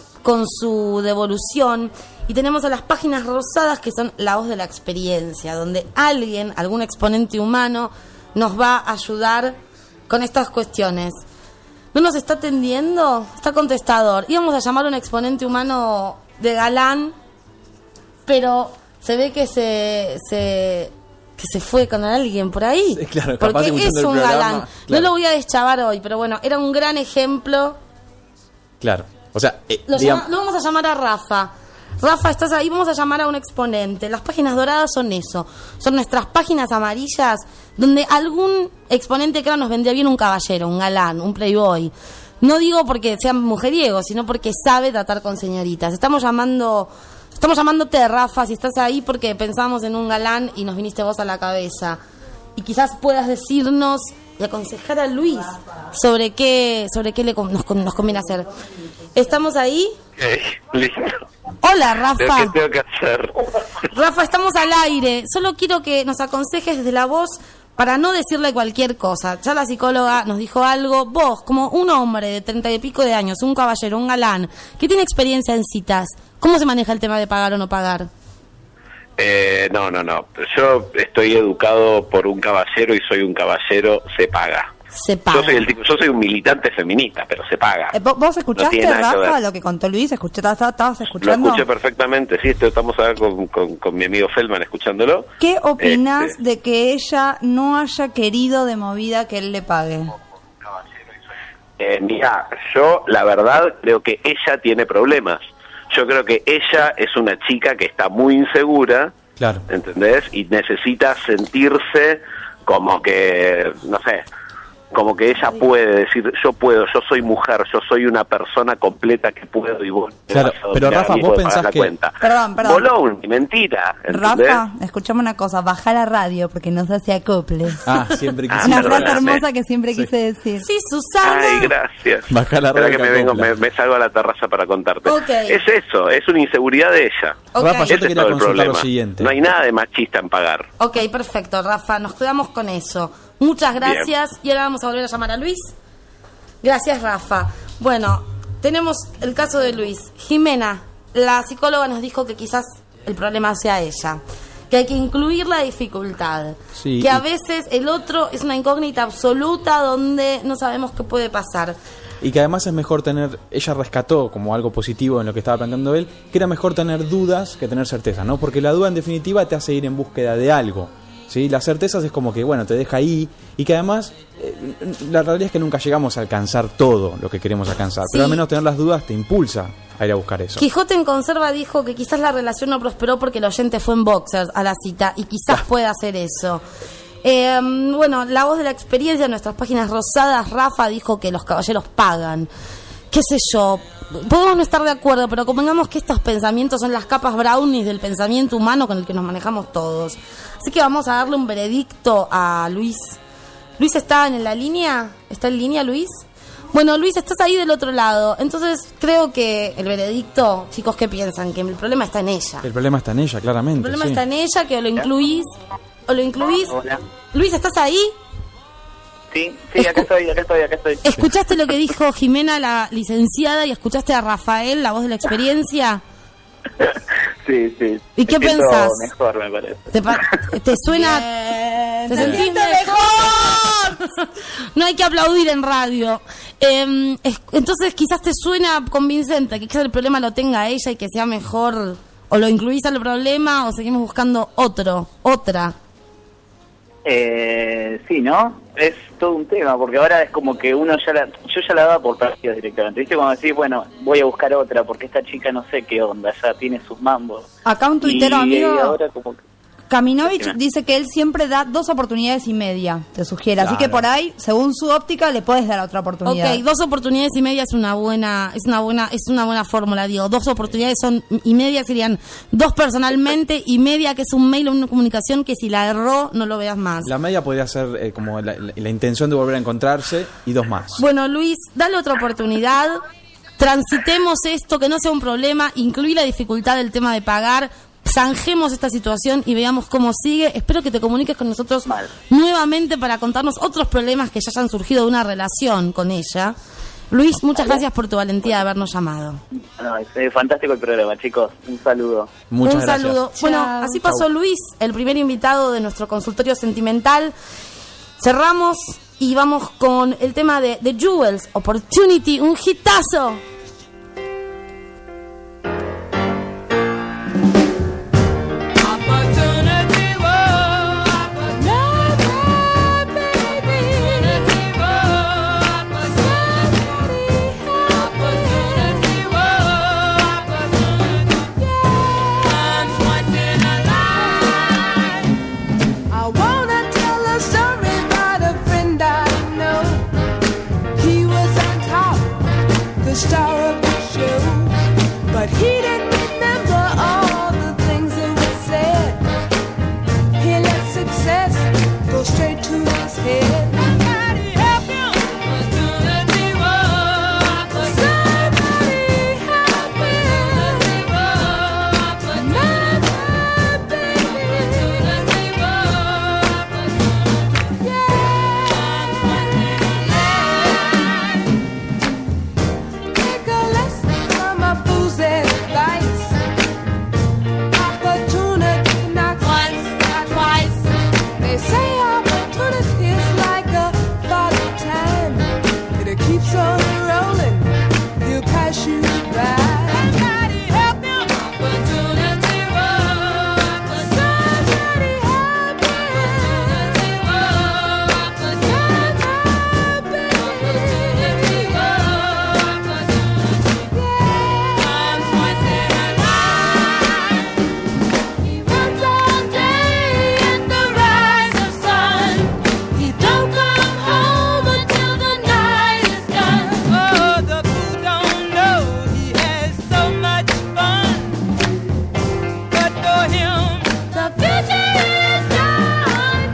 su devolución, y tenemos a las páginas rosadas que son la voz de la experiencia, donde algún exponente humano nos va a ayudar con estas cuestiones. ¿No nos está atendiendo? Está contestador. Íbamos a llamar a un exponente humano de galán, pero se ve que se fue con alguien por ahí. Sí, claro, porque es un galán. Claro. No lo voy a deschavar hoy, pero bueno, era un gran ejemplo. Claro. O sea, Lo vamos a llamar a Rafa. Rafa, ¿estás ahí? Vamos a llamar a un exponente. Las páginas doradas son eso. Son nuestras páginas amarillas donde algún exponente, claro, nos vendría bien un caballero, un galán, un playboy. No digo porque sean mujeriegos, sino porque sabe tratar con señoritas. Estamos llamándote, Rafa, si estás ahí, porque pensamos en un galán y nos viniste vos a la cabeza. Y quizás puedas decirnos y aconsejar a Luis sobre qué nos conviene hacer. ¿Estamos ahí? Listo. Hola, Rafa. ¿Qué tengo que hacer? Rafa, estamos al aire. Solo quiero que nos aconsejes desde la voz para no decirle cualquier cosa. Ya la psicóloga nos dijo algo. Vos, como un hombre de 30 y pico de años, un caballero, un galán, que tiene experiencia en citas, ¿cómo se maneja el tema de pagar o no pagar? No. Yo estoy educado por un caballero y soy un caballero, se paga. Se paga. Yo soy un militante feminista, pero se paga. ¿Vos escuchaste, No tiene nada que Rafa, ver. lo que contó Luis? ¿Estabas Lo escuchando? escuché perfectamente, sí, estamos acá con mi amigo Feldman escuchándolo. ¿Qué opinás de que ella no haya querido de movida que él le pague? Mira, yo la verdad creo que ella tiene problemas. Yo creo que ella es una chica que está muy insegura, claro, ¿entendés? Y necesita sentirse como que, no sé, como que ella puede decir, yo puedo, yo soy mujer, yo soy una persona completa que puedo y vos... Claro, pero Rafa, vos pensás que... Perdón. Bolón, mentira, ¿entendés? Rafa, escuchame una cosa, baja la radio porque no se hace acople. Siempre quise. Una frase perdóname. hermosa que siempre quise decir. Sí, Susana. Ay, gracias. Baja la Espera radio que me que vengo, acopla. me salgo a la terraza para contarte. Ok. Es eso, es una inseguridad de ella. Ok. Rafa, yo Ese te es quería todo el consultar lo problema. siguiente. No hay nada de machista en pagar. Ok, perfecto, Rafa, nos quedamos con eso. Muchas gracias. Y ahora vamos a volver a llamar a Luis. Gracias, Rafa. Bueno, tenemos el caso de Luis. Jimena, la psicóloga nos dijo que quizás el problema sea ella, que hay que incluir la dificultad, Sí, que a veces el otro es una incógnita absoluta donde no sabemos qué puede pasar. Y que además es mejor tener, ella rescató como algo positivo en lo que estaba planteando él, que era mejor tener dudas que tener certeza, ¿no? Porque la duda en definitiva te hace ir en búsqueda de algo, ¿sí? Las certezas es como que, bueno, te deja ahí, y que además, la realidad es que nunca llegamos a alcanzar todo lo que queremos alcanzar, Sí. pero al menos tener las dudas te impulsa a ir a buscar eso. Quijote en Conserva dijo que quizás la relación no prosperó porque el oyente fue en boxers a la cita, y quizás pueda hacer eso. Bueno, la voz de la experiencia en nuestras páginas rosadas, Rafa dijo que los caballeros pagan. Qué sé yo, podemos no estar de acuerdo, pero convengamos que estos pensamientos son las capas brownies del pensamiento humano con el que nos manejamos todos. Así que vamos a darle un veredicto a Luis. ¿Luis está en la línea? ¿Está en línea, Luis? Bueno, Luis, estás ahí del otro lado. Entonces, creo que el veredicto, chicos, ¿qué piensan? Que el problema está en ella. El problema está en ella, claramente. El problema sí. está en ella, que o lo incluís. Hola. Luis, ¿estás ahí? Sí, acá estoy. ¿Escuchaste lo que dijo Jimena, la licenciada, y escuchaste a Rafael, la voz de la experiencia? Sí. ¿Y qué Me siento pensás? mejor, me parece. ¿Te suena? ¿Te sentís mejor? No hay que aplaudir en radio. Entonces quizás te suena convincente que quizás el problema lo tenga ella y que sea mejor, o lo incluís al problema o seguimos buscando otra. Sí, ¿no? Es todo un tema, porque ahora es como que yo ya la daba por partidos directamente. ¿Viste? Cuando decís, bueno, voy a buscar otra, porque esta chica no sé qué onda, ya tiene sus mambos. Acá un tuitero Y amigo, ahora como que... Kaminovich, dice que él siempre da 2 oportunidades y media, te sugiere. Así Claro. que por ahí, según su óptica, le puedes dar otra oportunidad. Ok, 2 oportunidades y media es una buena fórmula, digo. 2 oportunidades y media serían 2 personalmente y media que es un mail o una comunicación que si la erró no lo veas más. La media podría ser como la intención de volver a encontrarse y 2 más. Bueno, Luis, dale otra oportunidad. Transitemos esto, que no sea un problema. Incluí la dificultad del tema de pagar. Zanjemos esta situación y veamos cómo sigue. Espero que te comuniques con nosotros nuevamente para contarnos otros problemas que ya hayan surgido de una relación con ella. Luis, muchas gracias por tu valentía de habernos llamado. No, es fantástico el programa, chicos. Un saludo. Muchas Un gracias. saludo. Bueno, así pasó Luis, el primer invitado de nuestro consultorio sentimental. Cerramos Y vamos con el tema de The Jewels, Opportunity, un hitazo. Star of the show, but he didn't remember all the things that were said. He let success go straight to his head. Somebody help him! Opportunity was. Somebody help him! My baby. Opportunity was. Take a lesson from a fool's advice. Opportunity not once, not twice. They say opportunity is like a father time. It keeps on rolling, he'll pass you by. Somebody help him! Opportunity was. Somebody help him! Opportunity He runs all day in the rise of sun. He don't come home until the night is done. Oh, the fool don't know he has so much fun. But for him, the future is done.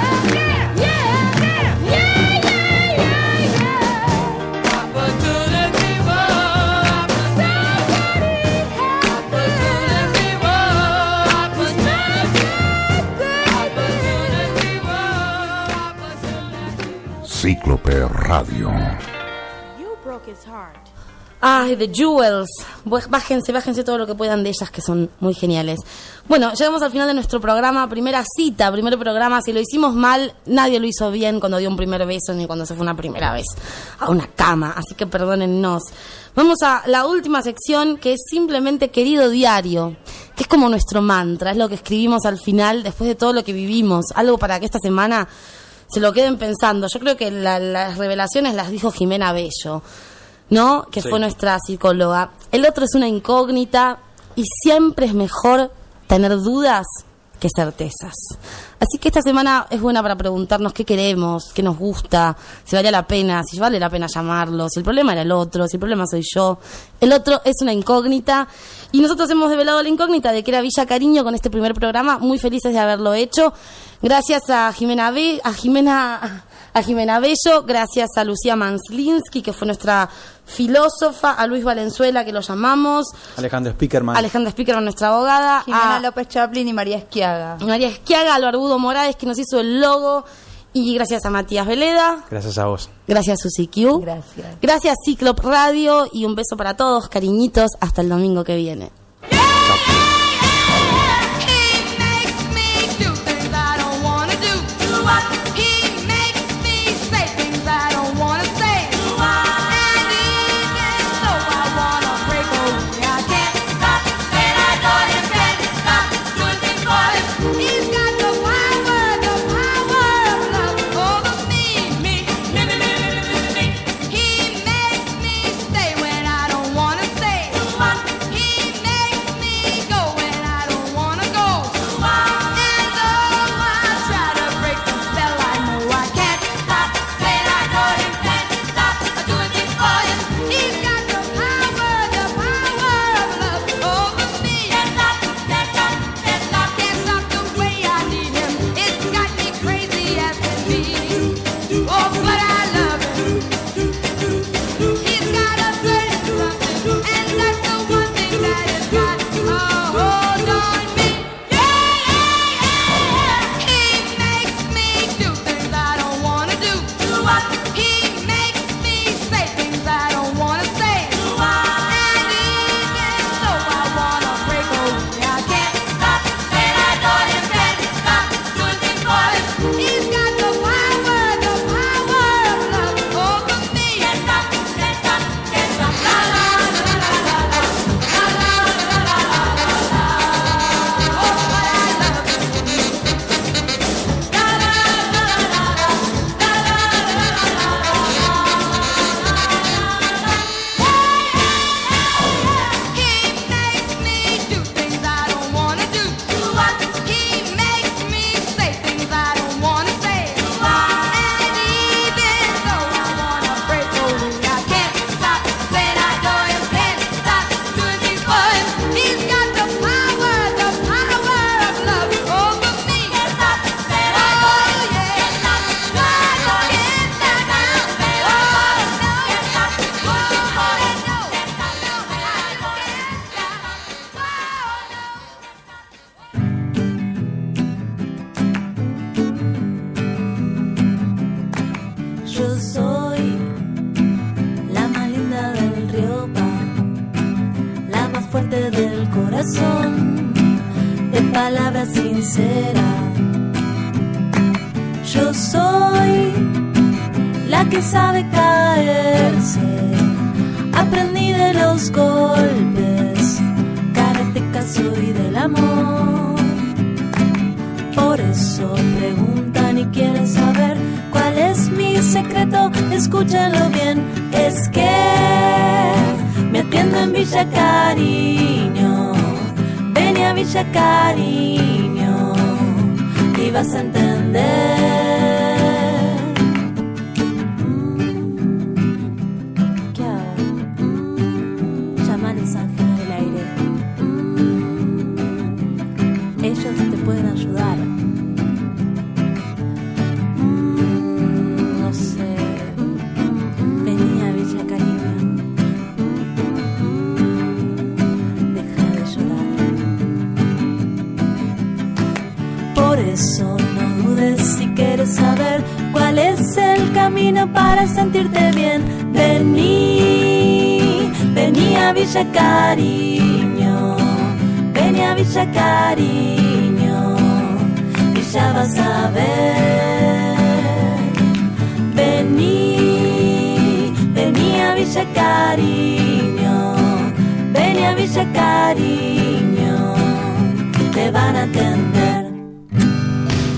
Yeah. Opportunity was. Opportunity Cíclope Radio. You broke his heart. Ay, The Jewels. Bájense todo lo que puedan de ellas, que son muy geniales. Bueno, llegamos al final de nuestro programa, primera cita, primer programa. Si lo hicimos mal, nadie lo hizo bien cuando dio un primer beso ni cuando se fue una primera vez a una cama, así que perdónennos. Vamos a la última sección, que es simplemente Querido Diario, que es como nuestro mantra, es lo que escribimos al final después de todo lo que vivimos, algo para que esta semana se lo queden pensando. Yo creo que las revelaciones las dijo Jimena Bello, ¿no? Que Sí. fue nuestra psicóloga. El otro es una incógnita y siempre es mejor tener dudas que certezas. Así que esta semana es buena para preguntarnos qué queremos, qué nos gusta, si vale la pena, si vale la pena llamarlo, si el problema era el otro, si el problema soy yo. El otro es una incógnita y nosotros hemos develado la incógnita de que era Villa Cariño con este primer programa, muy felices de haberlo hecho. Gracias a Jimena Bello, gracias a Lucía Manslinsky, que fue nuestra filósofa, a Luis Valenzuela, que lo llamamos, Alejandro Spickerman, nuestra abogada, Jimena a López Chaplin y María Esquiaga. María Esquiaga, a lo Barbudo Morales, que nos hizo el logo, y gracias a Matías Veleda, gracias a vos. gracias a Susi Q, gracias Cíclope Radio, y un beso para todos, cariñitos, hasta el domingo que viene. He Yo soy la más linda del río Pan, la más fuerte del corazón, de palabras sinceras. Yo soy la que sabe caerse, aprendí de los golpes, karateca soy del amor. Por eso preguntan y quieren saber cuál es mi secreto, escúchenlo bien, es que me atiendo en Villa Cariño, ven a Villa Cariño y vas a entender. ¿Qué hago? Llama a los ángeles del aire, ellos te pueden ayudar. No sé, vení a Villa Cariño, deja de llorar. Por eso no dudes si quieres saber cuál es el camino para sentirte bien. Vení a Villa Cariño, vení a Villa Cariño y ya vas a ver. Vení a Villa Cariño, vení a Villa Cariño, te van a atender.